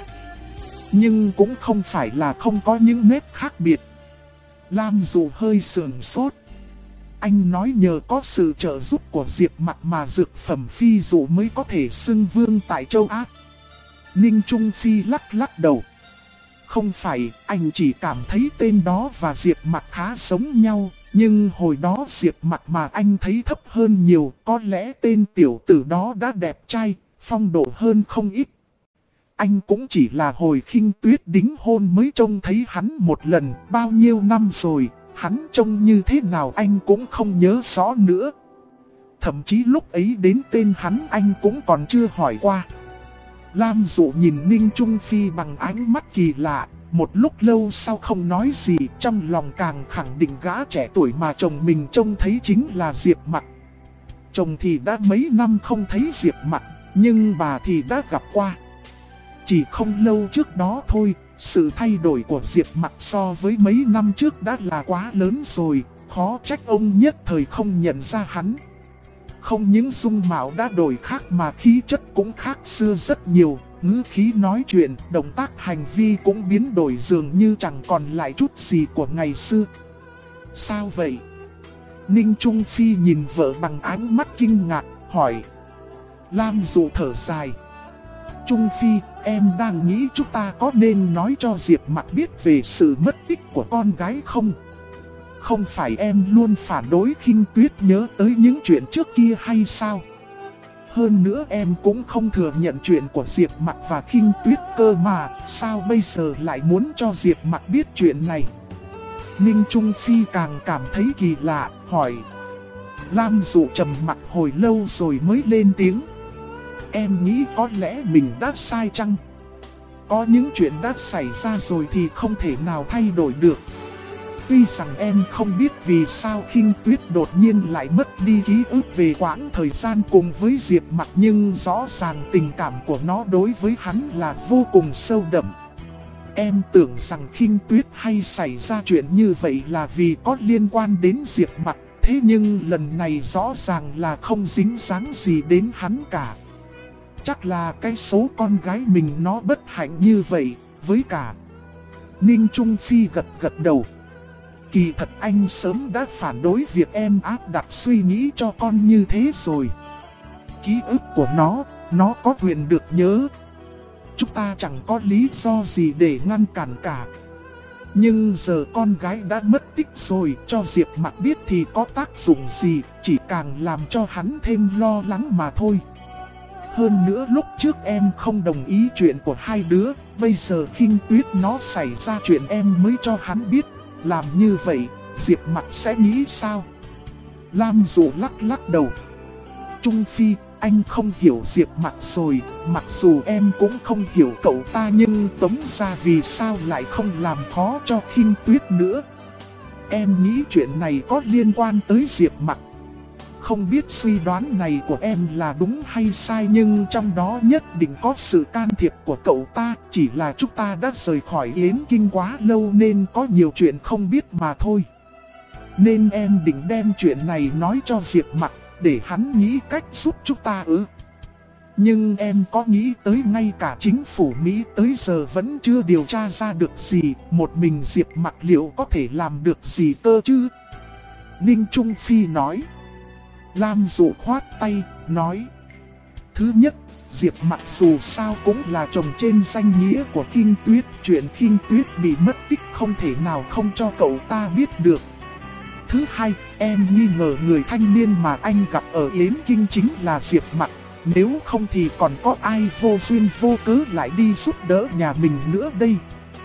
Speaker 1: Nhưng cũng không phải là không có những nét khác biệt. Lam Dụ hơi sườn sốt. Anh nói nhờ có sự trợ giúp của Diệp Mặc mà dược phẩm phi dụ mới có thể xưng vương tại châu Á. Ninh Trung Phi lắc đầu. Không phải, anh chỉ cảm thấy tên đó và Diệp Mặc khá giống nhau. Nhưng hồi đó Diệp Mặc mà anh thấy thấp hơn nhiều, có lẽ tên tiểu tử đó đã đẹp trai, phong độ hơn không ít. Anh cũng chỉ là hồi Khinh Tuyết đính hôn mới trông thấy hắn một lần, bao nhiêu năm rồi, hắn trông như thế nào anh cũng không nhớ rõ nữa. Thậm chí lúc ấy đến tên hắn anh cũng còn chưa hỏi qua. Lam Dụ nhìn Ninh Trung Phi bằng ánh mắt kỳ lạ. Một lúc lâu sau không nói gì, trong lòng càng khẳng định gã trẻ tuổi mà chồng mình trông thấy chính là Diệp Mặc. Chồng thì đã mấy năm không thấy Diệp Mặc, nhưng bà thì đã gặp qua. Chỉ không lâu trước đó thôi, sự thay đổi của Diệp Mặc so với mấy năm trước đã là quá lớn rồi, khó trách ông nhất thời không nhận ra hắn. Không những dung mạo đã đổi khác mà khí chất cũng khác xưa rất nhiều. Ngữ khí nói chuyện, động tác hành vi cũng biến đổi dường như chẳng còn lại chút gì của ngày xưa. Sao vậy? Ninh Trung Phi nhìn vợ bằng ánh mắt kinh ngạc, hỏi. Lam Dụ thở dài. Trung Phi, em đang nghĩ chúng ta có nên nói cho Diệp Mặc biết về sự mất tích của con gái không? Không phải em luôn phản đối Khinh Tuyết nhớ tới những chuyện trước kia hay sao? Hơn nữa em cũng không thừa nhận chuyện của Diệp Mặc và Khinh Tuyết cơ mà, sao bây giờ lại muốn cho Diệp Mặc biết chuyện này? Ninh Trung Phi càng cảm thấy kỳ lạ, hỏi. Lam Dụ trầm mặc hồi lâu rồi mới lên tiếng. Em nghĩ có lẽ mình đã sai chăng? Có những chuyện đã xảy ra rồi thì không thể nào thay đổi được. Tuy rằng em không biết vì sao Khinh Tuyết đột nhiên lại mất đi ký ức về quãng thời gian cùng với Diệp Mặc, nhưng rõ ràng tình cảm của nó đối với hắn là vô cùng sâu đậm. Em tưởng rằng Khinh Tuyết hay xảy ra chuyện như vậy là vì có liên quan đến Diệp Mặc, Thế nhưng lần này rõ ràng là không dính dáng gì đến hắn cả. Chắc là cái số con gái mình nó bất hạnh như vậy, với cả. Ninh Trung Phi gật gật đầu. Kỳ thật anh sớm đã phản đối việc em áp đặt suy nghĩ cho con như thế rồi. Ký ức của nó có quyền được nhớ. Chúng ta chẳng có lý do gì để ngăn cản cả. Nhưng giờ con gái đã mất tích rồi, cho Diệp Mặc biết thì có tác dụng gì, chỉ càng làm cho hắn thêm lo lắng mà thôi. Hơn nữa lúc trước em không đồng ý chuyện của hai đứa, bây giờ Khinh Tuyết nó xảy ra chuyện em mới cho hắn biết. Làm như vậy, Diệp Mặc sẽ nghĩ sao? Lam Dụ lắc lắc đầu. Trung Phi, anh không hiểu Diệp Mặc rồi, mặc dù em cũng không hiểu cậu ta nhưng Tống gia vì sao lại không làm khó cho Khinh Tuyết nữa. Em nghĩ chuyện này có liên quan tới Diệp Mặc. Không biết suy đoán này của em là đúng hay sai nhưng trong đó nhất định có sự can thiệp của cậu ta. Chỉ là chúng ta đã rời khỏi Yến Kinh quá lâu nên có nhiều chuyện không biết mà thôi. Nên em định đem chuyện này nói cho Diệp Mặc để hắn nghĩ cách giúp chúng ta ư? Nhưng em có nghĩ tới ngay cả chính phủ Mỹ tới giờ vẫn chưa điều tra ra được gì, một mình Diệp Mặc liệu có thể làm được gì cơ chứ? Ninh Trung Phi nói. Lam Dụ khoát tay, nói. Thứ nhất, Diệp Mặc dù sao cũng là chồng trên danh nghĩa của Khinh Tuyết. Chuyện Khinh Tuyết bị mất tích không thể nào không cho cậu ta biết được. Thứ hai, em nghi ngờ người thanh niên mà anh gặp ở Yến Kinh chính là Diệp Mặc. Nếu không thì còn có ai vô duyên vô cớ lại đi giúp đỡ nhà mình nữa đây?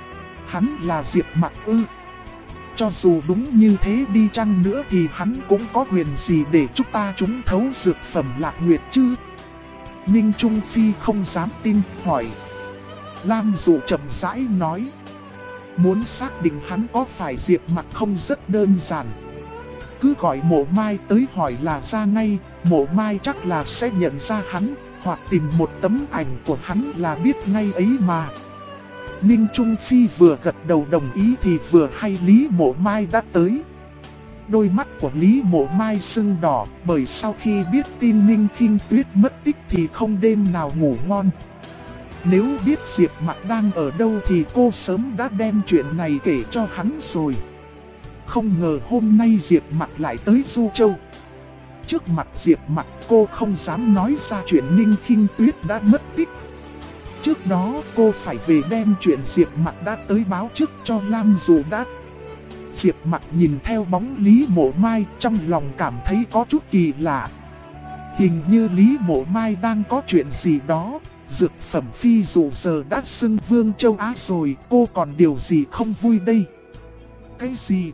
Speaker 1: Hắn là Diệp Mặc ư? Cho dù đúng như thế đi chăng nữa thì hắn cũng có quyền gì để chúng ta trúng thấu dược phẩm Lạc Nguyệt chứ? Ninh Trung Phi không dám tin, hỏi. Lam Dụ chậm rãi nói. Muốn xác định hắn có phải Diệp Mặc không rất đơn giản. Cứ gọi Mộ Mai tới hỏi là ra ngay, Mộ Mai chắc là sẽ nhận ra hắn, hoặc tìm một tấm ảnh của hắn là biết ngay ấy mà. Ninh Trung Phi vừa gật đầu đồng ý thì vừa hay Lý Mộ Mai đã tới. Đôi mắt của Lý Mộ Mai sưng đỏ bởi sau khi biết tin Ninh Khinh Tuyết mất tích thì không đêm nào ngủ ngon. Nếu biết Diệp Mặc đang ở đâu thì cô sớm đã đem chuyện này kể cho hắn rồi. Không ngờ hôm nay Diệp Mặc lại tới Du Châu. Trước mặt Diệp Mặc cô không dám nói ra chuyện Ninh Khinh Tuyết đã mất tích. Trước đó cô phải về đem chuyện Diệp Mặc đã tới báo trước cho Lam Dụ đã. Diệp Mặc nhìn theo bóng Lý Mộ Mai trong lòng cảm thấy có chút kỳ lạ. Hình như Lý Mộ Mai đang có chuyện gì đó. Dược phẩm phi dụ giờ đã xưng vương châu Á rồi, cô còn điều gì không vui đây? Cái gì?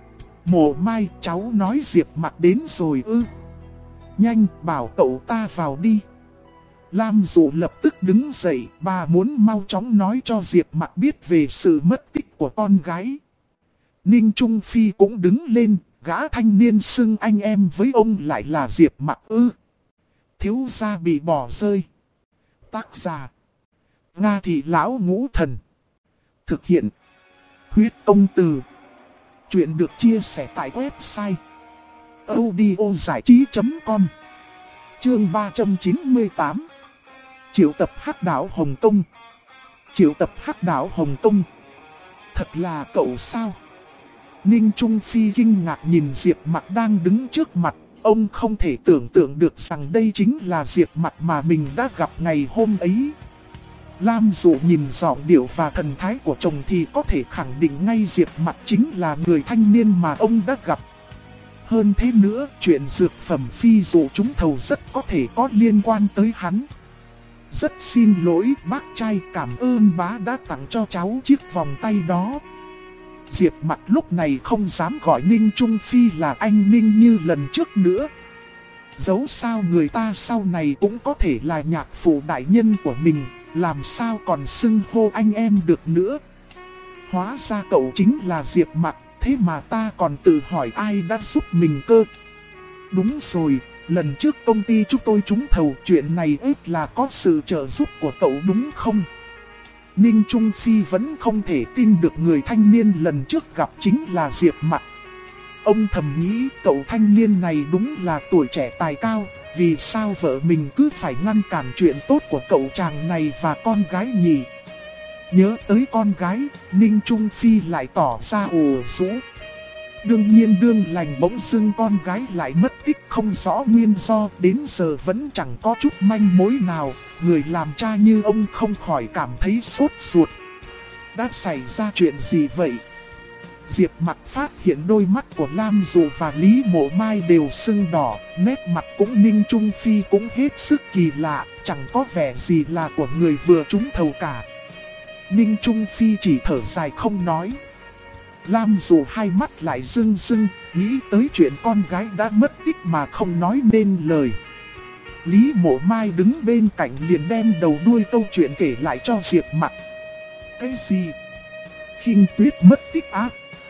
Speaker 1: Mộ Mai, cháu nói Diệp Mặc đến rồi ư? Nhanh, bảo cậu ta vào đi. Lam Dụ lập tức đứng dậy, bà muốn mau chóng nói cho Diệp Mặc biết về sự mất tích của con gái. Ninh Trung Phi cũng đứng lên, gã thanh niên xưng anh em với ông lại là Diệp Mặc ư? Thiếu gia bị bỏ rơi. Tác giả Nga Thị Lão Ngũ Thần. Thực hiện Huyết Công Từ. Chuyện được chia sẻ tại website audiozảichí.com. Chương 398. Triệu tập Hắc Đảo Hồng Tông. Triệu tập Hắc Đảo Hồng Tông. Thật là cậu sao? Ninh Trung Phi kinh ngạc nhìn Diệp Mặc đang đứng trước mặt. Ông không thể tưởng tượng được rằng đây chính là Diệp Mặc mà mình đã gặp ngày hôm ấy. Lam Dụ nhìn giọng điệu và thần thái của chồng thì có thể khẳng định ngay Diệp Mặc chính là người thanh niên mà ông đã gặp. Hơn thế nữa, chuyện dược phẩm phi dụ trúng thầu rất có thể có liên quan tới hắn. Rất xin lỗi bác trai, cảm ơn bá đã tặng cho cháu chiếc vòng tay đó. Diệp Mặc lúc này không dám gọi Ninh Trung Phi là anh Ninh như lần trước nữa. Dẫu sao người ta sau này cũng có thể là nhạc phụ đại nhân của mình, làm sao còn xưng hô anh em được nữa. Hóa ra cậu chính là Diệp Mặc, thế mà ta còn tự hỏi ai đã giúp mình cơ. Đúng rồi, lần trước công ty chúng tôi trúng thầu, chuyện này ít là có sự trợ giúp của cậu đúng không? Ninh Trung Phi vẫn không thể tin được người thanh niên lần trước gặp chính là Diệp Mặc. Ông thầm nghĩ cậu thanh niên này đúng là tuổi trẻ tài cao, vì sao vợ mình cứ phải ngăn cản chuyện tốt của cậu chàng này và con gái nhỉ? Nhớ tới con gái, Ninh Trung Phi lại tỏ ra ủ rũ. Đương nhiên đương lành bỗng dưng con gái lại mất tích không rõ nguyên do, đến giờ vẫn chẳng có chút manh mối nào, người làm cha như ông không khỏi cảm thấy sốt ruột. Đã xảy ra chuyện gì vậy? Diệp Mặc phát hiện đôi mắt của Lam Dụ và Lý Mộ Mai đều sưng đỏ, nét mặt cũng Ninh Trung Phi cũng hết sức kỳ lạ, chẳng có vẻ gì là của người vừa trúng thầu cả. Ninh Trung Phi chỉ thở dài không nói. Lam Dụ hai mắt lại rưng rưng, nghĩ tới chuyện con gái đã mất tích mà không nói nên lời. Lý Mộ Mai đứng bên cạnh liền đem đầu đuôi câu chuyện kể lại cho Diệp Mặc. Cái gì? Khinh Tuyết mất tích á?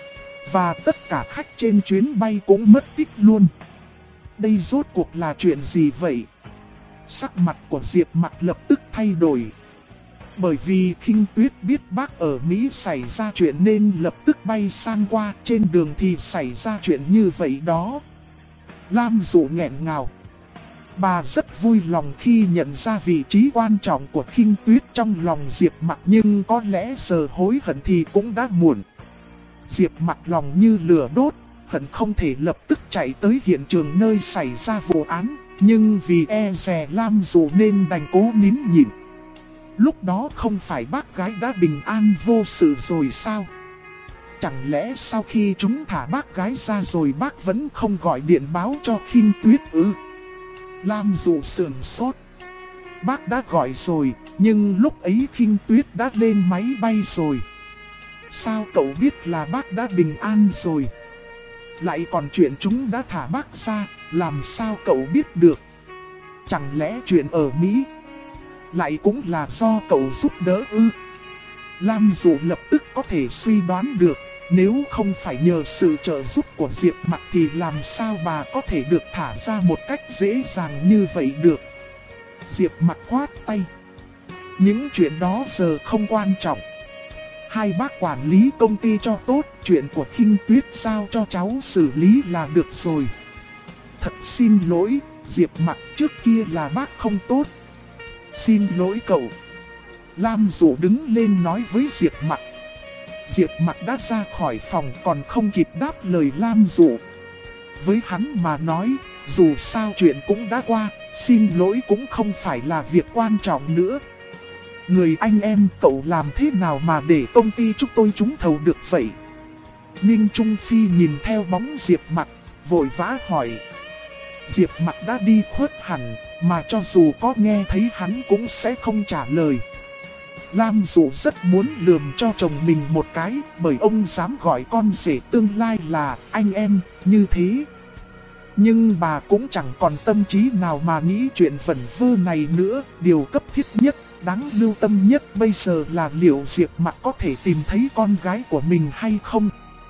Speaker 1: Và tất cả khách trên chuyến bay cũng mất tích luôn. Đây rốt cuộc là chuyện gì vậy? Sắc mặt của Diệp Mặc lập tức thay đổi. Bởi vì Khinh Tuyết biết bác ở Mỹ xảy ra chuyện nên lập tức bay sang qua, trên đường thì xảy ra chuyện như vậy đó. Lam Dụ nghẹn ngào. Bà rất vui lòng khi nhận ra vị trí quan trọng của Khinh Tuyết trong lòng Diệp Mặc, nhưng có lẽ giờ hối hận thì cũng đã muộn. Diệp Mặc lòng như lửa đốt, hận không thể lập tức chạy tới hiện trường nơi xảy ra vụ án, nhưng vì e dè Lam Dụ nên đành cố nín nhịn. Lúc đó không phải bác gái đã bình an vô sự rồi sao? Chẳng lẽ sau khi chúng thả bác gái ra rồi bác vẫn không gọi điện báo cho Khinh Tuyết ư? Lam Dụ sườn sốt. Bác đã gọi rồi, nhưng lúc ấy Khinh Tuyết đã lên máy bay rồi. Sao cậu biết là bác đã bình an rồi? Lại còn chuyện chúng đã thả bác ra, làm sao cậu biết được? Chẳng lẽ chuyện ở Mỹ lại cũng là do cậu giúp đỡ ư? Lam Dụ lập tức có thể suy đoán được, nếu không phải nhờ sự trợ giúp của Diệp Mặc thì làm sao bà có thể được thả ra một cách dễ dàng như vậy được. Diệp Mặc khoát tay. Những chuyện đó giờ không quan trọng. Hai bác quản lý công ty cho tốt, chuyện của Khinh Tuyết giao cho cháu xử lý là được rồi. Thật xin lỗi, Diệp Mặc, trước kia là bác không tốt. Xin lỗi cậu. Lam Dụ đứng lên nói với Diệp Mặc. Diệp Mặc đã ra khỏi phòng còn không kịp đáp lời Lam Dụ. Với hắn mà nói, dù sao chuyện cũng đã qua, xin lỗi cũng không phải là việc quan trọng nữa. Người anh em cậu làm thế nào mà để công ty chúng tôi trúng thầu được vậy? Ninh Trung Phi nhìn theo bóng Diệp Mặc, vội vã hỏi. Diệp Mặc đã đi khuất hẳn, mà cho dù có nghe thấy hắn cũng sẽ không trả lời. Lam Dụ rất muốn lườm cho chồng mình một cái, bởi ông dám gọi con rể tương lai là anh em, như thế. Nhưng bà cũng chẳng còn tâm trí nào mà nghĩ chuyện vẩn vơ này nữa, điều cấp thiết nhất, đáng lưu tâm nhất bây giờ là liệu Diệp Mặc có thể tìm thấy con gái của mình hay không?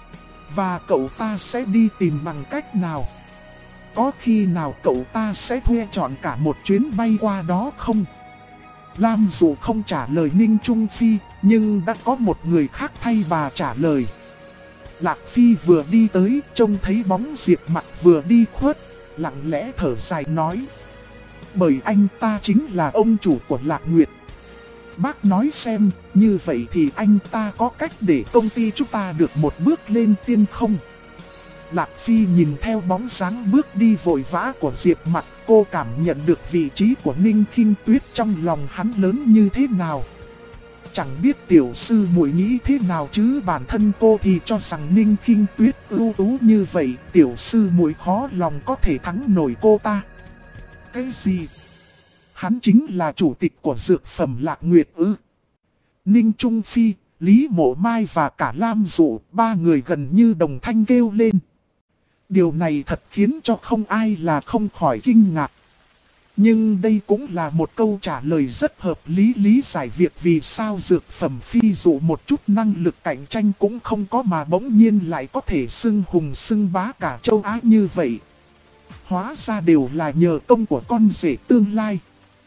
Speaker 1: Và cậu ta sẽ đi tìm bằng cách nào? Có khi nào cậu ta sẽ thuê chọn cả một chuyến bay qua đó không? Lam Dụ không trả lời Ninh Trung Phi, nhưng đã có một người khác thay bà trả lời. Lạc Phi vừa đi tới, trông thấy bóng Diệp Mặc vừa đi khuất, lặng lẽ thở dài nói. Bởi anh ta chính là ông chủ của Lạc Nguyệt. Bác nói xem, như vậy thì anh ta có cách để công ty chúng ta được một bước lên tiên không? Lạc Phi nhìn theo bóng dáng bước đi vội vã của Diệp Mặc, cô cảm nhận được vị trí của Ninh Khinh Tuyết trong lòng hắn lớn như thế nào. Chẳng biết tiểu sư muội nghĩ thế nào chứ bản thân cô thì cho rằng Ninh Khinh Tuyết ưu tú như vậy, tiểu sư muội khó lòng có thể thắng nổi cô ta. Cái gì? Hắn chính là chủ tịch của dược phẩm Lạc Nguyệt ư? Ninh Trung Phi, Lý Mộ Mai và cả Lam Dụ, ba người gần như đồng thanh kêu lên. Điều này thật khiến cho không ai là không khỏi kinh ngạc. Nhưng đây cũng là một câu trả lời rất hợp lý, lý giải việc vì sao dược phẩm Phi Dụ một chút năng lực cạnh tranh cũng không có mà bỗng nhiên lại có thể xưng hùng xưng bá cả châu Á như vậy. Hóa ra đều là nhờ công của con rể tương lai.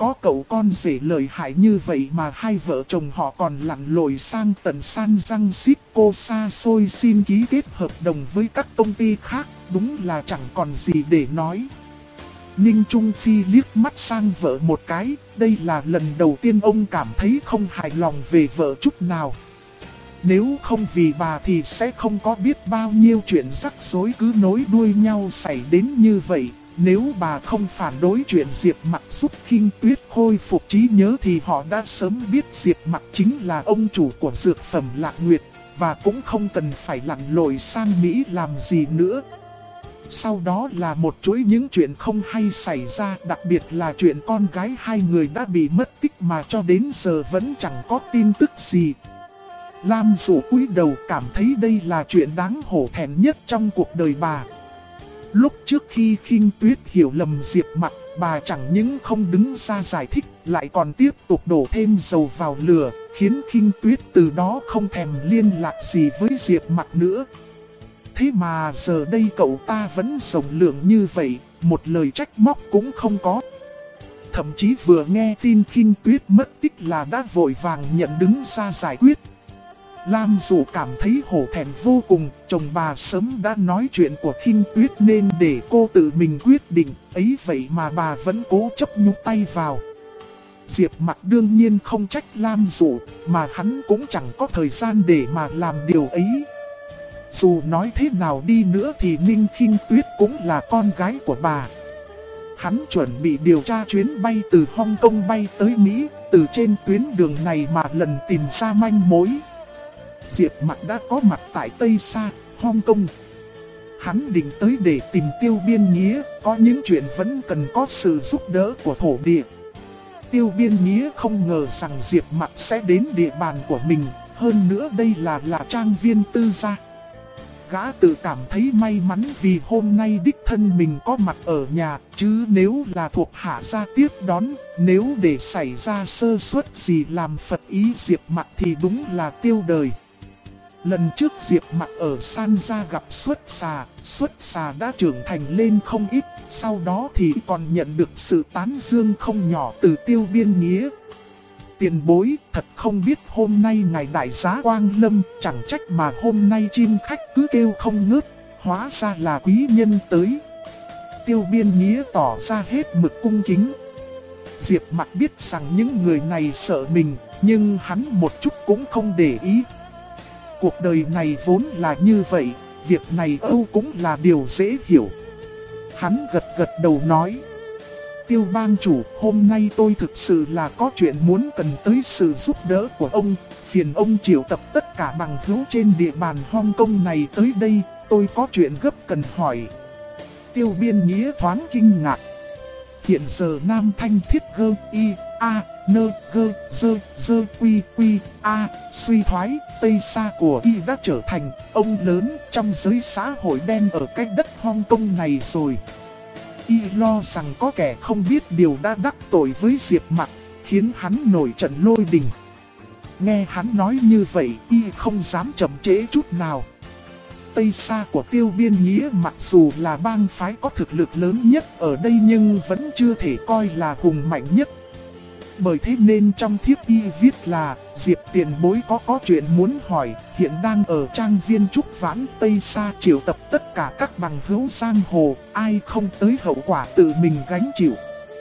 Speaker 1: có cậu con rể lợi hại như vậy mà hai vợ chồng họ còn lặn lội sang tận San Francisco xa xôi xin ký kết hợp đồng với các công ty khác, đúng là chẳng còn gì để nói. Ninh Trung Phi liếc mắt sang vợ một cái, đây là lần đầu tiên ông cảm thấy không hài lòng về vợ chút nào. Nếu không vì bà thì sẽ không có biết bao nhiêu chuyện rắc rối cứ nối đuôi nhau xảy đến như vậy. Nếu bà không phản đối chuyện Diệp Mặc giúp Khinh Tuyết khôi phục trí nhớ thì họ đã sớm biết Diệp Mặc chính là ông chủ của dược phẩm Lạc Nguyệt, và cũng không cần phải lặn lội sang Mỹ làm gì nữa. Sau đó là một chuỗi những chuyện không hay xảy ra, đặc biệt là chuyện con gái hai người đã bị mất tích mà cho đến giờ vẫn chẳng có tin tức gì. Lam Dụ cúi đầu cảm thấy đây là chuyện đáng hổ thẹn nhất trong cuộc đời bà. Lúc trước khi Khinh Tuyết hiểu lầm Diệp Mặc, bà chẳng những không đứng ra giải thích, lại còn tiếp tục đổ thêm dầu vào lửa, khiến Khinh Tuyết từ đó không thèm liên lạc gì với Diệp Mặc nữa. Thế mà giờ đây cậu ta vẫn rộng lượng như vậy, một lời trách móc cũng không có. Thậm chí vừa nghe tin Khinh Tuyết mất tích là đã vội vàng nhận đứng ra giải quyết. Lam Dụ cảm thấy hổ thẹn vô cùng, chồng bà sớm đã nói chuyện của Khinh Tuyết nên để cô tự mình quyết định, ấy vậy mà bà vẫn cố chấp nhúc tay vào. Diệp Mặc đương nhiên không trách Lam Dụ, mà hắn cũng chẳng có thời gian để mà làm điều ấy. Dù nói thế nào đi nữa thì Ninh Khinh Tuyết cũng là con gái của bà. Hắn chuẩn bị điều tra chuyến bay từ Hong Kong bay tới Mỹ, từ trên tuyến đường này mà lần tìm ra manh mối. Diệp Mặc đã có mặt tại Tây Sa, Hong Kong. Hắn định tới để tìm Tiêu Biên Nghĩa, có những chuyện vẫn cần có sự giúp đỡ của thổ địa. Tiêu Biên Nghĩa không ngờ rằng Diệp Mặc sẽ đến địa bàn của mình, hơn nữa đây là trang viên tư gia. Gã tự cảm thấy may mắn vì hôm nay đích thân mình có mặt ở nhà, chứ nếu là thuộc hạ gia tiếp đón, nếu để xảy ra sơ suất gì làm phật ý Diệp Mặc thì đúng là tiêu đời. Lần trước Diệp Mặc ở San Gia gặp Xuất Xà đã trưởng thành lên không ít, sau đó thì còn nhận được sự tán dương không nhỏ từ Tiêu Biên Nghĩa. Tiền bối, thật không biết hôm nay ngài đại giá Quang Lâm, chẳng trách mà hôm nay chim khách cứ kêu không ngớt, hóa ra là quý nhân tới. Tiêu Biên Nghĩa tỏ ra hết mực cung kính. Diệp Mặc biết rằng những người này sợ mình, nhưng hắn một chút cũng không để ý. Cuộc đời này vốn là như vậy, việc này Âu cũng là điều dễ hiểu. Hắn gật gật đầu nói: Tiêu bang chủ, hôm nay tôi thực sự là có chuyện muốn cần tới sự giúp đỡ của ông. Phiền ông triệu tập tất cả bằng hữu trên địa bàn Hong Kong này tới đây, tôi có chuyện gấp cần hỏi. Tiêu Biên Nghĩa thoáng kinh ngạc. Hiện giờ Nam Thanh Thiết Gơ Y A Nơ Gơ Dơ Dơ Quy Quy A suy thoái, Tây Sa của Y đã trở thành ông lớn trong giới xã hội đen ở cách đất Hong Kong này rồi. Y lo rằng có kẻ không biết điều đã đắc tội với Diệp Mặc, khiến hắn nổi trận lôi đình. Nghe hắn nói như vậy, Y không dám chậm trễ chút nào. Tây Sa của Tiêu Biên Nghĩa mặc dù là bang phái có thực lực lớn nhất ở đây nhưng vẫn chưa thể coi là hùng mạnh nhất. Bởi thế nên trong thiếp Y viết là Diệp tiền bối có chuyện muốn hỏi, hiện đang ở trang viên Trúc Vãn Tây Sa triệu tập tất cả các bằng hữu giang hồ, ai không tới hậu quả tự mình gánh chịu.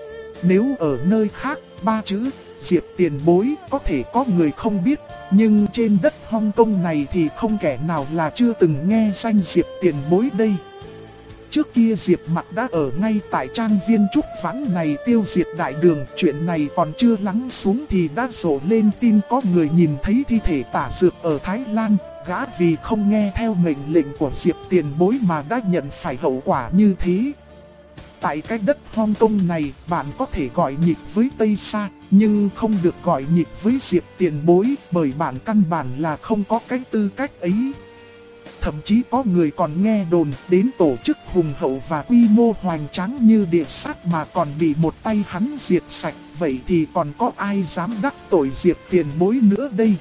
Speaker 1: Nếu ở nơi khác, ba chữ Diệp tiền bối có thể có người không biết, nhưng trên đất Hong Kong này thì không kẻ nào là chưa từng nghe danh Diệp tiền bối đây. Trước kia Diệp Mặc đã ở ngay tại trang viên Trúc Vãn này tiêu diệt đại đường, chuyện này còn chưa lắng xuống thì đã rộ lên tin có người nhìn thấy thi thể Tả Dược ở Thái Lan, gã vì không nghe theo mệnh lệnh của Diệp tiền bối mà đã nhận phải hậu quả như thế. Tại cái đất Hong Kong này, bạn có thể gọi nhịp với Tây Sa, nhưng không được gọi nhịp với Diệp tiền bối, bởi bạn căn bản là không có cái tư cách ấy. Thậm chí có người còn nghe đồn đến tổ chức hùng hậu và quy mô hoành tráng như Địa Sát mà còn bị một tay hắn diệt sạch, vậy thì còn có ai dám đắc tội Diệp tiền bối nữa đây?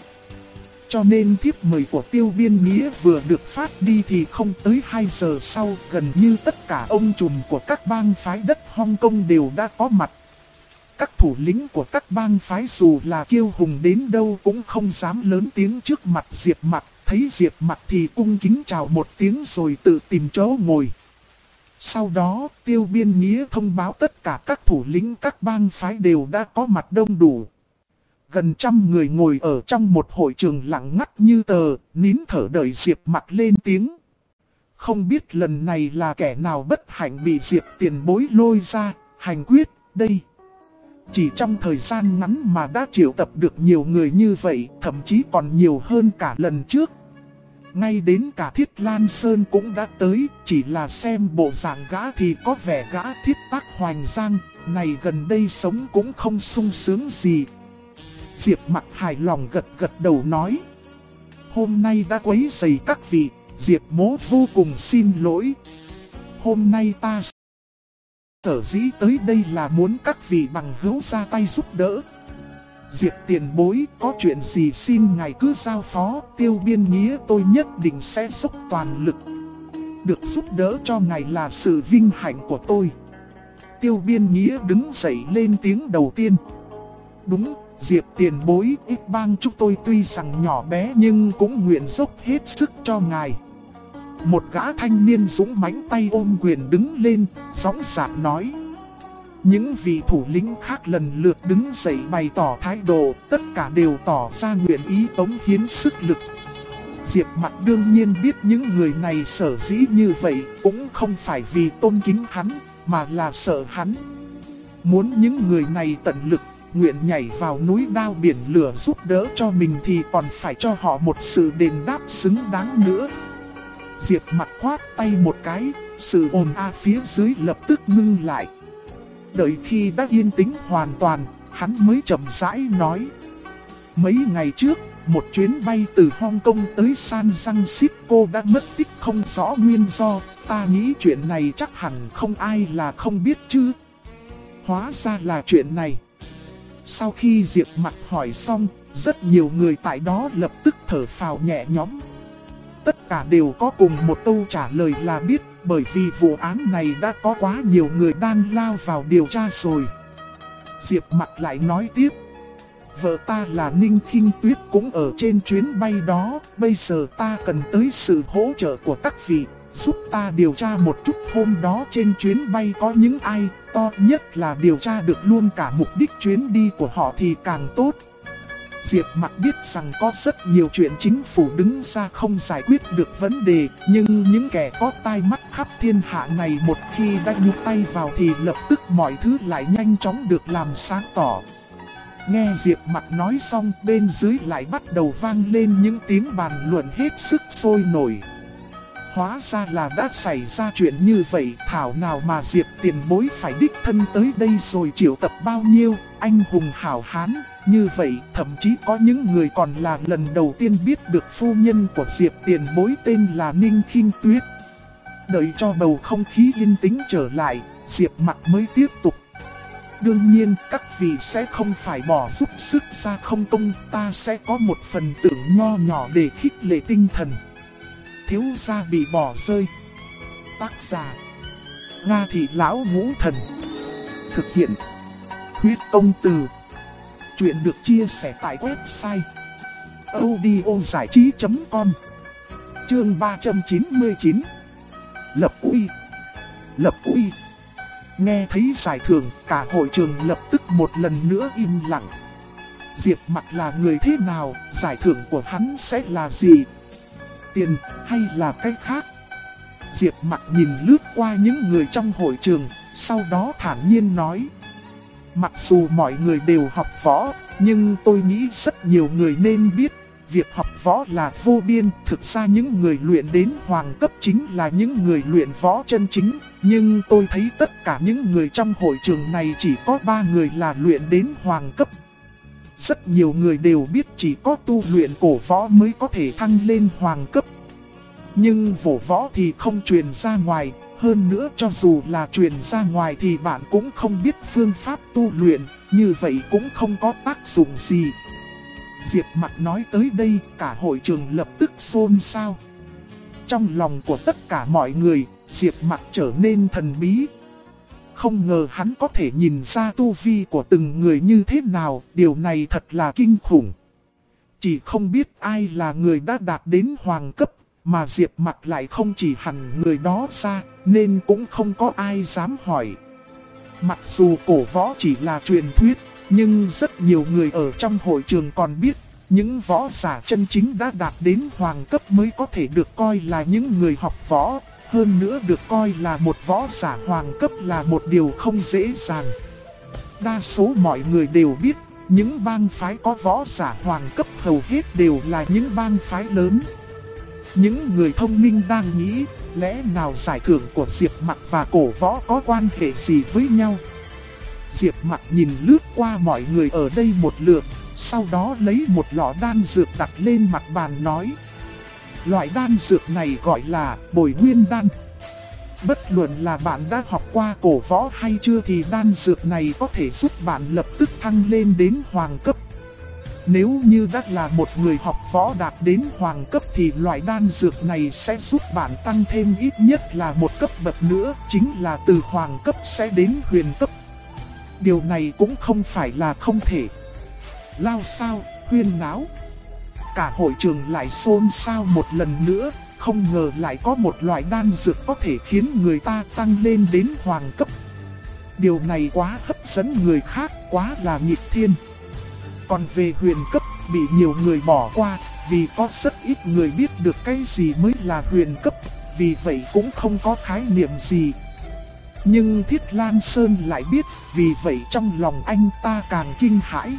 Speaker 1: Cho nên thiếp mời của Tiêu Biên Nghĩa vừa được phát đi thì không tới 2 giờ sau, gần như tất cả ông trùm của các bang phái đất Hong Kong đều đã có mặt. các thủ lĩnh của các bang phái dù là kiêu hùng đến đâu cũng không dám lớn tiếng trước mặt Diệp Mặc. Thấy Diệp Mặc thì cung kính chào một tiếng rồi tự tìm chỗ ngồi. Sau đó, Tiêu Biên Nghĩa thông báo tất cả các thủ lĩnh các bang phái đều đã có mặt đông đủ. Gần 100 người ngồi ở trong một hội trường lặng ngắt như tờ, nín thở đợi Diệp Mặc lên tiếng. Không biết lần này là kẻ nào bất hạnh bị Diệp Tiền Bối lôi ra, hành quyết, đây. Chỉ trong thời gian ngắn mà đã triệu tập được nhiều người như vậy, thậm chí còn nhiều hơn cả lần trước. Ngay đến cả Thiết Lan Sơn cũng đã tới, chỉ là xem bộ dạng gã thì có vẻ gã Thiết Tác Hoành Giang, này gần đây sống cũng không sung sướng gì. Diệp Mặc hài lòng gật gật đầu nói. Hôm nay đã quấy rầy các vị, Diệp Mỗ vô cùng xin lỗi. Hôm nay ta sở dĩ tới đây là muốn các vị bằng hữu ra tay giúp đỡ. Diệp Tiền Bối có chuyện gì xin ngài cứ giao phó, Tiêu Biên Nghĩa tôi nhất định sẽ dốc toàn lực. Được giúp đỡ cho ngài là sự vinh hạnh của tôi. Tiêu Biên Nghĩa đứng dậy lên tiếng đầu tiên. Đúng, Diệp Tiền Bối, ít bang chúng tôi tuy rằng nhỏ bé nhưng cũng nguyện dốc hết sức cho ngài. Một gã thanh niên dũng mãnh tay ôm quyền đứng lên, giọng dạn nói. Những vị thủ lĩnh khác lần lượt đứng dậy bày tỏ thái độ, tất cả đều tỏ ra nguyện ý cống hiến sức lực. Diệp Mặc đương nhiên biết những người này sở dĩ như vậy cũng không phải vì tôn kính hắn, mà là sợ hắn. Muốn những người này tận lực, nguyện nhảy vào núi đao biển lửa giúp đỡ cho mình thì còn phải cho họ một sự đền đáp xứng đáng nữa. Diệp Mặc khoát tay một cái, sự ồn ào phía dưới lập tức ngưng lại. Đợi khi đã yên tĩnh hoàn toàn, hắn mới chậm rãi nói. Mấy ngày trước, một chuyến bay từ Hong Kong tới San Francisco đã mất tích không rõ nguyên do. Ta nghĩ chuyện này chắc hẳn không ai là không biết chứ. Hóa ra là chuyện này. Sau khi Diệp Mặc hỏi xong, rất nhiều người tại đó lập tức thở phào nhẹ nhõm. Tất cả đều có cùng một câu trả lời là biết, bởi vì vụ án này đã có quá nhiều người đang lao vào điều tra rồi. Diệp Mặc lại nói tiếp. Vợ ta là Ninh Khinh Tuyết cũng ở trên chuyến bay đó, bây giờ ta cần tới sự hỗ trợ của các vị, giúp ta điều tra một chút hôm đó trên chuyến bay có những ai, to nhất là điều tra được luôn cả mục đích chuyến đi của họ thì càng tốt. Diệp Mặc biết rằng có rất nhiều chuyện chính phủ đứng ra không giải quyết được vấn đề, nhưng những kẻ có tai mắt khắp thiên hạ này một khi đã nhúc tay vào thì lập tức mọi thứ lại nhanh chóng được làm sáng tỏ. Nghe Diệp Mặc nói xong, bên dưới lại bắt đầu vang lên những tiếng bàn luận hết sức sôi nổi. Hóa ra là đã xảy ra chuyện như vậy, thảo nào mà Diệp Tiền Bối phải đích thân tới đây rồi triệu tập bao nhiêu anh hùng hảo hán. Như vậy, thậm chí có những người còn là lần đầu tiên biết được phu nhân của Diệp Tiền Bối tên là Ninh Khinh Tuyết. Đợi cho bầu không khí yên tĩnh trở lại, Diệp Mặc mới tiếp tục. Đương nhiên, các vị sẽ không phải bỏ giúp sức ra không công, ta sẽ có một phần tưởng nho nhỏ để khích lệ tinh thần. Thiếu gia bị bỏ rơi. Tác giả: Nga Thị Lão Ngũ Thần. Thực hiện: Huyết Công Từ. Chuyện được chia sẻ tại website audiozảichí.com. Chương 399. Lập uy. Lập uy. Nghe thấy giải thưởng, cả hội trường lập tức một lần nữa im lặng. Diệp Mặc là người thế nào, giải thưởng của hắn sẽ là gì? Tiền hay là cách khác? Diệp Mặc nhìn lướt qua những người trong hội trường, sau đó thản nhiên nói. Mặc dù mọi người đều học võ, nhưng tôi nghĩ rất nhiều người nên biết, việc học võ là vô biên. Thực ra những người luyện đến hoàng cấp chính là những người luyện võ chân chính. Nhưng tôi thấy tất cả những người trong hội trường này chỉ có 3 người là luyện đến hoàng cấp. Rất nhiều người đều biết chỉ có tu luyện cổ võ mới có thể thăng lên hoàng cấp. Nhưng võ võ thì không truyền ra ngoài. Hơn nữa cho dù là truyền ra ngoài thì bạn cũng không biết phương pháp tu luyện, như vậy cũng không có tác dụng gì. Diệp Mặc nói tới đây, cả hội trường lập tức xôn xao. Trong lòng của tất cả mọi người, Diệp Mặc trở nên thần bí. không ngờ hắn có thể nhìn ra tu vi của từng người như thế nào, điều này thật là kinh khủng. Chỉ không biết ai là người đã đạt đến hoàng cấp, mà Diệp Mặc lại không chỉ hẳn người đó ra, nên cũng không có ai dám hỏi. Mặc dù cổ võ chỉ là truyền thuyết, nhưng rất nhiều người ở trong hội trường còn biết, những võ giả chân chính đã đạt đến hoàng cấp mới có thể được coi là những người học võ. Hơn nữa được coi là một võ giả hoàng cấp là một điều không dễ dàng. Đa số mọi người đều biết, những bang phái có võ giả hoàng cấp hầu hết đều là những bang phái lớn. Những người thông minh đang nghĩ, lẽ nào giải thưởng của Diệp Mặc và cổ võ có quan hệ gì với nhau? Diệp Mặc nhìn lướt qua mọi người ở đây một lượt, sau đó lấy một lọ đan dược đặt lên mặt bàn nói. Loại đan dược này gọi là bồi nguyên đan. Bất luận là bạn đã học qua cổ võ hay chưa thì đan dược này có thể giúp bạn lập tức thăng lên đến hoàng cấp. Nếu như đã là một người học võ đạt đến hoàng cấp thì loại đan dược này sẽ giúp bạn tăng thêm ít nhất là một cấp bậc nữa, chính là từ hoàng cấp sẽ đến huyền cấp. Điều này cũng không phải là không thể. Lao sao, huyên náo. Cả hội trường lại xôn xao một lần nữa, không ngờ lại có một loại đan dược có thể khiến người ta tăng lên đến hoàng cấp. Điều này quá hấp dẫn người khác, quá là nghịch thiên. Còn về huyền cấp, bị nhiều người bỏ qua, vì có rất ít người biết được cái gì mới là huyền cấp, vì vậy cũng không có khái niệm gì. Nhưng Thiết Lan Sơn lại biết, vì vậy trong lòng anh ta càng kinh hãi.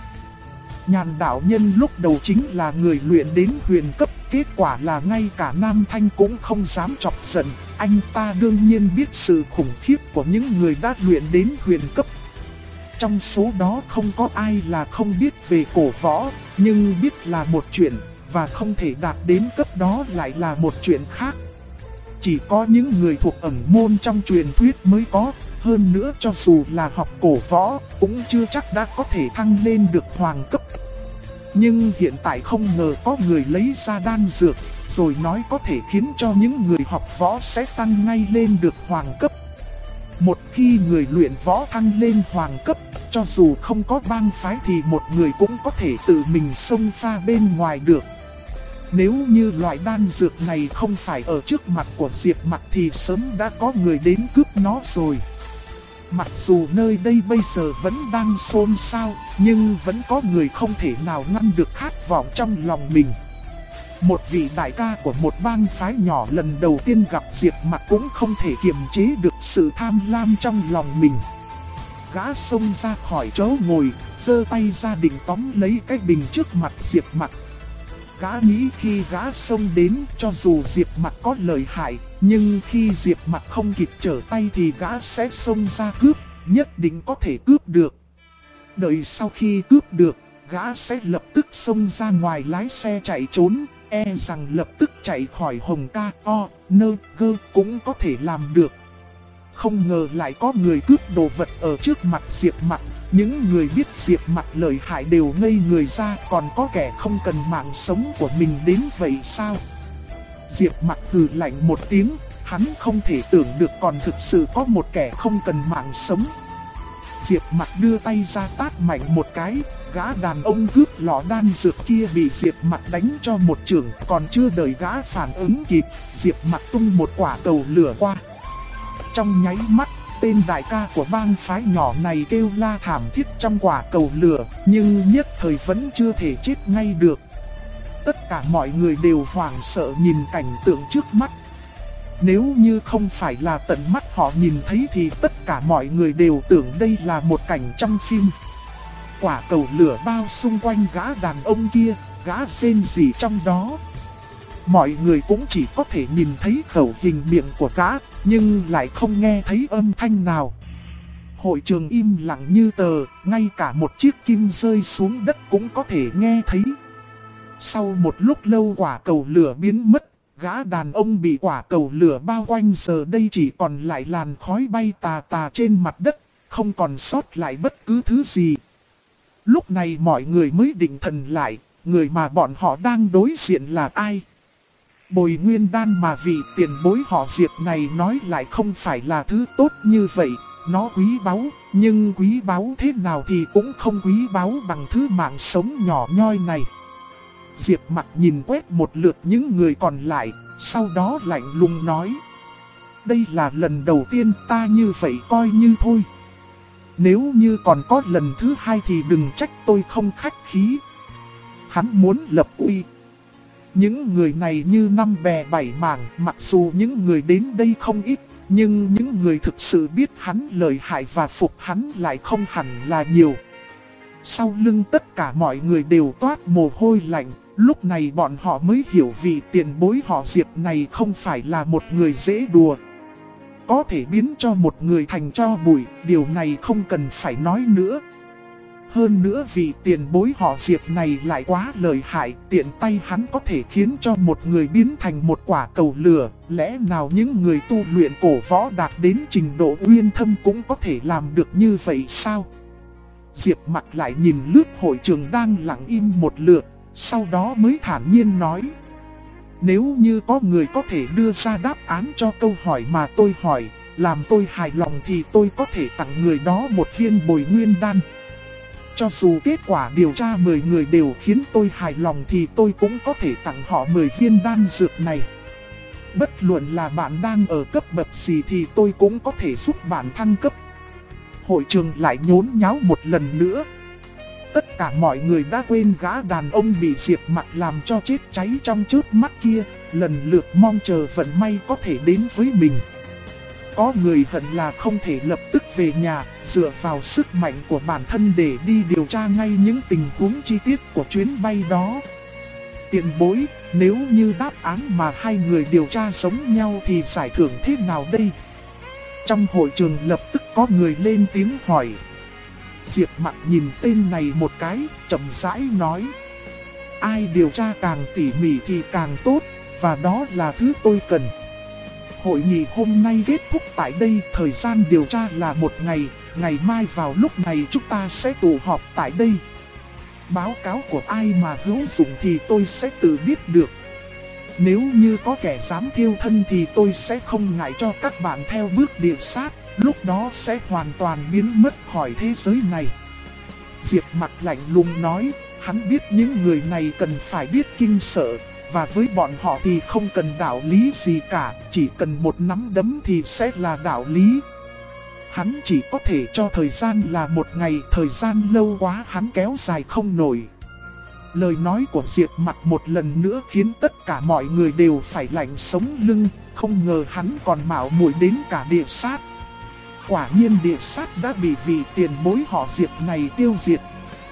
Speaker 1: Nhàn đạo nhân lúc đầu chính là người luyện đến huyền cấp, kết quả là ngay cả Nam Thanh cũng không dám chọc giận. Anh ta đương nhiên biết sự khủng khiếp của những người đã luyện đến huyền cấp. Trong số đó không có ai là không biết về cổ võ, nhưng biết là một chuyện, và không thể đạt đến cấp đó lại là một chuyện khác. Chỉ có những người thuộc ẩn môn trong truyền thuyết mới có. Hơn nữa cho dù là học cổ võ, cũng chưa chắc đã có thể thăng lên được hoàng cấp. Nhưng hiện tại không ngờ có người lấy ra đan dược, rồi nói có thể khiến cho những người học võ sẽ tăng ngay lên được hoàng cấp. Một khi người luyện võ thăng lên hoàng cấp, cho dù không có bang phái thì một người cũng có thể tự mình xông pha bên ngoài được. Nếu như loại đan dược này không phải ở trước mặt của Diệp Mặc thì sớm đã có người đến cướp nó rồi. Mặc dù nơi đây bây giờ vẫn đang xôn xao, nhưng vẫn có người không thể nào ngăn được khát vọng trong lòng mình. Một vị đại ca của một bang phái nhỏ lần đầu tiên gặp Diệp Mặc cũng không thể kiềm chế được sự tham lam trong lòng mình. Gã xông ra khỏi chỗ ngồi, giơ tay ra định tóm lấy cái bình trước mặt Diệp Mặc. Gã nghĩ khi gã xông đến, cho dù Diệp Mặc có lợi hại, nhưng khi Diệp Mặc không kịp trở tay thì gã sẽ xông ra cướp, nhất định có thể cướp được. Đợi sau khi cướp được, gã sẽ lập tức xông ra ngoài lái xe chạy trốn, e rằng lập tức chạy khỏi Hồng Ca O, Nơ, Gơ cũng có thể làm được. Không ngờ lại có người cướp đồ vật ở trước mặt Diệp Mặc. Những người biết Diệp Mặc lợi hại đều ngây người ra, còn có kẻ không cần mạng sống của mình đến vậy sao? Diệp Mặc hừ lạnh một tiếng, hắn không thể tưởng được còn thực sự có một kẻ không cần mạng sống. Diệp Mặc đưa tay ra tát mạnh một cái, gã đàn ông cướp lọ đan dược kia bị Diệp Mặc đánh cho một chưởng, còn chưa đợi gã phản ứng kịp, Diệp Mặc tung một quả cầu lửa qua. Trong nháy mắt, tên đại ca của bang phái nhỏ này kêu la thảm thiết trong quả cầu lửa, nhưng nhất thời vẫn chưa thể chết ngay được. Tất cả mọi người đều hoảng sợ nhìn cảnh tượng trước mắt. Nếu như không phải là tận mắt họ nhìn thấy thì tất cả mọi người đều tưởng đây là một cảnh trong phim. Quả cầu lửa bao xung quanh gã đàn ông kia, gã rên rỉ trong đó. Mọi người cũng chỉ có thể nhìn thấy khẩu hình miệng của gã, nhưng lại không nghe thấy âm thanh nào. Hội trường im lặng như tờ, ngay cả một chiếc kim rơi xuống đất cũng có thể nghe thấy. Sau một lúc lâu quả cầu lửa biến mất, gã đàn ông bị quả cầu lửa bao quanh giờ đây chỉ còn lại làn khói bay tà tà trên mặt đất, không còn sót lại bất cứ thứ gì. Lúc này mọi người mới định thần lại, người mà bọn họ đang đối diện là ai? Bồi nguyên đan mà vị tiền bối họ Diệp này nói lại không phải là thứ tốt như vậy, nó quý báu, nhưng quý báu thế nào thì cũng không quý báu bằng thứ mạng sống nhỏ nhoi này. Diệp Mặc nhìn quét một lượt những người còn lại, sau đó lạnh lùng nói. Đây là lần đầu tiên ta như vậy coi như thôi. Nếu như còn có lần thứ hai thì đừng trách tôi không khách khí. Hắn muốn lập uy. Những người này như năm bè bảy mảng, mặc dù những người đến đây không ít, nhưng những người thực sự biết hắn lợi hại và phục hắn lại không hẳn là nhiều. Sau lưng tất cả mọi người đều toát mồ hôi lạnh, lúc này bọn họ mới hiểu vị tiền bối họ Diệp này không phải là một người dễ đùa. Có thể biến cho một người thành tro bụi, điều này không cần phải nói nữa. Hơn nữa vị tiền bối họ Diệp này lại quá lợi hại, tiện tay hắn có thể khiến cho một người biến thành một quả cầu lửa. Lẽ nào những người tu luyện cổ võ đạt đến trình độ uyên thâm cũng có thể làm được như vậy sao? Diệp Mặc lại nhìn lướt hội trường đang lặng im một lượt, sau đó mới thản nhiên nói. Nếu như có người có thể đưa ra đáp án cho câu hỏi mà tôi hỏi, làm tôi hài lòng thì tôi có thể tặng người đó một viên bồi nguyên đan. Cho dù kết quả điều tra 10 người đều khiến tôi hài lòng thì tôi cũng có thể tặng họ 10 viên đan dược này. Bất luận là bạn đang ở cấp bậc gì thì tôi cũng có thể giúp bạn thăng cấp. Hội trường lại nhốn nháo một lần nữa. Tất cả mọi người đã quên gã đàn ông bị Diệp Mặc làm cho chết cháy trong chớp mắt kia, lần lượt mong chờ vận may có thể đến với mình. Có người hận là không thể lập tức về nhà, dựa vào sức mạnh của bản thân để đi điều tra ngay những tình huống chi tiết của chuyến bay đó. Tiền bối, nếu như đáp án mà hai người điều tra giống nhau thì giải thưởng thế nào đây? Trong hội trường lập tức có người lên tiếng hỏi. Diệp Mặc nhìn tên này một cái, chậm rãi nói. Ai điều tra càng tỉ mỉ thì càng tốt, và đó là thứ tôi cần. Hội nghị hôm nay kết thúc tại đây, thời gian điều tra là một ngày, ngày mai vào lúc này chúng ta sẽ tụ họp tại đây. Báo cáo của ai mà hữu dụng thì tôi sẽ tự biết được. Nếu như có kẻ dám thiêu thân thì tôi sẽ không ngại cho các bạn theo bước địa sát, lúc đó sẽ hoàn toàn biến mất khỏi thế giới này. Diệp Mặc lạnh lùng nói, hắn biết những người này cần phải biết kinh sợ, và với bọn họ thì không cần đạo lý gì cả, chỉ cần một nắm đấm thì sẽ là đạo lý. Hắn chỉ có thể cho thời gian là một ngày, thời gian lâu quá hắn kéo dài không nổi. Lời nói của Diệp Mặc một lần nữa khiến tất cả mọi người đều phải lạnh sống lưng, không ngờ hắn còn mạo muội đến cả địa sát. Quả nhiên địa sát đã bị vị tiền bối họ Diệp này tiêu diệt.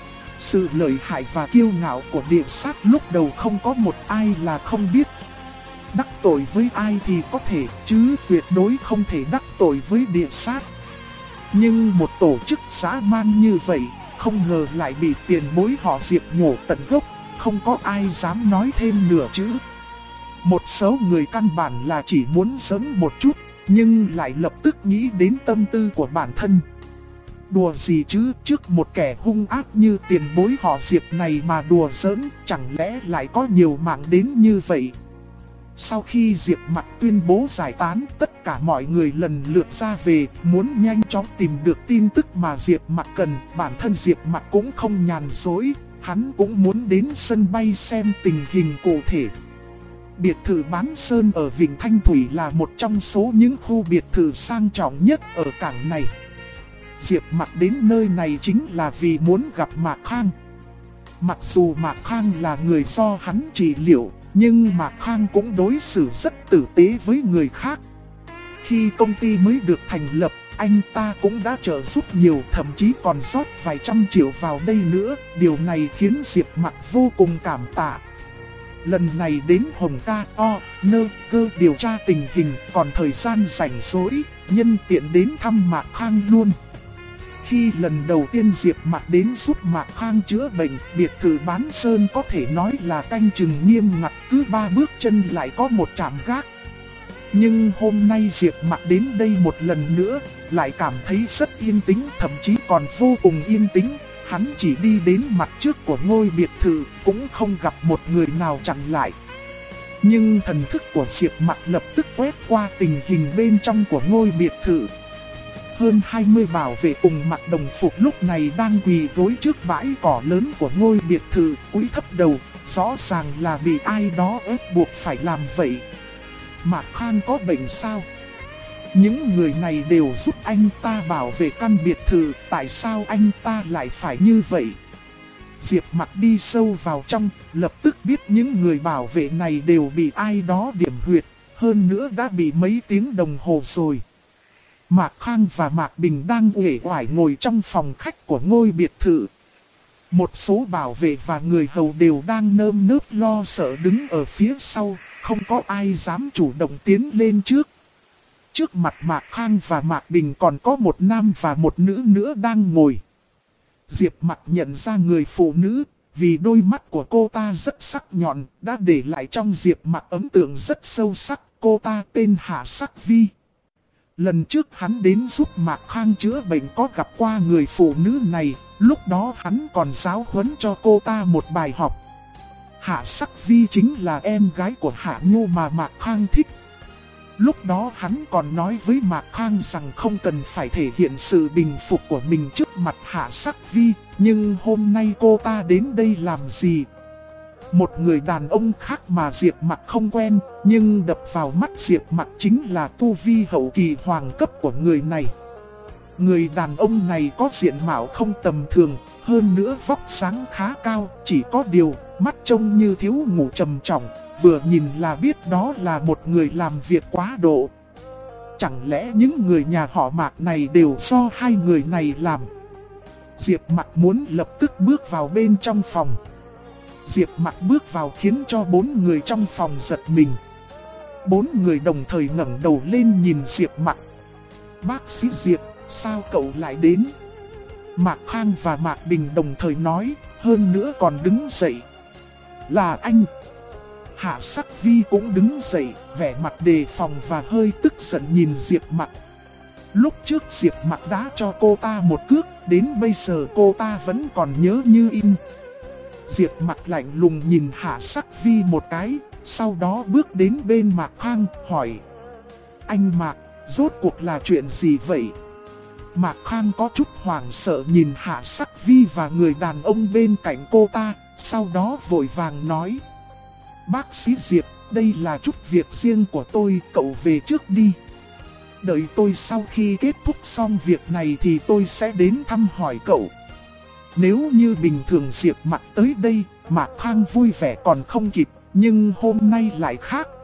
Speaker 1: Sự lợi hại và kiêu ngạo của địa sát lúc đầu không có một ai là không biết. Đắc tội với ai thì có thể, chứ tuyệt đối không thể đắc tội với địa sát. Nhưng một tổ chức dã man như vậy, không ngờ lại bị tiền bối họ Diệp nhổ tận gốc, không có ai dám nói thêm nửa chữ. Một số người căn bản là chỉ muốn giỡn một chút, nhưng lại lập tức nghĩ đến tâm tư của bản thân. Đùa gì chứ, trước một kẻ hung ác như tiền bối họ Diệp này mà đùa giỡn, chẳng lẽ lại có nhiều mạng đến như vậy. Sau khi Diệp Mặc tuyên bố giải tán, tất cả mọi người lần lượt ra về, muốn nhanh chóng tìm được tin tức mà Diệp Mặc cần. Bản thân Diệp Mặc cũng không nhàn rỗi, hắn cũng muốn đến sân bay xem tình hình cụ thể. Biệt thự Bán Sơn ở Vịnh Thanh Thủy là một trong số những khu biệt thự sang trọng nhất ở cảng này. Diệp Mặc đến nơi này chính là vì muốn gặp Mạc Khang. Mặc dù Mạc Khang là người do hắn trị liệu, nhưng Mạc Khang cũng đối xử rất tử tế với người khác. Khi công ty mới được thành lập, anh ta cũng đã trợ giúp nhiều, thậm chí còn rót vài trăm triệu vào đây nữa. Điều này khiến Diệp Mặc vô cùng cảm tạ. Lần này đến Hồng Ca O, Nơ, Cơ điều tra tình hình, còn thời gian rảnh rỗi, nhân tiện đến thăm Mạc Khang luôn. Khi lần đầu tiên Diệp Mặc đến giúp Mạc Khang chữa bệnh, biệt thự Bán Sơn có thể nói là canh chừng nghiêm ngặt, cứ 3 bước chân lại có một trạm gác. Nhưng hôm nay Diệp Mặc đến đây một lần nữa, lại cảm thấy rất yên tĩnh, thậm chí còn vô cùng yên tĩnh. Hắn chỉ đi đến mặt trước của ngôi biệt thự, cũng không gặp một người nào chặn lại. Nhưng thần thức của Diệp Mặc lập tức quét qua tình hình bên trong của ngôi biệt thự. hơn 20 bảo vệ cùng mặc đồng phục lúc này đang quỳ gối trước bãi cỏ lớn của ngôi biệt thự, cúi thấp đầu, rõ ràng là bị ai đó ép buộc phải làm vậy. Mạc Khang có bệnh sao? Những người này đều giúp anh ta bảo vệ căn biệt thự, tại sao anh ta lại phải như vậy? Diệp Mặc đi sâu vào trong, lập tức biết những người bảo vệ này đều bị ai đó điểm huyệt, hơn nữa đã bị mấy tiếng đồng hồ rồi. Mạc Khang và Mạc Bình đang uể oải ngồi trong phòng khách của ngôi biệt thự. Một số bảo vệ và người hầu đều đang nơm nớp lo sợ đứng ở phía sau, không có ai dám chủ động tiến lên trước. Trước mặt Mạc Khang và Mạc Bình còn có một nam và một nữ nữa đang ngồi. Diệp Mặc nhận ra người phụ nữ, vì đôi mắt của cô ta rất sắc nhọn, đã để lại trong Diệp Mặc ấn tượng rất sâu sắc. Cô ta tên Hạ Sắc Vi. Lần trước hắn đến giúp Mạc Khang chữa bệnh có gặp qua người phụ nữ này, lúc đó hắn còn giáo huấn cho cô ta một bài học. Hạ Sắc Vi chính là em gái của Hạ Nhu mà Mạc Khang thích. Lúc đó hắn còn nói với Mạc Khang rằng không cần phải thể hiện sự bình phục của mình trước mặt Hạ Sắc Vi, nhưng hôm nay cô ta đến đây làm gì? Một người đàn ông khác mà Diệp Mặc không quen, nhưng đập vào mắt Diệp Mặc chính là tu vi hậu kỳ hoàng cấp của người này. Người đàn ông này có diện mạo không tầm thường, hơn nữa vóc dáng khá cao, chỉ có điều mắt trông như thiếu ngủ trầm trọng, vừa nhìn là biết đó là một người làm việc quá độ. Chẳng lẽ những người nhà họ Mạc này đều do hai người này làm? Diệp Mặc muốn lập tức bước vào bên trong phòng. Diệp Mặc bước vào khiến cho 4 người trong phòng giật mình. 4 người đồng thời ngẩng đầu lên nhìn Diệp Mặc. Bác sĩ Diệp, sao cậu lại đến? Mạc Khang và Mạc Bình đồng thời nói, hơn nữa còn đứng dậy. Là anh. Hạ Sắc Vi cũng đứng dậy, vẻ mặt đề phòng và hơi tức giận nhìn Diệp Mặc. Lúc trước Diệp Mặc đã cho cô ta một cước, đến bây giờ cô ta vẫn còn nhớ như in. Diệp Mặc lạnh lùng nhìn Hạ Sắc Vi một cái, sau đó bước đến bên Mạc Khang, hỏi. Anh Mạc, rốt cuộc là chuyện gì vậy? Mạc Khang có chút hoảng sợ nhìn Hạ Sắc Vi và người đàn ông bên cạnh cô ta, sau đó vội vàng nói. Bác sĩ Diệp, đây là chút việc riêng của tôi, cậu về trước đi. Đợi tôi sau khi kết thúc xong việc này thì tôi sẽ đến thăm hỏi cậu. Nếu như bình thường Diệp Mặc tới đây, Mạc Khang vui vẻ còn không kịp, nhưng hôm nay lại khác.